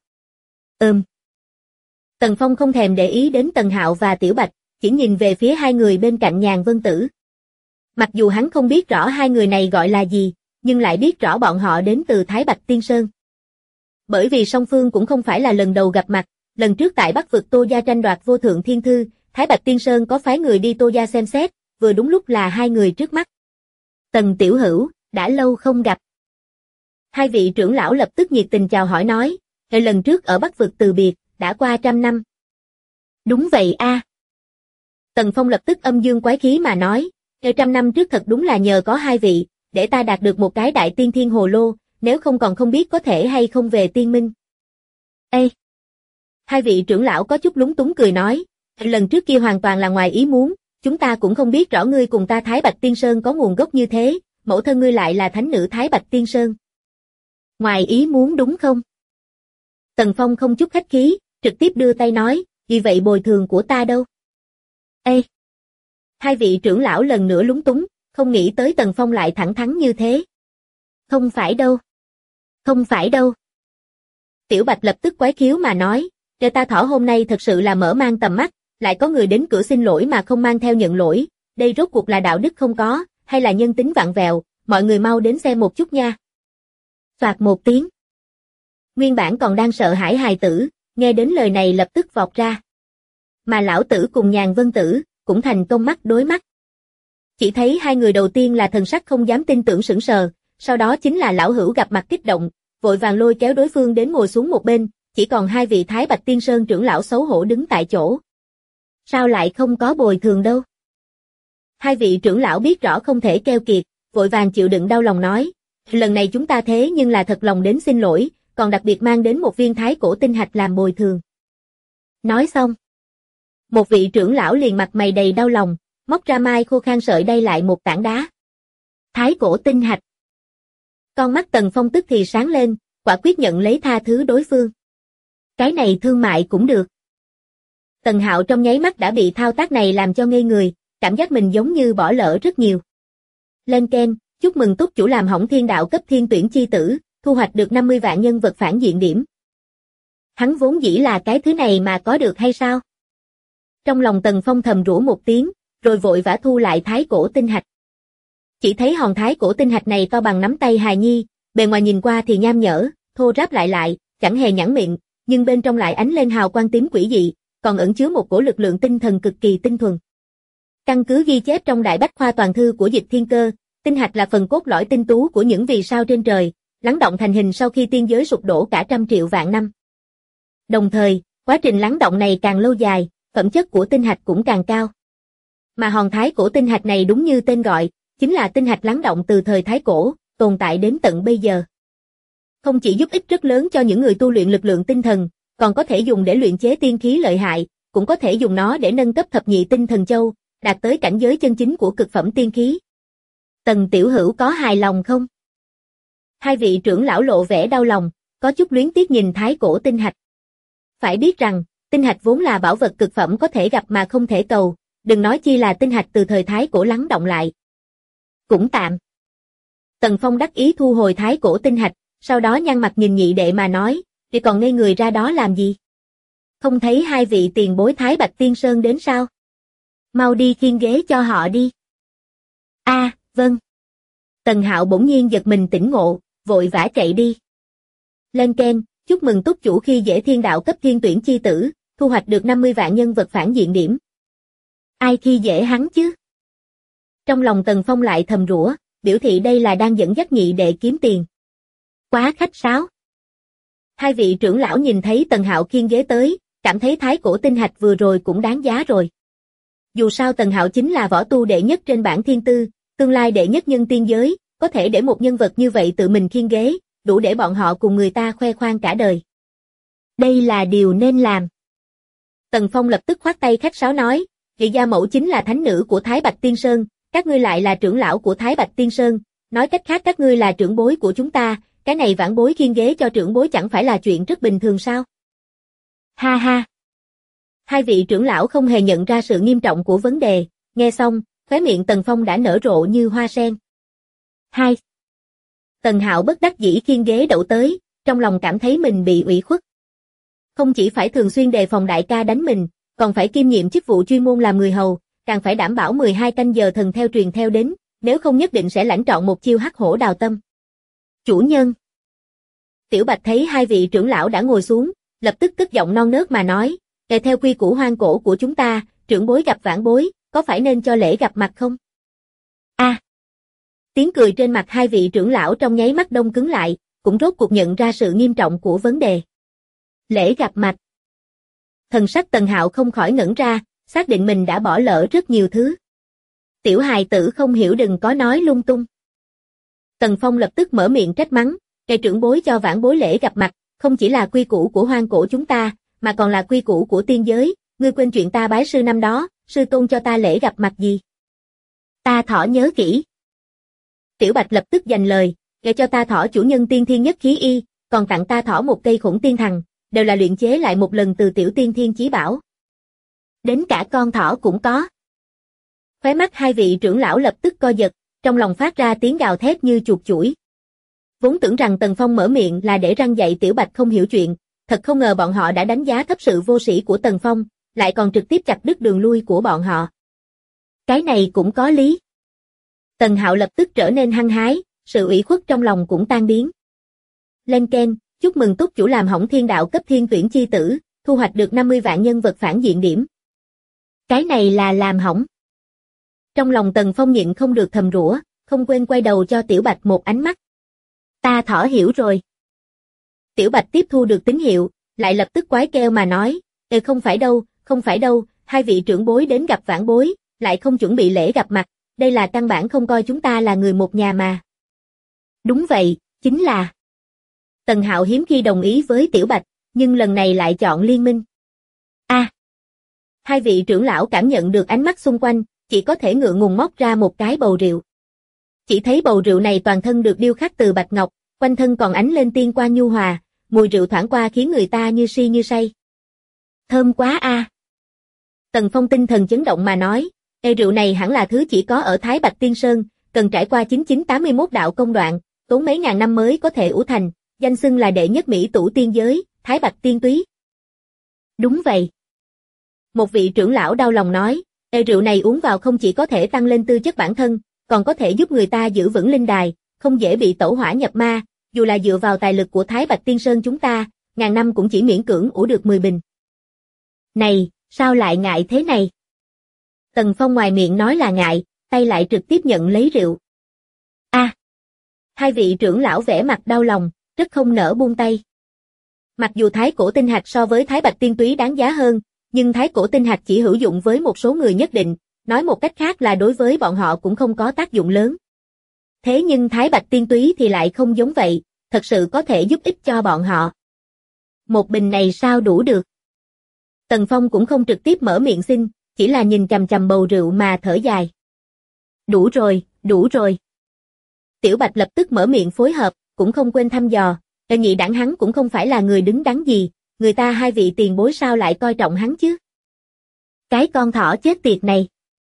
Tần Phong không thèm để ý đến Tần Hạo và Tiểu Bạch, chỉ nhìn về phía hai người bên cạnh Nhàn Vân Tử. Mặc dù hắn không biết rõ hai người này gọi là gì, nhưng lại biết rõ bọn họ đến từ Thái Bạch Tiên Sơn. Bởi vì song phương cũng không phải là lần đầu gặp mặt, lần trước tại Bắc vực Tô Gia tranh đoạt vô thượng thiên thư, Thái Bạch Tiên Sơn có phái người đi Tô Gia xem xét, vừa đúng lúc là hai người trước mắt. Tần tiểu hữu, đã lâu không gặp. Hai vị trưởng lão lập tức nhiệt tình chào hỏi nói, lần trước ở Bắc vực từ biệt, đã qua 100 năm. Đúng vậy a. Tần Phong lập tức âm dương quái khí mà nói, 100 năm trước thật đúng là nhờ có hai vị, để ta đạt được một cái đại tiên thiên hồ lô, nếu không còn không biết có thể hay không về tiên minh. Ê! Hai vị trưởng lão có chút lúng túng cười nói, lần trước kia hoàn toàn là ngoài ý muốn, chúng ta cũng không biết rõ ngươi cùng ta Thái Bạch Tiên Sơn có nguồn gốc như thế, mẫu thân ngươi lại là thánh nữ Thái Bạch Tiên Sơn. Ngoài ý muốn đúng không? Tần Phong không chút khách khí, trực tiếp đưa tay nói, vì vậy bồi thường của ta đâu? Ê! Hai vị trưởng lão lần nữa lúng túng, không nghĩ tới Tần Phong lại thẳng thắn như thế. Không phải đâu. Không phải đâu. Tiểu Bạch lập tức quái khiếu mà nói, cho ta thỏ hôm nay thật sự là mở mang tầm mắt, lại có người đến cửa xin lỗi mà không mang theo nhận lỗi, đây rốt cuộc là đạo đức không có, hay là nhân tính vặn vẹo, mọi người mau đến xem một chút nha. Phạt một tiếng. Nguyên bản còn đang sợ hãi hài tử, nghe đến lời này lập tức vọt ra. Mà lão tử cùng Nhàn Vân Tử, cũng thành công mắt đối mắt. Chỉ thấy hai người đầu tiên là thần sắc không dám tin tưởng sững sờ, sau đó chính là lão hữu gặp mặt kích động, vội vàng lôi kéo đối phương đến ngồi xuống một bên, chỉ còn hai vị Thái Bạch Tiên Sơn trưởng lão xấu hổ đứng tại chỗ. Sao lại không có bồi thường đâu? Hai vị trưởng lão biết rõ không thể keo kiệt, vội vàng chịu đựng đau lòng nói, lần này chúng ta thế nhưng là thật lòng đến xin lỗi, còn đặc biệt mang đến một viên thái cổ tinh hạch làm bồi thường. Nói xong, một vị trưởng lão liền mặt mày đầy đau lòng, móc ra mai khô khan sợi đây lại một tảng đá. Thái cổ tinh hạch. Con mắt Tần Phong tức thì sáng lên, quả quyết nhận lấy tha thứ đối phương. Cái này thương mại cũng được. Tần Hạo trong nháy mắt đã bị thao tác này làm cho ngây người, cảm giác mình giống như bỏ lỡ rất nhiều. Lên keng, chúc mừng túc chủ làm hỏng thiên đạo cấp thiên tuyển chi tử, thu hoạch được 50 vạn nhân vật phản diện điểm. Hắn vốn dĩ là cái thứ này mà có được hay sao? Trong lòng Tần Phong thầm rủa một tiếng, rồi vội vã thu lại thái cổ tinh hạch. Chỉ thấy hòn thái cổ tinh hạch này to bằng nắm tay hài nhi, bề ngoài nhìn qua thì nham nhở, thô ráp lại, chẳng hề nhẵn miệng, nhưng bên trong lại ánh lên hào quang tím quỷ dị, còn ẩn chứa một cổ lực lượng tinh thần cực kỳ tinh thuần. Căn cứ ghi chép trong Đại Bách Khoa Toàn Thư của Dịch Thiên Cơ, tinh hạch là phần cốt lõi tinh tú của những vì sao trên trời, lắng động thành hình sau khi tiên giới sụp đổ cả trăm triệu vạn năm. Đồng thời, quá trình lắng động này càng lâu dài, phẩm chất của tinh hạch cũng càng cao. Mà hòn thái cổ tinh hạch này đúng như tên gọi, chính là tinh hạch lắng động từ thời Thái Cổ, tồn tại đến tận bây giờ. Không chỉ giúp ích rất lớn cho những người tu luyện lực lượng tinh thần, còn có thể dùng để luyện chế tiên khí lợi hại, cũng có thể dùng nó để nâng cấp thập nhị tinh thần châu, đạt tới cảnh giới chân chính của cực phẩm tiên khí. Tần tiểu hữu có hài lòng không? Hai vị trưởng lão lộ vẻ đau lòng, có chút luyến tiếc nhìn thái cổ tinh hạch. Phải biết rằng, tinh hạch vốn là bảo vật cực phẩm có thể gặp mà không thể cầu, đừng nói chi là tinh hạch từ thời Thái Cổ lắng động lại. Cũng tạm. Tần Phong đắc ý thu hồi thái cổ tinh hạch, sau đó nhăn mặt nhìn nhị đệ mà nói, thì còn ngây người ra đó làm gì? Không thấy hai vị tiền bối Thái Bạch Tiên Sơn đến sao? Mau đi khiêng ghế cho họ đi. Vâng. Tần Hạo bỗng nhiên giật mình tỉnh ngộ, vội vã chạy đi. Lên keng, chúc mừng túc chủ khi dễ thiên đạo cấp thiên tuyển chi tử, thu hoạch được 50 vạn nhân vật phản diện điểm. Ai khi dễ hắn chứ? Trong lòng Tần Phong lại thầm rủa, biểu thị đây là đang dẫn dắt nhị đệ kiếm tiền. Quá khách sáo. Hai vị trưởng lão nhìn thấy Tần Hạo khiêng ghế tới, cảm thấy thái cổ tinh hạch vừa rồi cũng đáng giá rồi. Dù sao Tần Hạo chính là võ tu đệ nhất trên bảng thiên tư, tương lai đệ nhất nhân tiên giới, có thể để một nhân vật như vậy tự mình khiêng ghế, đủ để bọn họ cùng người ta khoe khoang cả đời. Đây là điều nên làm. Tần Phong lập tức khoát tay khách sáo nói, vị gia mẫu chính là thánh nữ của Thái Bạch Tiên Sơn, các ngươi lại là trưởng lão của Thái Bạch Tiên Sơn, nói cách khác các ngươi là trưởng bối của chúng ta, cái này vãn bối khiêng ghế cho trưởng bối chẳng phải là chuyện rất bình thường sao? Ha ha. Hai vị trưởng lão không hề nhận ra sự nghiêm trọng của vấn đề, nghe xong, khóe miệng Tần Phong đã nở rộ như hoa sen. Hai. Tần Hạo bất đắc dĩ khiêng ghế đậu tới, trong lòng cảm thấy mình bị ủy khuất. Không chỉ phải thường xuyên đề phòng đại ca đánh mình, còn phải kiêm nhiệm chức vụ chuyên môn làm người hầu, càng phải đảm bảo 12 canh giờ thần theo truyền theo đến, nếu không nhất định sẽ lãnh trọn một chiêu hắc hổ đào tâm. Chủ nhân. Tiểu Bạch thấy hai vị trưởng lão đã ngồi xuống, lập tức cất giọng non nớt mà nói, theo quy củ hoang cổ của chúng ta, trưởng bối gặp vãn bối, có phải nên cho lễ gặp mặt không? Tiếng cười trên mặt hai vị trưởng lão trong nháy mắt đông cứng lại, cũng rốt cuộc nhận ra sự nghiêm trọng của vấn đề. Lễ gặp mặt. Thần sắc Tần Hạo không khỏi ngẩn ra, xác định mình đã bỏ lỡ rất nhiều thứ. Tiểu hài tử không hiểu đừng có nói lung tung. Tần Phong lập tức mở miệng trách mắng, kẻ trưởng bối cho vãn bối lễ gặp mặt, không chỉ là quy củ của hoang cổ chúng ta, mà còn là quy củ của tiên giới, ngươi quên chuyện ta bái sư năm đó, sư tôn cho ta lễ gặp mặt gì? Ta thỏ nhớ kỹ. Tiểu Bạch lập tức dành lời, kể cho ta thỏ chủ nhân tiên thiên nhất khí y, còn tặng ta thỏ một cây khủng tiên thằng, đều là luyện chế lại một lần từ tiểu tiên thiên chí bảo. Đến cả con thỏ cũng có. Khóe mắt hai vị trưởng lão lập tức co giật, trong lòng phát ra tiếng gào thét như chuột chủi. Vốn tưởng rằng Tần Phong mở miệng là để răn dạy Tiểu Bạch không hiểu chuyện, thật không ngờ bọn họ đã đánh giá thấp sự vô sĩ của Tần Phong, lại còn trực tiếp chặt đứt đường lui của bọn họ. Cái này cũng có lý. Tần Hạo lập tức trở nên hăng hái, sự ủy khuất trong lòng cũng tan biến. Lên keng, chúc mừng túc chủ làm hỏng thiên đạo cấp thiên tuyển chi tử, thu hoạch được 50 vạn nhân vật phản diện điểm. Cái này là làm hỏng. Trong lòng Tần Phong nhịn không được thầm rủa, không quên quay đầu cho Tiểu Bạch một ánh mắt. Ta thỏ hiểu rồi. Tiểu Bạch tiếp thu được tín hiệu, lại lập tức quái keo mà nói, không phải đâu, hai vị trưởng bối đến gặp vãn bối, lại không chuẩn bị lễ gặp mặt, đây là căn bản không coi chúng ta là người một nhà mà. Đúng vậy, chính là. Tần Hạo hiếm khi đồng ý với Tiểu Bạch, nhưng lần này lại chọn liên minh. Hai vị trưởng lão cảm nhận được ánh mắt xung quanh, chỉ có thể ngượng ngùng móc ra một cái bầu rượu. Chỉ thấy bầu rượu này toàn thân được điêu khắc từ bạch ngọc, quanh thân còn ánh lên tiên quang nhu hòa, mùi rượu thoảng qua khiến người ta như si như say. Thơm quá a. Tần Phong tinh thần chấn động mà nói, rượu này hẳn là thứ chỉ có ở Thái Bạch Tiên Sơn, cần trải qua 9981 đạo công đoạn, tốn mấy ngàn năm mới có thể ủ thành, danh xưng là đệ nhất mỹ tủ tiên giới, Thái Bạch Tiên Túy. Đúng vậy. Một vị trưởng lão đau lòng nói, rượu này uống vào không chỉ có thể tăng lên tư chất bản thân, còn có thể giúp người ta giữ vững linh đài, không dễ bị tẩu hỏa nhập ma, dù là dựa vào tài lực của Thái Bạch Tiên Sơn chúng ta, ngàn năm cũng chỉ miễn cưỡng ủ được 10 bình. Này, sao lại ngại thế này? Tần Phong ngoài miệng nói là ngại, tay lại trực tiếp nhận lấy rượu. Hai vị trưởng lão vẻ mặt đau lòng, rất không nỡ buông tay. Mặc dù Thái Cổ Tinh Hạch so với Thái Bạch Tiên Túy đáng giá hơn, nhưng Thái Cổ Tinh Hạch chỉ hữu dụng với một số người nhất định, nói một cách khác là đối với bọn họ cũng không có tác dụng lớn. Thế nhưng Thái Bạch Tiên Túy thì lại không giống vậy, thật sự có thể giúp ích cho bọn họ. Một bình này sao đủ được? Tần Phong cũng không trực tiếp mở miệng xin, chỉ là nhìn chằm chằm bầu rượu mà thở dài. Đủ rồi, đủ rồi. Tiểu Bạch lập tức mở miệng phối hợp, cũng không quên thăm dò, nhị đẳng hắn cũng không phải là người đứng đắn gì, người ta hai vị tiền bối sao lại coi trọng hắn chứ? Cái con thỏ chết tiệt này.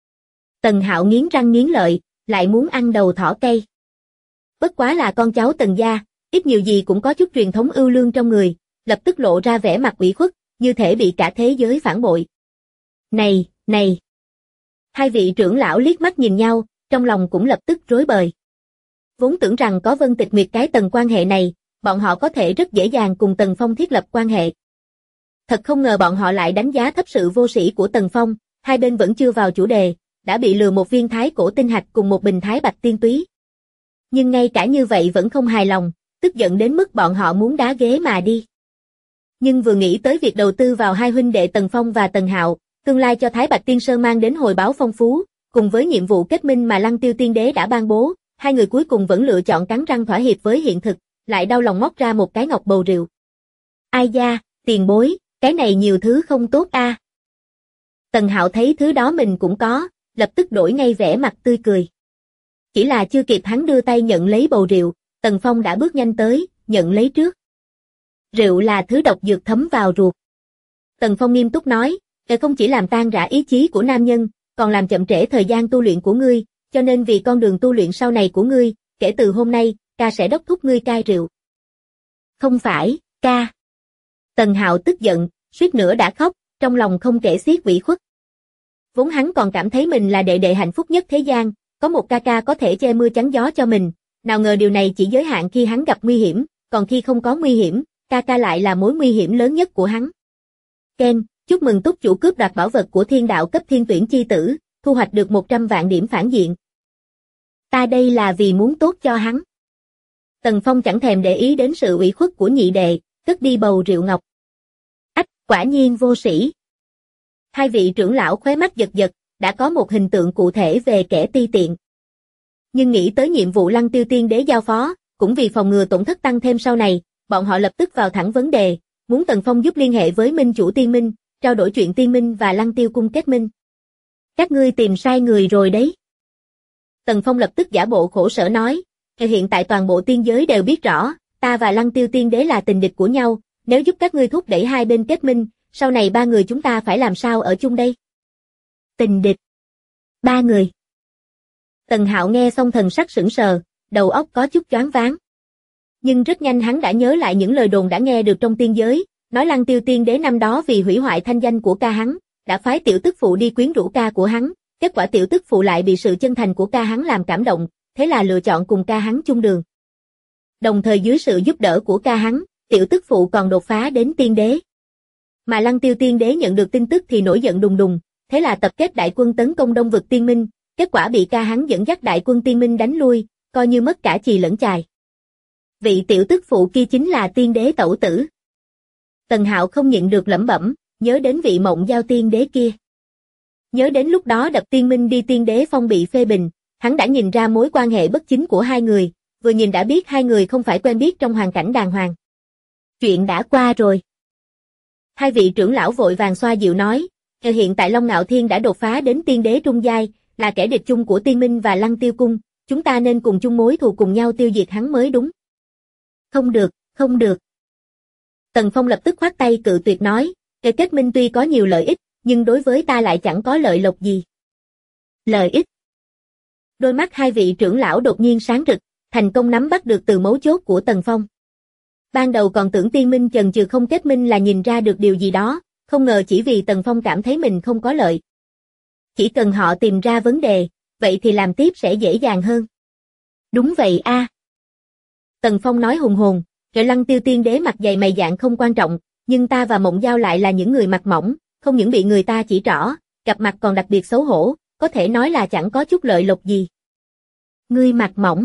Tần Hạo nghiến răng nghiến lợi, lại muốn ăn đầu thỏ cây. Bất quá là con cháu Tần gia, ít nhiều gì cũng có chút truyền thống ưu lương trong người, lập tức lộ ra vẻ mặt ủy khuất, như thể bị cả thế giới phản bội. Này, này. Hai vị trưởng lão liếc mắt nhìn nhau, trong lòng cũng lập tức rối bời. Vốn tưởng rằng có Vân Tịch Nguyệt cái tầng quan hệ này, bọn họ có thể rất dễ dàng cùng Tần Phong thiết lập quan hệ. Thật không ngờ bọn họ lại đánh giá thấp sự vô sĩ của Tần Phong, hai bên vẫn chưa vào chủ đề, đã bị lừa một viên Thái Cổ Tinh Hạch cùng một bình Thái Bạch Tiên Túy. Nhưng ngay cả như vậy vẫn không hài lòng, tức giận đến mức bọn họ muốn đá ghế mà đi. Nhưng vừa nghĩ tới việc đầu tư vào hai huynh đệ Tần Phong và Tần Hạo, tương lai cho Thái Bạch Tiên Sơn mang đến hồi báo phong phú, cùng với nhiệm vụ kết minh mà Lăng Tiêu Tiên Đế đã ban bố, hai người cuối cùng vẫn lựa chọn cắn răng thỏa hiệp với hiện thực, lại đau lòng móc ra một cái ngọc bầu rượu. Ai da, tiền bối, cái này nhiều thứ không tốt a. Tần Hạo thấy thứ đó mình cũng có, lập tức đổi ngay vẻ mặt tươi cười. Chỉ là chưa kịp hắn đưa tay nhận lấy bầu rượu, Tần Phong đã bước nhanh tới, nhận lấy trước. Rượu là thứ độc dược thấm vào ruột. Tần Phong nghiêm túc nói, không chỉ làm tan rã ý chí của nam nhân, còn làm chậm trễ thời gian tu luyện của ngươi, cho nên vì con đường tu luyện sau này của ngươi, kể từ hôm nay, ca sẽ đốc thúc ngươi cai rượu. Không phải, ca. Tần Hạo tức giận, suýt nữa đã khóc, trong lòng không kể xiết ủy khuất. Vốn hắn còn cảm thấy mình là đệ đệ hạnh phúc nhất thế gian, có một ca ca có thể che mưa chắn gió cho mình, nào ngờ điều này chỉ giới hạn khi hắn gặp nguy hiểm, còn khi không có nguy hiểm, ca ca lại là mối nguy hiểm lớn nhất của hắn. Ken, chúc mừng túc chủ cướp đoạt bảo vật của thiên đạo cấp thiên tuyển chi tử, thu hoạch được 100 vạn điểm phản diện. Ta đây là vì muốn tốt cho hắn. Tần Phong chẳng thèm để ý đến sự ủy khuất của nhị đệ, cất đi bầu rượu ngọc. Ách, quả nhiên vô sĩ. Hai vị trưởng lão khóe mắt giật giật, đã có một hình tượng cụ thể về kẻ ti tiện. Nhưng nghĩ tới nhiệm vụ Lăng Tiêu Tiên Đế giao phó, cũng vì phòng ngừa tổn thất tăng thêm sau này, bọn họ lập tức vào thẳng vấn đề, muốn Tần Phong giúp liên hệ với Minh Chủ Tiên Minh, trao đổi chuyện Tiên Minh và Lăng Tiêu Cung kết minh. Các ngươi tìm sai người rồi đấy. Tần Phong lập tức giả bộ khổ sở nói, hiện tại toàn bộ tiên giới đều biết rõ, ta và Lăng Tiêu Tiên Đế là tình địch của nhau, nếu giúp các ngươi thúc đẩy hai bên kết minh, sau này ba người chúng ta phải làm sao ở chung đây? Tình địch. Ba người. Tần Hạo nghe xong thần sắc sững sờ, đầu óc có chút choáng váng. Nhưng rất nhanh hắn đã nhớ lại những lời đồn đã nghe được trong tiên giới, nói Lăng Tiêu Tiên Đế năm đó vì hủy hoại thanh danh của ca hắn, đã phái tiểu tức phụ đi quyến rũ ca của hắn, kết quả tiểu tức phụ lại bị sự chân thành của ca hắn làm cảm động, thế là lựa chọn cùng ca hắn chung đường. Đồng thời dưới sự giúp đỡ của ca hắn, tiểu tức phụ còn đột phá đến tiên đế. Mà Lăng Tiêu Tiên Đế nhận được tin tức thì nổi giận đùng đùng, thế là tập kết đại quân tấn công Đông vực Tiên Minh, kết quả bị ca hắn dẫn dắt đại quân Tiên Minh đánh lui, coi như mất cả chì lẫn chài. Vị tiểu tức phụ kia chính là tiên đế tẩu tử. Tần Hạo không nhịn được lẩm bẩm, nhớ đến vị Mộng Giao tiên đế kia. Nhớ đến lúc đó đập Tiên Minh đi tiên đế phong bị phê bình, hắn đã nhìn ra mối quan hệ bất chính của hai người, vừa nhìn đã biết hai người không phải quen biết trong hoàn cảnh đàng hoàng. Chuyện đã qua rồi. Hai vị trưởng lão vội vàng xoa dịu nói, hiện tại Long Ngạo Thiên đã đột phá đến tiên đế trung giai, là kẻ địch chung của Tiên Minh và Lăng Tiêu Cung, chúng ta nên cùng chung mối thù cùng nhau tiêu diệt hắn mới đúng. Không được, không được. Tần Phong lập tức khoát tay cự tuyệt nói, kết minh tuy có nhiều lợi ích, nhưng đối với ta lại chẳng có lợi lộc gì. Lợi ích. Đôi mắt hai vị trưởng lão đột nhiên sáng rực, thành công nắm bắt được từ mấu chốt của Tần Phong. Ban đầu còn tưởng Tiên Minh chần chừ không kết minh là nhìn ra được điều gì đó, không ngờ chỉ vì Tần Phong cảm thấy mình không có lợi. Chỉ cần họ tìm ra vấn đề, vậy thì làm tiếp sẽ dễ dàng hơn. Đúng vậy a. Tần Phong nói hùng hồn, rồi Lăng Tiêu Tiên Đế mặt dày mày dạn không quan trọng, nhưng ta và Mộng Giao lại là những người mặt mỏng, không những bị người ta chỉ trỏ, gặp mặt còn đặc biệt xấu hổ, có thể nói là chẳng có chút lợi lộc gì. Ngươi mặt mỏng.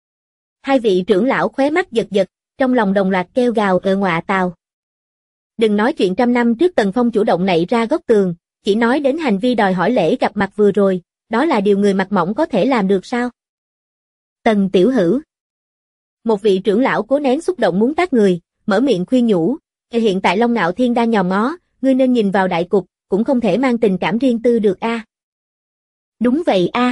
Hai vị trưởng lão khóe mắt giật giật, trong lòng đồng loạt kêu gào ngọa tào. Đừng nói chuyện trăm năm trước Tần Phong chủ động nảy ra góc tường, chỉ nói đến hành vi đòi hỏi lễ gặp mặt vừa rồi, đó là điều người mặt mỏng có thể làm được sao? Tần tiểu hữu. Một vị trưởng lão cố nén xúc động muốn tát người, mở miệng khuyên nhủ, hiện tại Long Ngạo Thiên đang nhòm ngó, ngươi nên nhìn vào đại cục, cũng không thể mang tình cảm riêng tư được a. Đúng vậy a.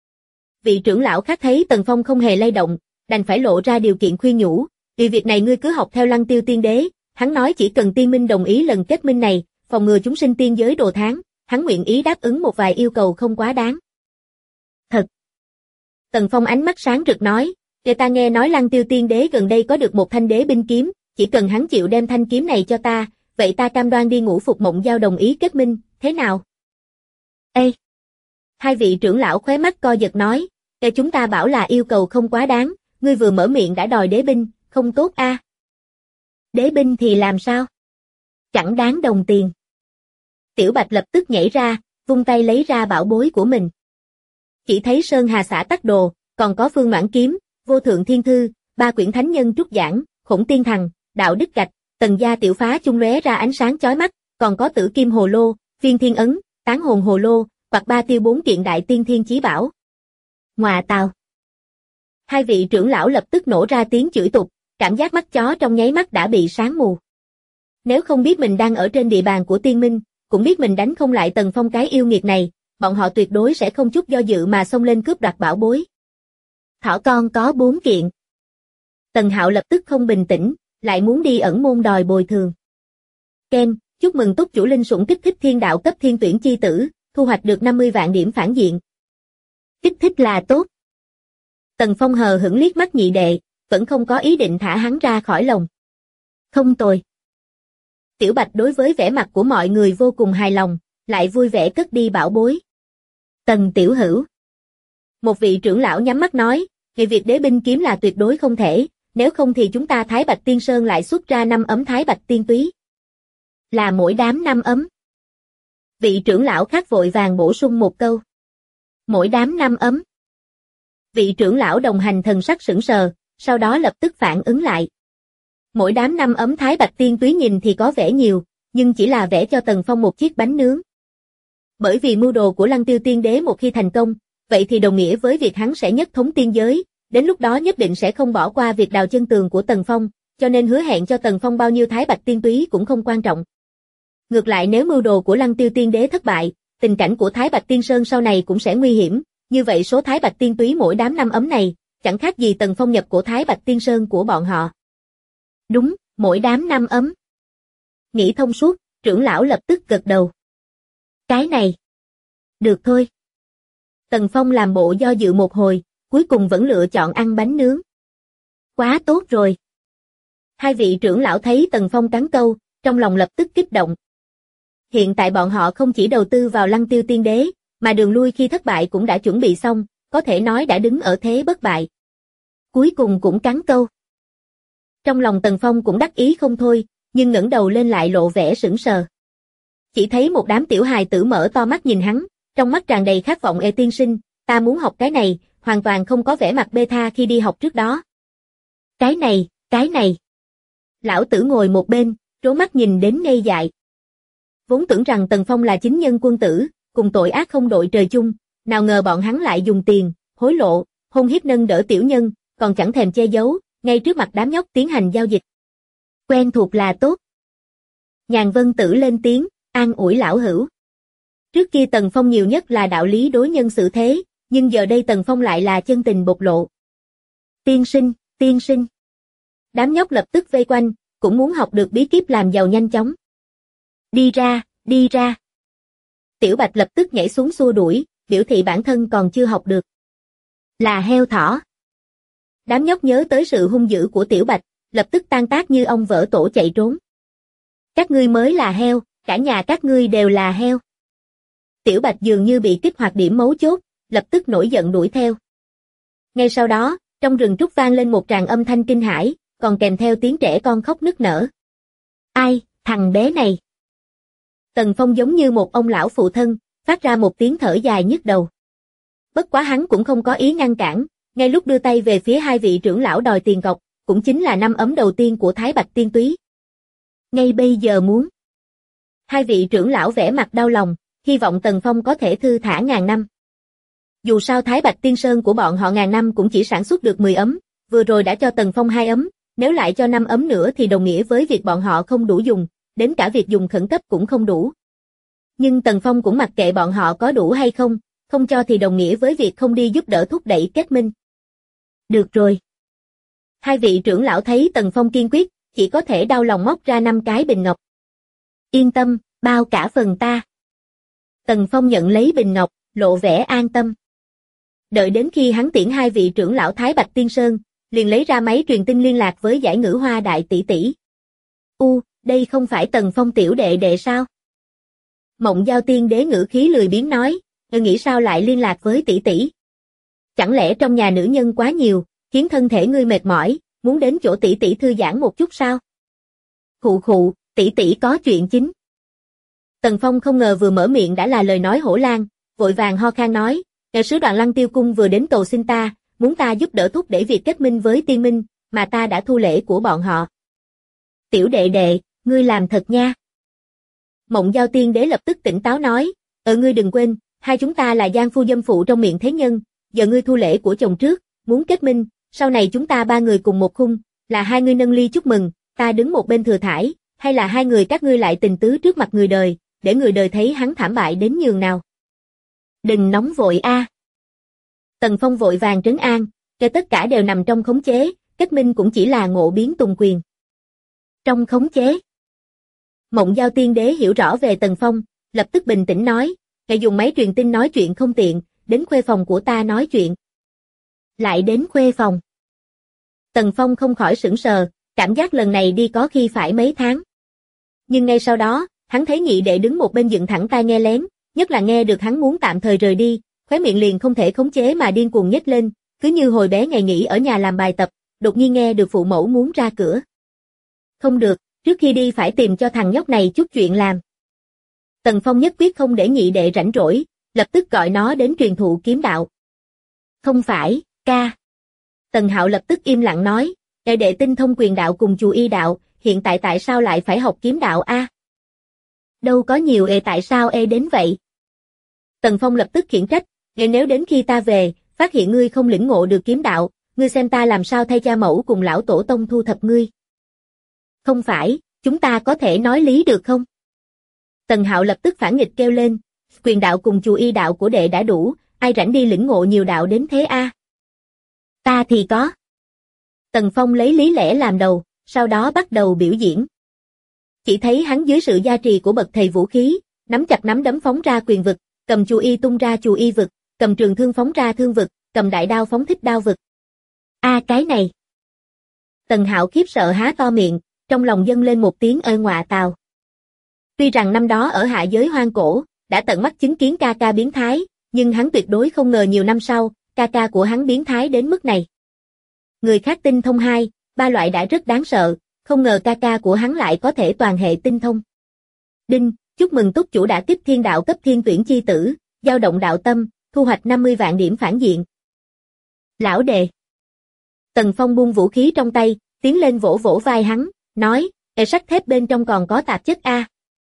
Vị trưởng lão khác thấy Tần Phong không hề lay động, đành phải lộ ra điều kiện khuyên nhủ, vì việc này ngươi cứ học theo Lăng Tiêu Tiên Đế, hắn nói chỉ cần Tiên Minh đồng ý lần kết minh này, phòng ngừa chúng sinh tiên giới đồ tháng, hắn nguyện ý đáp ứng một vài yêu cầu không quá đáng. Thật. Tần Phong ánh mắt sáng rực nói, người ta nghe nói Lăng Tiêu Tiên Đế gần đây có được một thanh đế binh kiếm, chỉ cần hắn chịu đem thanh kiếm này cho ta, vậy ta cam đoan đi Ngũ Phục Mộng Giao đồng ý kết minh, thế nào? Ê! Hai vị trưởng lão khóe mắt co giật nói, chúng ta bảo là yêu cầu không quá đáng, ngươi vừa mở miệng đã đòi đế binh, không tốt a. Đế binh thì làm sao? Chẳng đáng đồng tiền. Tiểu Bạch lập tức nhảy ra, vung tay lấy ra bảo bối của mình. Chỉ thấy Sơn Hà Xã Tắc Đồ, còn có Phương Noãn Kiếm, Vô Thượng Thiên Thư, 3 quyển thánh nhân trúc giảng, Khổng Tiên Thằng, Đạo Đức Gạch, Tần Gia Tiểu Phá chung lóe ra ánh sáng chói mắt, còn có Tử Kim Hồ Lô, Viên Thiên Ấn, Tán Hồn Hồ Lô, hoặc 3 tiêu 4 kiện đại tiên thiên chí bảo. Ngọa tào. Hai vị trưởng lão lập tức nổ ra tiếng chửi tục, cảm giác mắt chó trong nháy mắt đã bị sáng mù. Nếu không biết mình đang ở trên địa bàn của Tiên Minh, cũng biết mình đánh không lại Tần Phong cái yêu nghiệt này, bọn họ tuyệt đối sẽ không chút do dự mà xông lên cướp đoạt bảo bối. Thỏ con có 4 kiện. Tần Hạo lập tức không bình tĩnh, lại muốn đi ẩn môn đòi bồi thường. Ken, chúc mừng túc chủ linh sủng kích thích thiên đạo cấp thiên tuyển chi tử, thu hoạch được 50 vạn điểm phản diện. Kích thích là tốt. Tần Phong hờ hững liếc mắt nhị đệ, vẫn không có ý định thả hắn ra khỏi lồng. Không tồi. Tiểu Bạch đối với vẻ mặt của mọi người vô cùng hài lòng, lại vui vẻ cất đi bảo bối. Tần tiểu hữu. Một vị trưởng lão nhắm mắt nói, về việc đế binh kiếm là tuyệt đối không thể, nếu không thì chúng ta Thái Bạch Tiên Sơn lại xuất ra 5 ấm Thái Bạch Tiên Túy. Là mỗi đám 5 ấm. Vị trưởng lão khác vội vàng bổ sung một câu. Mỗi đám 5 ấm. Vị trưởng lão đồng hành thần sắc sững sờ, sau đó lập tức phản ứng lại. Mỗi đám 5 ấm Thái Bạch Tiên Túy nhìn thì có vẻ nhiều, nhưng chỉ là vẽ cho Tần Phong một chiếc bánh nướng. Bởi vì mưu đồ của Lăng Tiêu Tiên Đế một khi thành công, vậy thì đồng nghĩa với việc hắn sẽ nhất thống tiên giới, đến lúc đó nhất định sẽ không bỏ qua việc đào chân tường của Tần Phong, cho nên hứa hẹn cho Tần Phong bao nhiêu Thái Bạch Tiên Túy cũng không quan trọng. Ngược lại nếu mưu đồ của Lăng Tiêu Tiên Đế thất bại, tình cảnh của Thái Bạch Tiên Sơn sau này cũng sẽ nguy hiểm, như vậy số Thái Bạch Tiên Túy mỗi đám 5 ấm này, chẳng khác gì Tần Phong nhập của Thái Bạch Tiên Sơn của bọn họ. Đúng, mỗi đám 5 ấm. Nghĩ thông suốt, trưởng lão lập tức gật đầu. Cái này. Được thôi. Tần Phong làm bộ do dự một hồi, cuối cùng vẫn lựa chọn ăn bánh nướng. Quá tốt rồi. Hai vị trưởng lão thấy Tần Phong cắn câu, trong lòng lập tức kích động. Hiện tại bọn họ không chỉ đầu tư vào Lăng Tiêu Tiên Đế, mà đường lui khi thất bại cũng đã chuẩn bị xong, có thể nói đã đứng ở thế bất bại. Cuối cùng cũng cắn câu. Trong lòng Tần Phong cũng đắc ý không thôi, nhưng ngẩng đầu lên lại lộ vẻ sững sờ. Chỉ thấy một đám tiểu hài tử mở to mắt nhìn hắn, trong mắt tràn đầy khát vọng. Tiên sinh, ta muốn học cái này, hoàn toàn không có vẻ mặt bê tha khi đi học trước đó. Cái này. Lão tử ngồi một bên, trố mắt nhìn đến ngây dại. Vốn tưởng rằng Tần Phong là chính nhân quân tử, cùng tội ác không đội trời chung, nào ngờ bọn hắn lại dùng tiền, hối lộ, hôn hiếp nâng đỡ tiểu nhân, còn chẳng thèm che giấu, ngay trước mặt đám nhóc tiến hành giao dịch. Quen thuộc là tốt. Nhàn Vân Tử lên tiếng, an ủi lão hữu. Trước kia Tần Phong nhiều nhất là đạo lý đối nhân xử thế, nhưng giờ đây Tần Phong lại là chân tình bộc lộ. Tiên sinh. Đám nhóc lập tức vây quanh, cũng muốn học được bí kíp làm giàu nhanh chóng. Đi ra. Tiểu Bạch lập tức nhảy xuống xua đuổi, biểu thị bản thân còn chưa học được. Là heo thỏ. Đám nhóc nhớ tới sự hung dữ của Tiểu Bạch, lập tức tan tác như ong vỡ tổ chạy trốn. Các ngươi mới là heo, cả nhà các ngươi đều là heo. Tiểu Bạch dường như bị kích hoạt điểm mấu chốt, lập tức nổi giận đuổi theo. Ngay sau đó, trong rừng trúc vang lên một tràng âm thanh kinh hãi, còn kèm theo tiếng trẻ con khóc nức nở. Ai, thằng bé này. Tần Phong giống như một ông lão phụ thân, phát ra một tiếng thở dài nhức đầu. Bất quá hắn cũng không có ý ngăn cản, ngay lúc đưa tay về phía hai vị trưởng lão đòi tiền cọc, cũng chính là 5 ấm đầu tiên của Thái Bạch Tiên Túy. Ngay bây giờ muốn. Hai vị trưởng lão vẻ mặt đau lòng, hy vọng Tần Phong có thể thư thả ngàn năm. Dù sao Thái Bạch Tiên Sơn của bọn họ ngàn năm cũng chỉ sản xuất được 10 ấm, vừa rồi đã cho Tần Phong 2 ấm, nếu lại cho 5 ấm nữa thì đồng nghĩa với việc bọn họ không đủ dùng, đến cả việc dùng khẩn cấp cũng không đủ. Nhưng Tần Phong cũng mặc kệ bọn họ có đủ hay không, không cho thì đồng nghĩa với việc không đi giúp đỡ thúc đẩy kết minh. Được rồi. Hai vị trưởng lão thấy Tần Phong kiên quyết, chỉ có thể đau lòng móc ra 5 cái bình ngọc. Yên tâm, bao cả phần ta. Tần Phong nhận lấy bình ngọc, lộ vẻ an tâm. Đợi đến khi hắn tiễn hai vị trưởng lão Thái Bạch Tiên Sơn, liền lấy ra máy truyền tin liên lạc với Giải Ngữ Hoa đại tỷ tỷ. Đây không phải Tần Phong tiểu đệ đệ sao? Mộng Giao Tiên Đế ngữ khí lười biếng nói, nghĩ sao lại liên lạc với tỷ tỷ? Chẳng lẽ trong nhà nữ nhân quá nhiều, khiến thân thể ngươi mệt mỏi, muốn đến chỗ tỷ tỷ thư giãn một chút sao? Khụ khụ, tỷ tỷ có chuyện chính. Tần Phong không ngờ vừa mở miệng đã là lời nói hổ lang, vội vàng ho khan nói, đại sứ đoàn Lăng Tiêu Cung vừa đến cầu xin ta, muốn ta giúp đỡ thúc đẩy việc kết minh với Tiên Minh, mà ta đã thu lễ của bọn họ. Tiểu đệ đệ, ngươi làm thật nha. Mộng Giao Tiên Đế lập tức tỉnh táo nói, ngươi đừng quên, hai chúng ta là giang phu dâm phụ trong miệng thế nhân, giờ ngươi thu lễ của chồng trước, muốn kết minh, sau này chúng ta 3 người cùng một khung, là hai ngươi nâng ly chúc mừng, ta đứng một bên thừa thải, hay là hai người các ngươi lại tình tứ trước mặt người đời, để người đời thấy hắn thảm bại đến nhường nào. Đừng nóng vội a. Tần Phong vội vàng trấn an, cho tất cả đều nằm trong khống chế, kết minh cũng chỉ là ngộ biến tùng quyền. Trong khống chế. Mộng Giao Tiên Đế hiểu rõ về Tần Phong, lập tức bình tĩnh nói, ngài dùng máy truyền tin nói chuyện không tiện, đến khuê phòng của ta nói chuyện. Lại đến khuê phòng. Tần Phong không khỏi sửng sờ, cảm giác lần này đi có khi phải mấy tháng. Nhưng ngay sau đó, hắn thấy nhị đệ đứng một bên dựng thẳng tai nghe lén, nhất là nghe được hắn muốn tạm thời rời đi, khóe miệng liền không thể khống chế mà điên cuồng nhếch lên, cứ như hồi bé ngày nghỉ ở nhà làm bài tập, đột nhiên nghe được phụ mẫu muốn ra cửa. Không được, trước khi đi phải tìm cho thằng nhóc này chút chuyện làm. Tần Phong nhất quyết không để nhị đệ rảnh rỗi, lập tức gọi nó đến truyền thụ kiếm đạo. Không phải, ca. Tần Hạo lập tức im lặng nói, đệ tinh thông quyền đạo cùng chù y đạo, hiện tại sao lại phải học kiếm đạo a? Đâu có nhiều tại sao đến vậy? Tần Phong lập tức khiển trách, nếu đến khi ta về, phát hiện ngươi không lĩnh ngộ được kiếm đạo, ngươi xem ta làm sao thay cha mẫu cùng lão tổ tông thu thập ngươi. Không phải, chúng ta có thể nói lý được không? Tần Hạo lập tức phản nghịch kêu lên, quyền đạo cùng chù y đạo của đệ đã đủ, ai rảnh đi lĩnh ngộ nhiều đạo đến thế a? Ta thì có. Tần Phong lấy lý lẽ làm đầu, sau đó bắt đầu biểu diễn. Chỉ thấy hắn dưới sự gia trì của bậc thầy vũ khí, nắm chặt nắm đấm phóng ra quyền vực, cầm chù y tung ra chù y vực, cầm trường thương phóng ra thương vực, cầm đại đao phóng thích đao vực. Cái này. Tần Hạo khiếp sợ há to miệng, trong lòng dâng lên một tiếng ơi ngọa tào. Tuy rằng năm đó ở hạ giới hoang cổ, đã tận mắt chứng kiến ca ca biến thái, nhưng hắn tuyệt đối không ngờ nhiều năm sau, ca ca của hắn biến thái đến mức này. Người khác tinh thông 2, 3 loại đã rất đáng sợ, không ngờ ca ca của hắn lại có thể toàn hệ tinh thông. Đinh, chúc mừng túc chủ đã kích thiên đạo cấp thiên tuyển chi tử, dao động đạo tâm, thu hoạch 50 vạn điểm phản diện. Lão đệ. Tần Phong buông vũ khí trong tay, tiến lên vỗ vỗ vai hắn, nói, sắt thép bên trong còn có tạp chất a.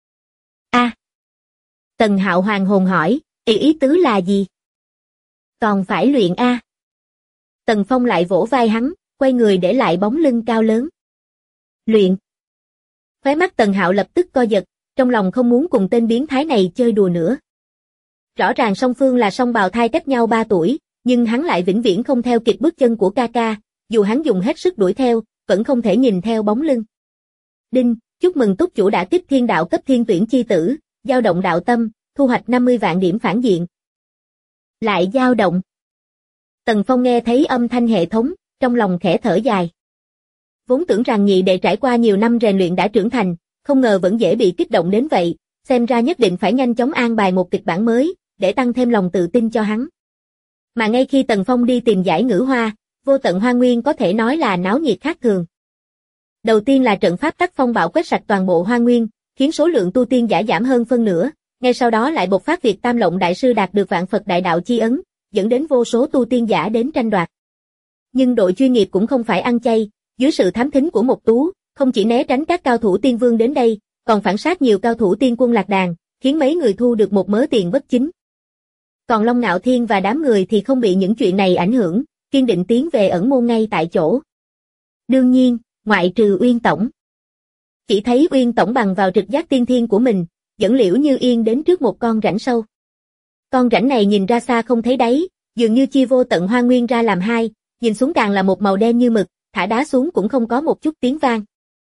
Tần Hạo hoàng hồn hỏi, ý tứ là gì? Còn phải luyện a. Tần Phong lại vỗ vai hắn, quay người để lại bóng lưng cao lớn. Luyện. Khóe mắt Tần Hạo lập tức co giật, trong lòng không muốn cùng tên biến thái này chơi đùa nữa. Rõ ràng song phương là song bào thai cách nhau 3 tuổi, nhưng hắn lại vĩnh viễn không theo kịp bước chân của ca ca, dù hắn dùng hết sức đuổi theo, vẫn không thể nhìn theo bóng lưng. Đinh, chúc mừng túc chủ đã kích thiên đạo cấp thiên tuyển chi tử, dao động đạo tâm, thu hoạch 50 vạn điểm phản diện. Lại dao động. Tần Phong nghe thấy âm thanh hệ thống, trong lòng khẽ thở dài. vốn tưởng rằng nhị đệ trải qua nhiều năm rèn luyện đã trưởng thành, không ngờ vẫn dễ bị kích động đến vậy, xem ra nhất định phải nhanh chóng an bài một kịch bản mới, để tăng thêm lòng tự tin cho hắn. Mà ngay khi Tần Phong đi tìm giải ngữ hoa, vô tận hoa nguyên có thể nói là náo nhiệt khác thường. Đầu tiên là trận pháp tác phong bạo quét sạch toàn bộ hoa nguyên, khiến số lượng tu tiên giả giảm hơn phân nửa, ngay sau đó lại bộc phát việc Tam Lộng đại sư đạt được vạn Phật đại đạo chi ấn, dẫn đến vô số tu tiên giả đến tranh đoạt. Nhưng đội chuyên nghiệp cũng không phải ăn chay, dưới sự thám thính của Mộc Tú, không chỉ né tránh các cao thủ tiên vương đến đây, còn phản sát nhiều cao thủ tiên quân lạc đàn, khiến mấy người thu được một mớ tiền bất chính. Còn Long Nạo Thiên và đám người thì không bị những chuyện này ảnh hưởng, kiên định tiến về ẩn môn ngay tại chỗ. Đương nhiên, ngoại trừ Uyên Tổng. Chỉ thấy Uyên Tổng bằng vào trực giác tiên thiên của mình, dẫn Liễu Như Yên đến trước một con rãnh sâu. Con rãnh này nhìn ra xa không thấy đáy, dường như chia vô tận hoa nguyên ra làm hai, nhìn xuống càng là một màu đen như mực, thả đá xuống cũng không có một chút tiếng vang.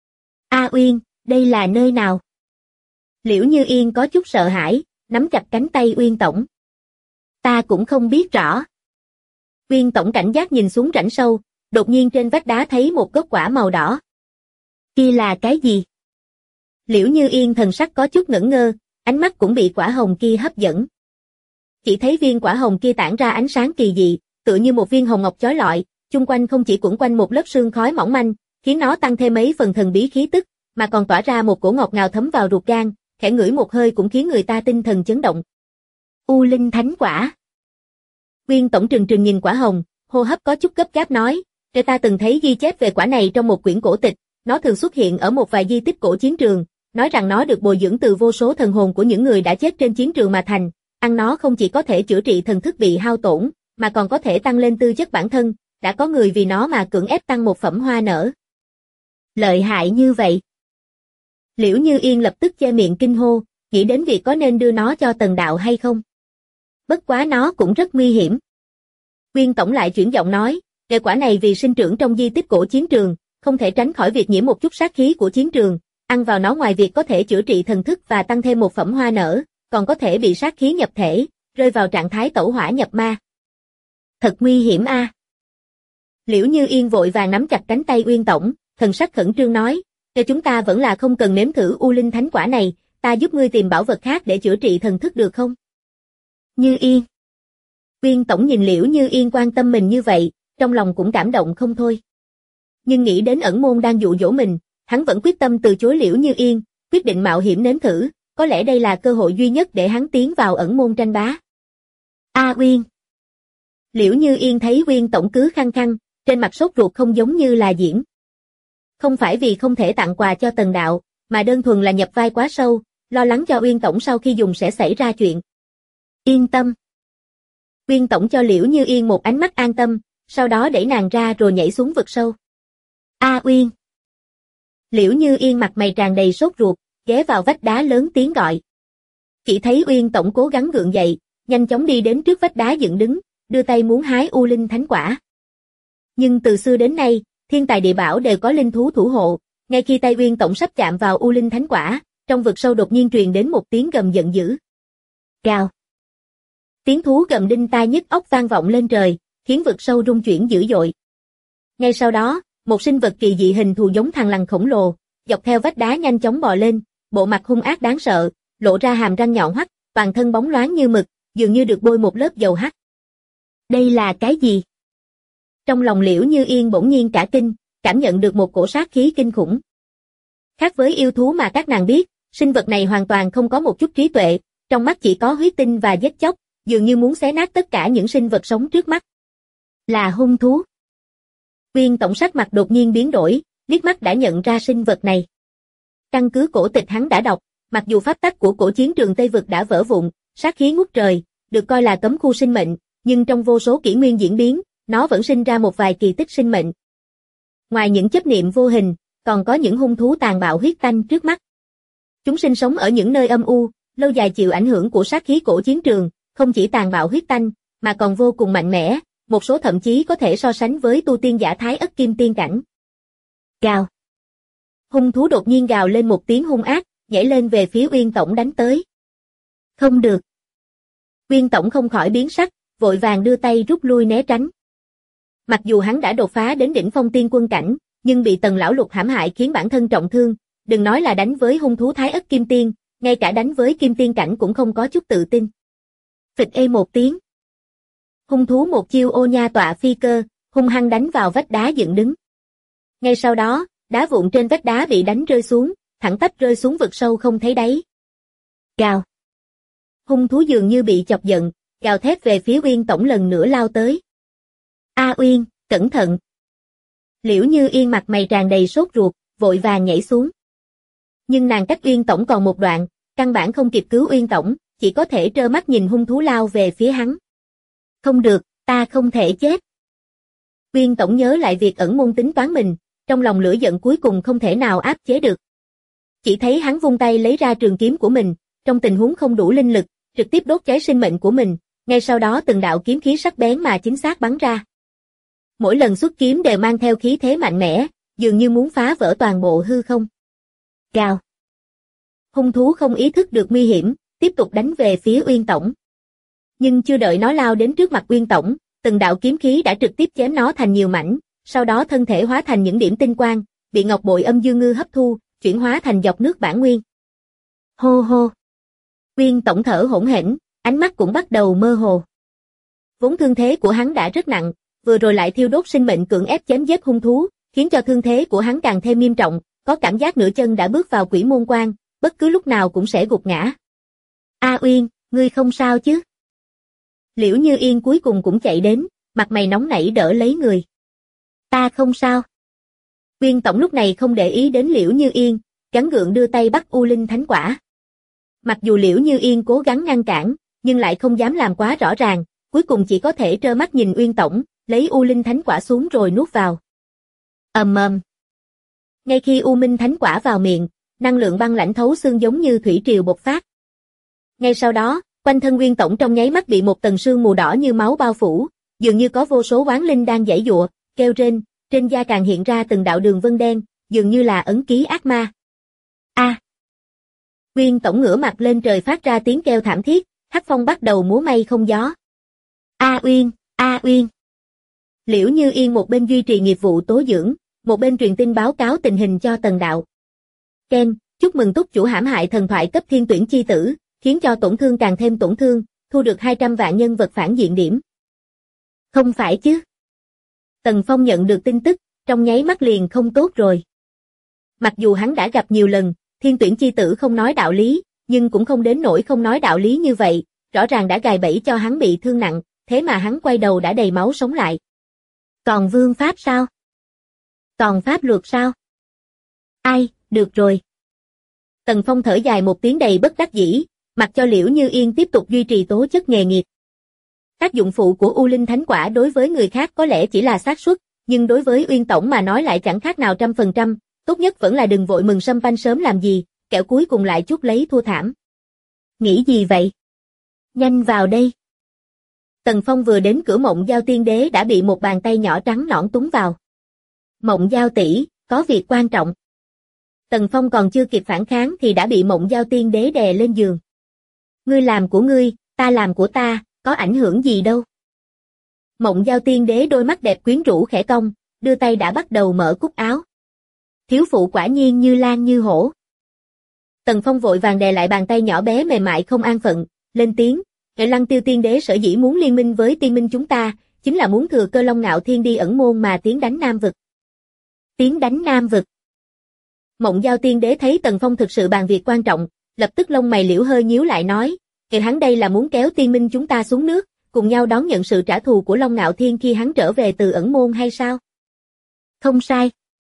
A Uyên, đây là nơi nào? Liễu Như Yên có chút sợ hãi, nắm chặt cánh tay Uyên Tổng. Ta cũng không biết rõ. Uyên Tổng cảnh giác nhìn xuống rãnh sâu, đột nhiên trên vách đá thấy một gốc quả màu đỏ. Kia là cái gì? Liễu Như Yên thần sắc có chút ngẩn ngơ, ánh mắt cũng bị quả hồng kia hấp dẫn. Chỉ thấy viên quả hồng kia tản ra ánh sáng kỳ dị, tựa như một viên hồng ngọc chói lọi, chung quanh không chỉ quẩn quanh một lớp sương khói mỏng manh, khiến nó tăng thêm mấy phần thần bí khí tức, mà còn tỏa ra một cổ ngọt ngào thấm vào ruột gan, khẽ ngửi một hơi cũng khiến người ta tinh thần chấn động. U Linh Thánh Quả. Uyên Tổng trừng trừng nhìn quả hồng, hô hấp có chút gấp gáp nói, ta từng thấy ghi chép về quả này trong một quyển cổ tịch, nó thường xuất hiện ở một vài di tích cổ chiến trường, nói rằng nó được bồi dưỡng từ vô số thần hồn của những người đã chết trên chiến trường mà thành, ăn nó không chỉ có thể chữa trị thần thức bị hao tổn, mà còn có thể tăng lên tư chất bản thân, đã có người vì nó mà cưỡng ép tăng một phẩm hoa nở. Lợi hại như vậy. Liễu Như Yên lập tức che miệng kinh hô, nghĩ đến việc có nên đưa nó cho Tần Đạo hay không. Bất quá nó cũng rất nguy hiểm. Uyên Tổng lại chuyển giọng nói, cây quả này vì sinh trưởng trong di tích cổ chiến trường, không thể tránh khỏi việc nhiễm một chút sát khí của chiến trường, ăn vào nó ngoài việc có thể chữa trị thần thức và tăng thêm một phẩm hoa nở, còn có thể bị sát khí nhập thể, rơi vào trạng thái tẩu hỏa nhập ma. Thật nguy hiểm a. Liễu Như Yên vội vàng nắm chặt cánh tay Uyên Tổng, thần sắc khẩn trương nói, cho chúng ta vẫn là không cần nếm thử U Linh Thánh Quả này, ta giúp ngươi tìm bảo vật khác để chữa trị thần thức được không? Như Yên. Uyên Tổng nhìn Liễu Như Yên quan tâm mình như vậy, trong lòng cũng cảm động không thôi. Nhưng nghĩ đến ẩn môn đang dụ dỗ mình, hắn vẫn quyết tâm từ chối Liễu Như Yên, quyết định mạo hiểm nếm thử, có lẽ đây là cơ hội duy nhất để hắn tiến vào ẩn môn tranh bá. A Uyên. Liễu Như Yên thấy Uyên Tổng cứ khăng khăng, trên mặt sốt ruột không giống như là diễn. Không phải vì không thể tặng quà cho Tần Đạo, mà đơn thuần là nhập vai quá sâu, lo lắng cho Uyên Tổng sau khi dùng sẽ xảy ra chuyện. Yên tâm. Uyên Tổng cho Liễu Như Yên một ánh mắt an tâm, sau đó đẩy nàng ra rồi nhảy xuống vực sâu. A Uyên. Liễu Như Yên mặt mày tràn đầy sốt ruột, ghé vào vách đá lớn tiếng gọi. Chỉ thấy Uyên Tổng cố gắng gượng dậy, nhanh chóng đi đến trước vách đá dựng đứng, đưa tay muốn hái U Linh Thánh Quả. Nhưng từ xưa đến nay, thiên tài địa bảo đều có linh thú thủ hộ, ngay khi tay Uyên Tổng sắp chạm vào U Linh Thánh Quả, trong vực sâu đột nhiên truyền đến một tiếng gầm giận dữ. Gào. Tiếng thú gầm đinh tai nhức óc vang vọng lên trời, khiến vực sâu rung chuyển dữ dội. Ngay sau đó, một sinh vật kỳ dị hình thù giống thằn lằn khổng lồ, dọc theo vách đá nhanh chóng bò lên, bộ mặt hung ác đáng sợ, lộ ra hàm răng nhọn hoắt, toàn thân bóng loáng như mực, dường như được bôi một lớp dầu hắc. Đây là cái gì? Trong lòng Liễu Như Yên bỗng nhiên cả kinh, cảm nhận được một cổ sát khí kinh khủng. Khác với yêu thú mà các nàng biết, sinh vật này hoàn toàn không có một chút trí tuệ, trong mắt chỉ có huyết tinh và giết chóc, dường như muốn xé nát tất cả những sinh vật sống trước mắt. Là hung thú. Uyên Tổng sắc mặt đột nhiên biến đổi, liếc mắt đã nhận ra sinh vật này. Căn cứ cổ tịch hắn đã đọc, mặc dù pháp tắc của cổ chiến trường Tây Vực đã vỡ vụn, sát khí ngút trời, được coi là cấm khu sinh mệnh, nhưng trong vô số kỷ nguyên diễn biến, nó vẫn sinh ra một vài kỳ tích sinh mệnh. Ngoài những chấp niệm vô hình, còn có những hung thú tàn bạo huyết tanh trước mắt. Chúng sinh sống ở những nơi âm u, lâu dài chịu ảnh hưởng của sát khí cổ chiến trường, không chỉ tàn bạo huyết tanh, mà còn vô cùng mạnh mẽ, một số thậm chí có thể so sánh với tu tiên giả Thái Ất Kim Tiên cảnh. Gào. Hung thú đột nhiên gào lên một tiếng hung ác, nhảy lên về phía Uyên Tổng đánh tới. Không được. Uyên Tổng không khỏi biến sắc, vội vàng đưa tay rút lui né tránh. Mặc dù hắn đã đột phá đến đỉnh phong tiên quân cảnh, nhưng bị Tần lão lục hãm hại khiến bản thân trọng thương, đừng nói là đánh với hung thú Thái Ất Kim Tiên, ngay cả đánh với Kim Tiên cảnh cũng không có chút tự tin. Phịch ê một tiếng. Hung thú một chiêu ô nha tọa phi cơ, hung hăng đánh vào vách đá dựng đứng. Ngay sau đó, đá vụn trên vách đá bị đánh rơi xuống, thẳng tắp rơi xuống vực sâu không thấy đáy. Gào. Hung thú dường như bị chọc giận, gào thét về phía Uyên Tổng lần nữa lao tới. A Uyên, cẩn thận. Liễu Như Yên mặt mày tràn đầy sốt ruột, vội vàng nhảy xuống. Nhưng nàng cách Uyên Tổng còn một đoạn, căn bản không kịp cứu Uyên Tổng, chỉ có thể trơ mắt nhìn hung thú lao về phía hắn. Không được, ta không thể chết. Uyên Tổng nhớ lại việc ẩn môn tính toán mình, trong lòng lửa giận cuối cùng không thể nào áp chế được. Chỉ thấy hắn vung tay lấy ra trường kiếm của mình, trong tình huống không đủ linh lực, trực tiếp đốt cháy sinh mệnh của mình, ngay sau đó từng đạo kiếm khí sắc bén mà chính xác bắn ra. Mỗi lần xuất kiếm đều mang theo khí thế mạnh mẽ, dường như muốn phá vỡ toàn bộ hư không. Gào. Hung thú không ý thức được nguy hiểm, tiếp tục đánh về phía Uyên Tổng. Nhưng chưa đợi nó lao đến trước mặt Uyên Tổng, từng đạo kiếm khí đã trực tiếp chém nó thành nhiều mảnh, sau đó thân thể hóa thành những điểm tinh quang, bị Ngọc Bội Âm Dương Ngư hấp thu, chuyển hóa thành dọc nước bản nguyên. Hô hô. Uyên Tổng thở hổn hển, ánh mắt cũng bắt đầu mơ hồ. Vốn thương thế của hắn đã rất nặng, vừa rồi lại thiêu đốt sinh mệnh cưỡng ép chém giết hung thú, khiến cho thương thế của hắn càng thêm nghiêm trọng, có cảm giác nửa chân đã bước vào quỷ môn quan, bất cứ lúc nào cũng sẽ gục ngã. A Uyên, ngươi không sao chứ? Liễu Như Yên cuối cùng cũng chạy đến, mặt mày nóng nảy đỡ lấy người. Ta không sao. Uyên Tổng lúc này không để ý đến Liễu Như Yên, gắng gượng đưa tay bắt U Linh Thánh Quả. Mặc dù Liễu Như Yên cố gắng ngăn cản, nhưng lại không dám làm quá rõ ràng, cuối cùng chỉ có thể trơ mắt nhìn Uyên Tổng, lấy U Linh Thánh Quả xuống rồi nuốt vào. Ầm ầm. Ngay khi U Minh Thánh Quả vào miệng, năng lượng băng lãnh thấu xương giống như thủy triều bộc phát. Ngay sau đó, quanh thân Uyên Tổng trong nháy mắt bị một tầng sương mù đỏ như máu bao phủ, dường như có vô số oán linh đang giãy giụa, kêu rên, trên da càng hiện ra từng đạo đường vân đen, dường như là ấn ký ác ma. A. Uyên Tổng ngửa mặt lên trời phát ra tiếng kêu thảm thiết, hắc phong bắt đầu múa may không gió. A Uyên, A Uyên. Liễu Như Yên một bên duy trì nghiệp vụ tố dưỡng, một bên truyền tin báo cáo tình hình cho Tần đạo. Ken, chúc mừng túc chủ hãm hại thần thoại cấp thiên tuyển chi tử, khiến cho tổn thương càng thêm tổn thương, thu được 200 vạn nhân vật phản diện điểm. Không phải chứ? Tần Phong nhận được tin tức, trong nháy mắt liền không tốt rồi. Mặc dù hắn đã gặp nhiều lần, thiên tuyển chi tử không nói đạo lý, nhưng cũng không đến nỗi không nói đạo lý như vậy, rõ ràng đã gài bẫy cho hắn bị thương nặng, thế mà hắn quay đầu đã đầy máu sống lại. Còn vương pháp sao? Còn pháp luật sao? Ai, được rồi. Tần Phong thở dài một tiếng đầy bất đắc dĩ, mặc cho Liễu Như Yên tiếp tục duy trì tố chất nghề nghiệp. Tác dụng phụ của U Linh Thánh Quả đối với người khác có lẽ chỉ là xác suất, nhưng đối với Uyên Tổng mà nói lại chẳng khác nào 100%, tốt nhất vẫn là đừng vội mừng sâm panh sớm làm gì, kẻo cuối cùng lại chuốc lấy thua thảm. Nghĩ gì vậy? Nhanh vào đây. Tần Phong vừa đến cửa Mộng Giao Tiên Đế đã bị một bàn tay nhỏ trắng nõn túng vào. Mộng Giao tỷ, có việc quan trọng. Tần Phong còn chưa kịp phản kháng thì đã bị Mộng Giao Tiên Đế đè lên giường. Ngươi làm của ngươi, ta làm của ta, có ảnh hưởng gì đâu. Mộng Giao Tiên Đế đôi mắt đẹp quyến rũ khẽ cong, đưa tay đã bắt đầu mở cúc áo. Thiếu phụ quả nhiên như lan như hổ. Tần Phong vội vàng đè lại bàn tay nhỏ bé mềm mại không an phận, lên tiếng, Lăng Tiêu Tiên Đế sở dĩ muốn liên minh với tiên minh chúng ta, chính là muốn thừa cơ Long Ngạo Thiên đi ẩn môn mà tiến đánh Nam Vực. Tiến đánh Nam Vực. Mộng Giao Tiên Đế thấy Tần Phong thực sự bàn việc quan trọng, lập tức lông mày liễu hơi nhíu lại nói, hắn đây là muốn kéo tiên minh chúng ta xuống nước, cùng nhau đón nhận sự trả thù của Long Ngạo Thiên khi hắn trở về từ ẩn môn hay sao? Không sai.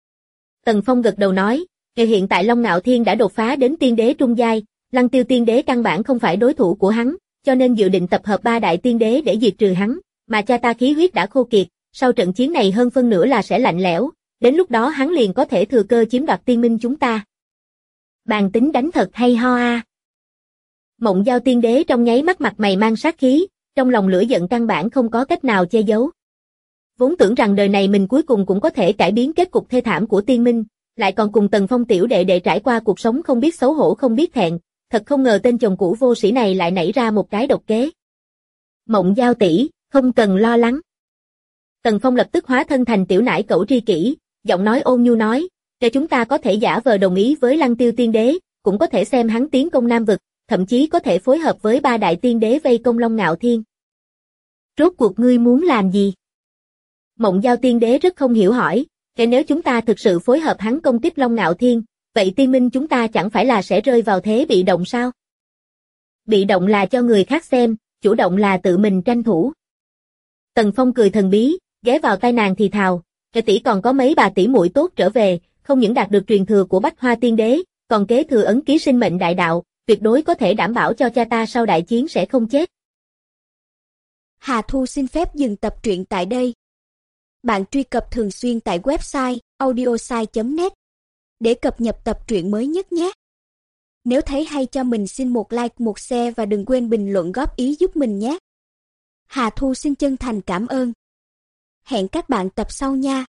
Tần Phong gật đầu nói, hiện tại Long Ngạo Thiên đã đột phá đến tiên đế trung giai, Lăng Tiêu Tiên Đế căn bản không phải đối thủ của hắn, cho nên dự định tập hợp 3 đại tiên đế để diệt trừ hắn, mà cha ta khí huyết đã khô kiệt, sau trận chiến này hơn phân nửa là sẽ lạnh lẽo, đến lúc đó hắn liền có thể thừa cơ chiếm đoạt tiên minh chúng ta. Bàn tính đánh thật hay ho a. Mộng Giao Tiên Đế trong nháy mắt mặt mày mang sát khí, trong lòng lửa giận căn bản không có cách nào che giấu. Vốn tưởng rằng đời này mình cuối cùng cũng có thể cải biến kết cục thê thảm của tiên minh, lại còn cùng Tần Phong tiểu đệ đệ trải qua cuộc sống không biết xấu hổ không biết thẹn, thật không ngờ tên chồng cũ vô sĩ này lại nảy ra một cái độc kế. Mộng Giao tỷ, không cần lo lắng. Tần Phong lập tức hóa thân thành tiểu nải cẩu tri kỷ, giọng nói ôn nhu nói, cho chúng ta có thể giả vờ đồng ý với Lăng Tiêu tiên đế, cũng có thể xem hắn tiến công Nam vực, thậm chí có thể phối hợp với 3 đại tiên đế vây công Long Ngạo Thiên. Rốt cuộc ngươi muốn làm gì? Mộng Giao tiên đế rất không hiểu hỏi, nếu chúng ta thực sự phối hợp hắn công kích Long Ngạo Thiên, vậy tiên minh chúng ta chẳng phải là sẽ rơi vào thế bị động sao? Bị động là cho người khác xem, chủ động là tự mình tranh thủ. Tần Phong cười thần bí, ghé vào tai nàng thì thào, tỷ còn có mấy bà tỷ muội tốt trở về, không những đạt được truyền thừa của Bách Hoa tiên đế, còn kế thừa ấn ký sinh mệnh đại đạo, tuyệt đối có thể đảm bảo cho cha ta sau đại chiến sẽ không chết. Hà Thu xin phép dừng tập truyện tại đây. Bạn truy cập thường xuyên tại website audiosai.net để cập nhật tập truyện mới nhất nhé. Nếu thấy hay cho mình xin một like, một share và đừng quên bình luận góp ý giúp mình nhé. Hà Thu xin chân thành cảm ơn. Hẹn các bạn tập sau nha.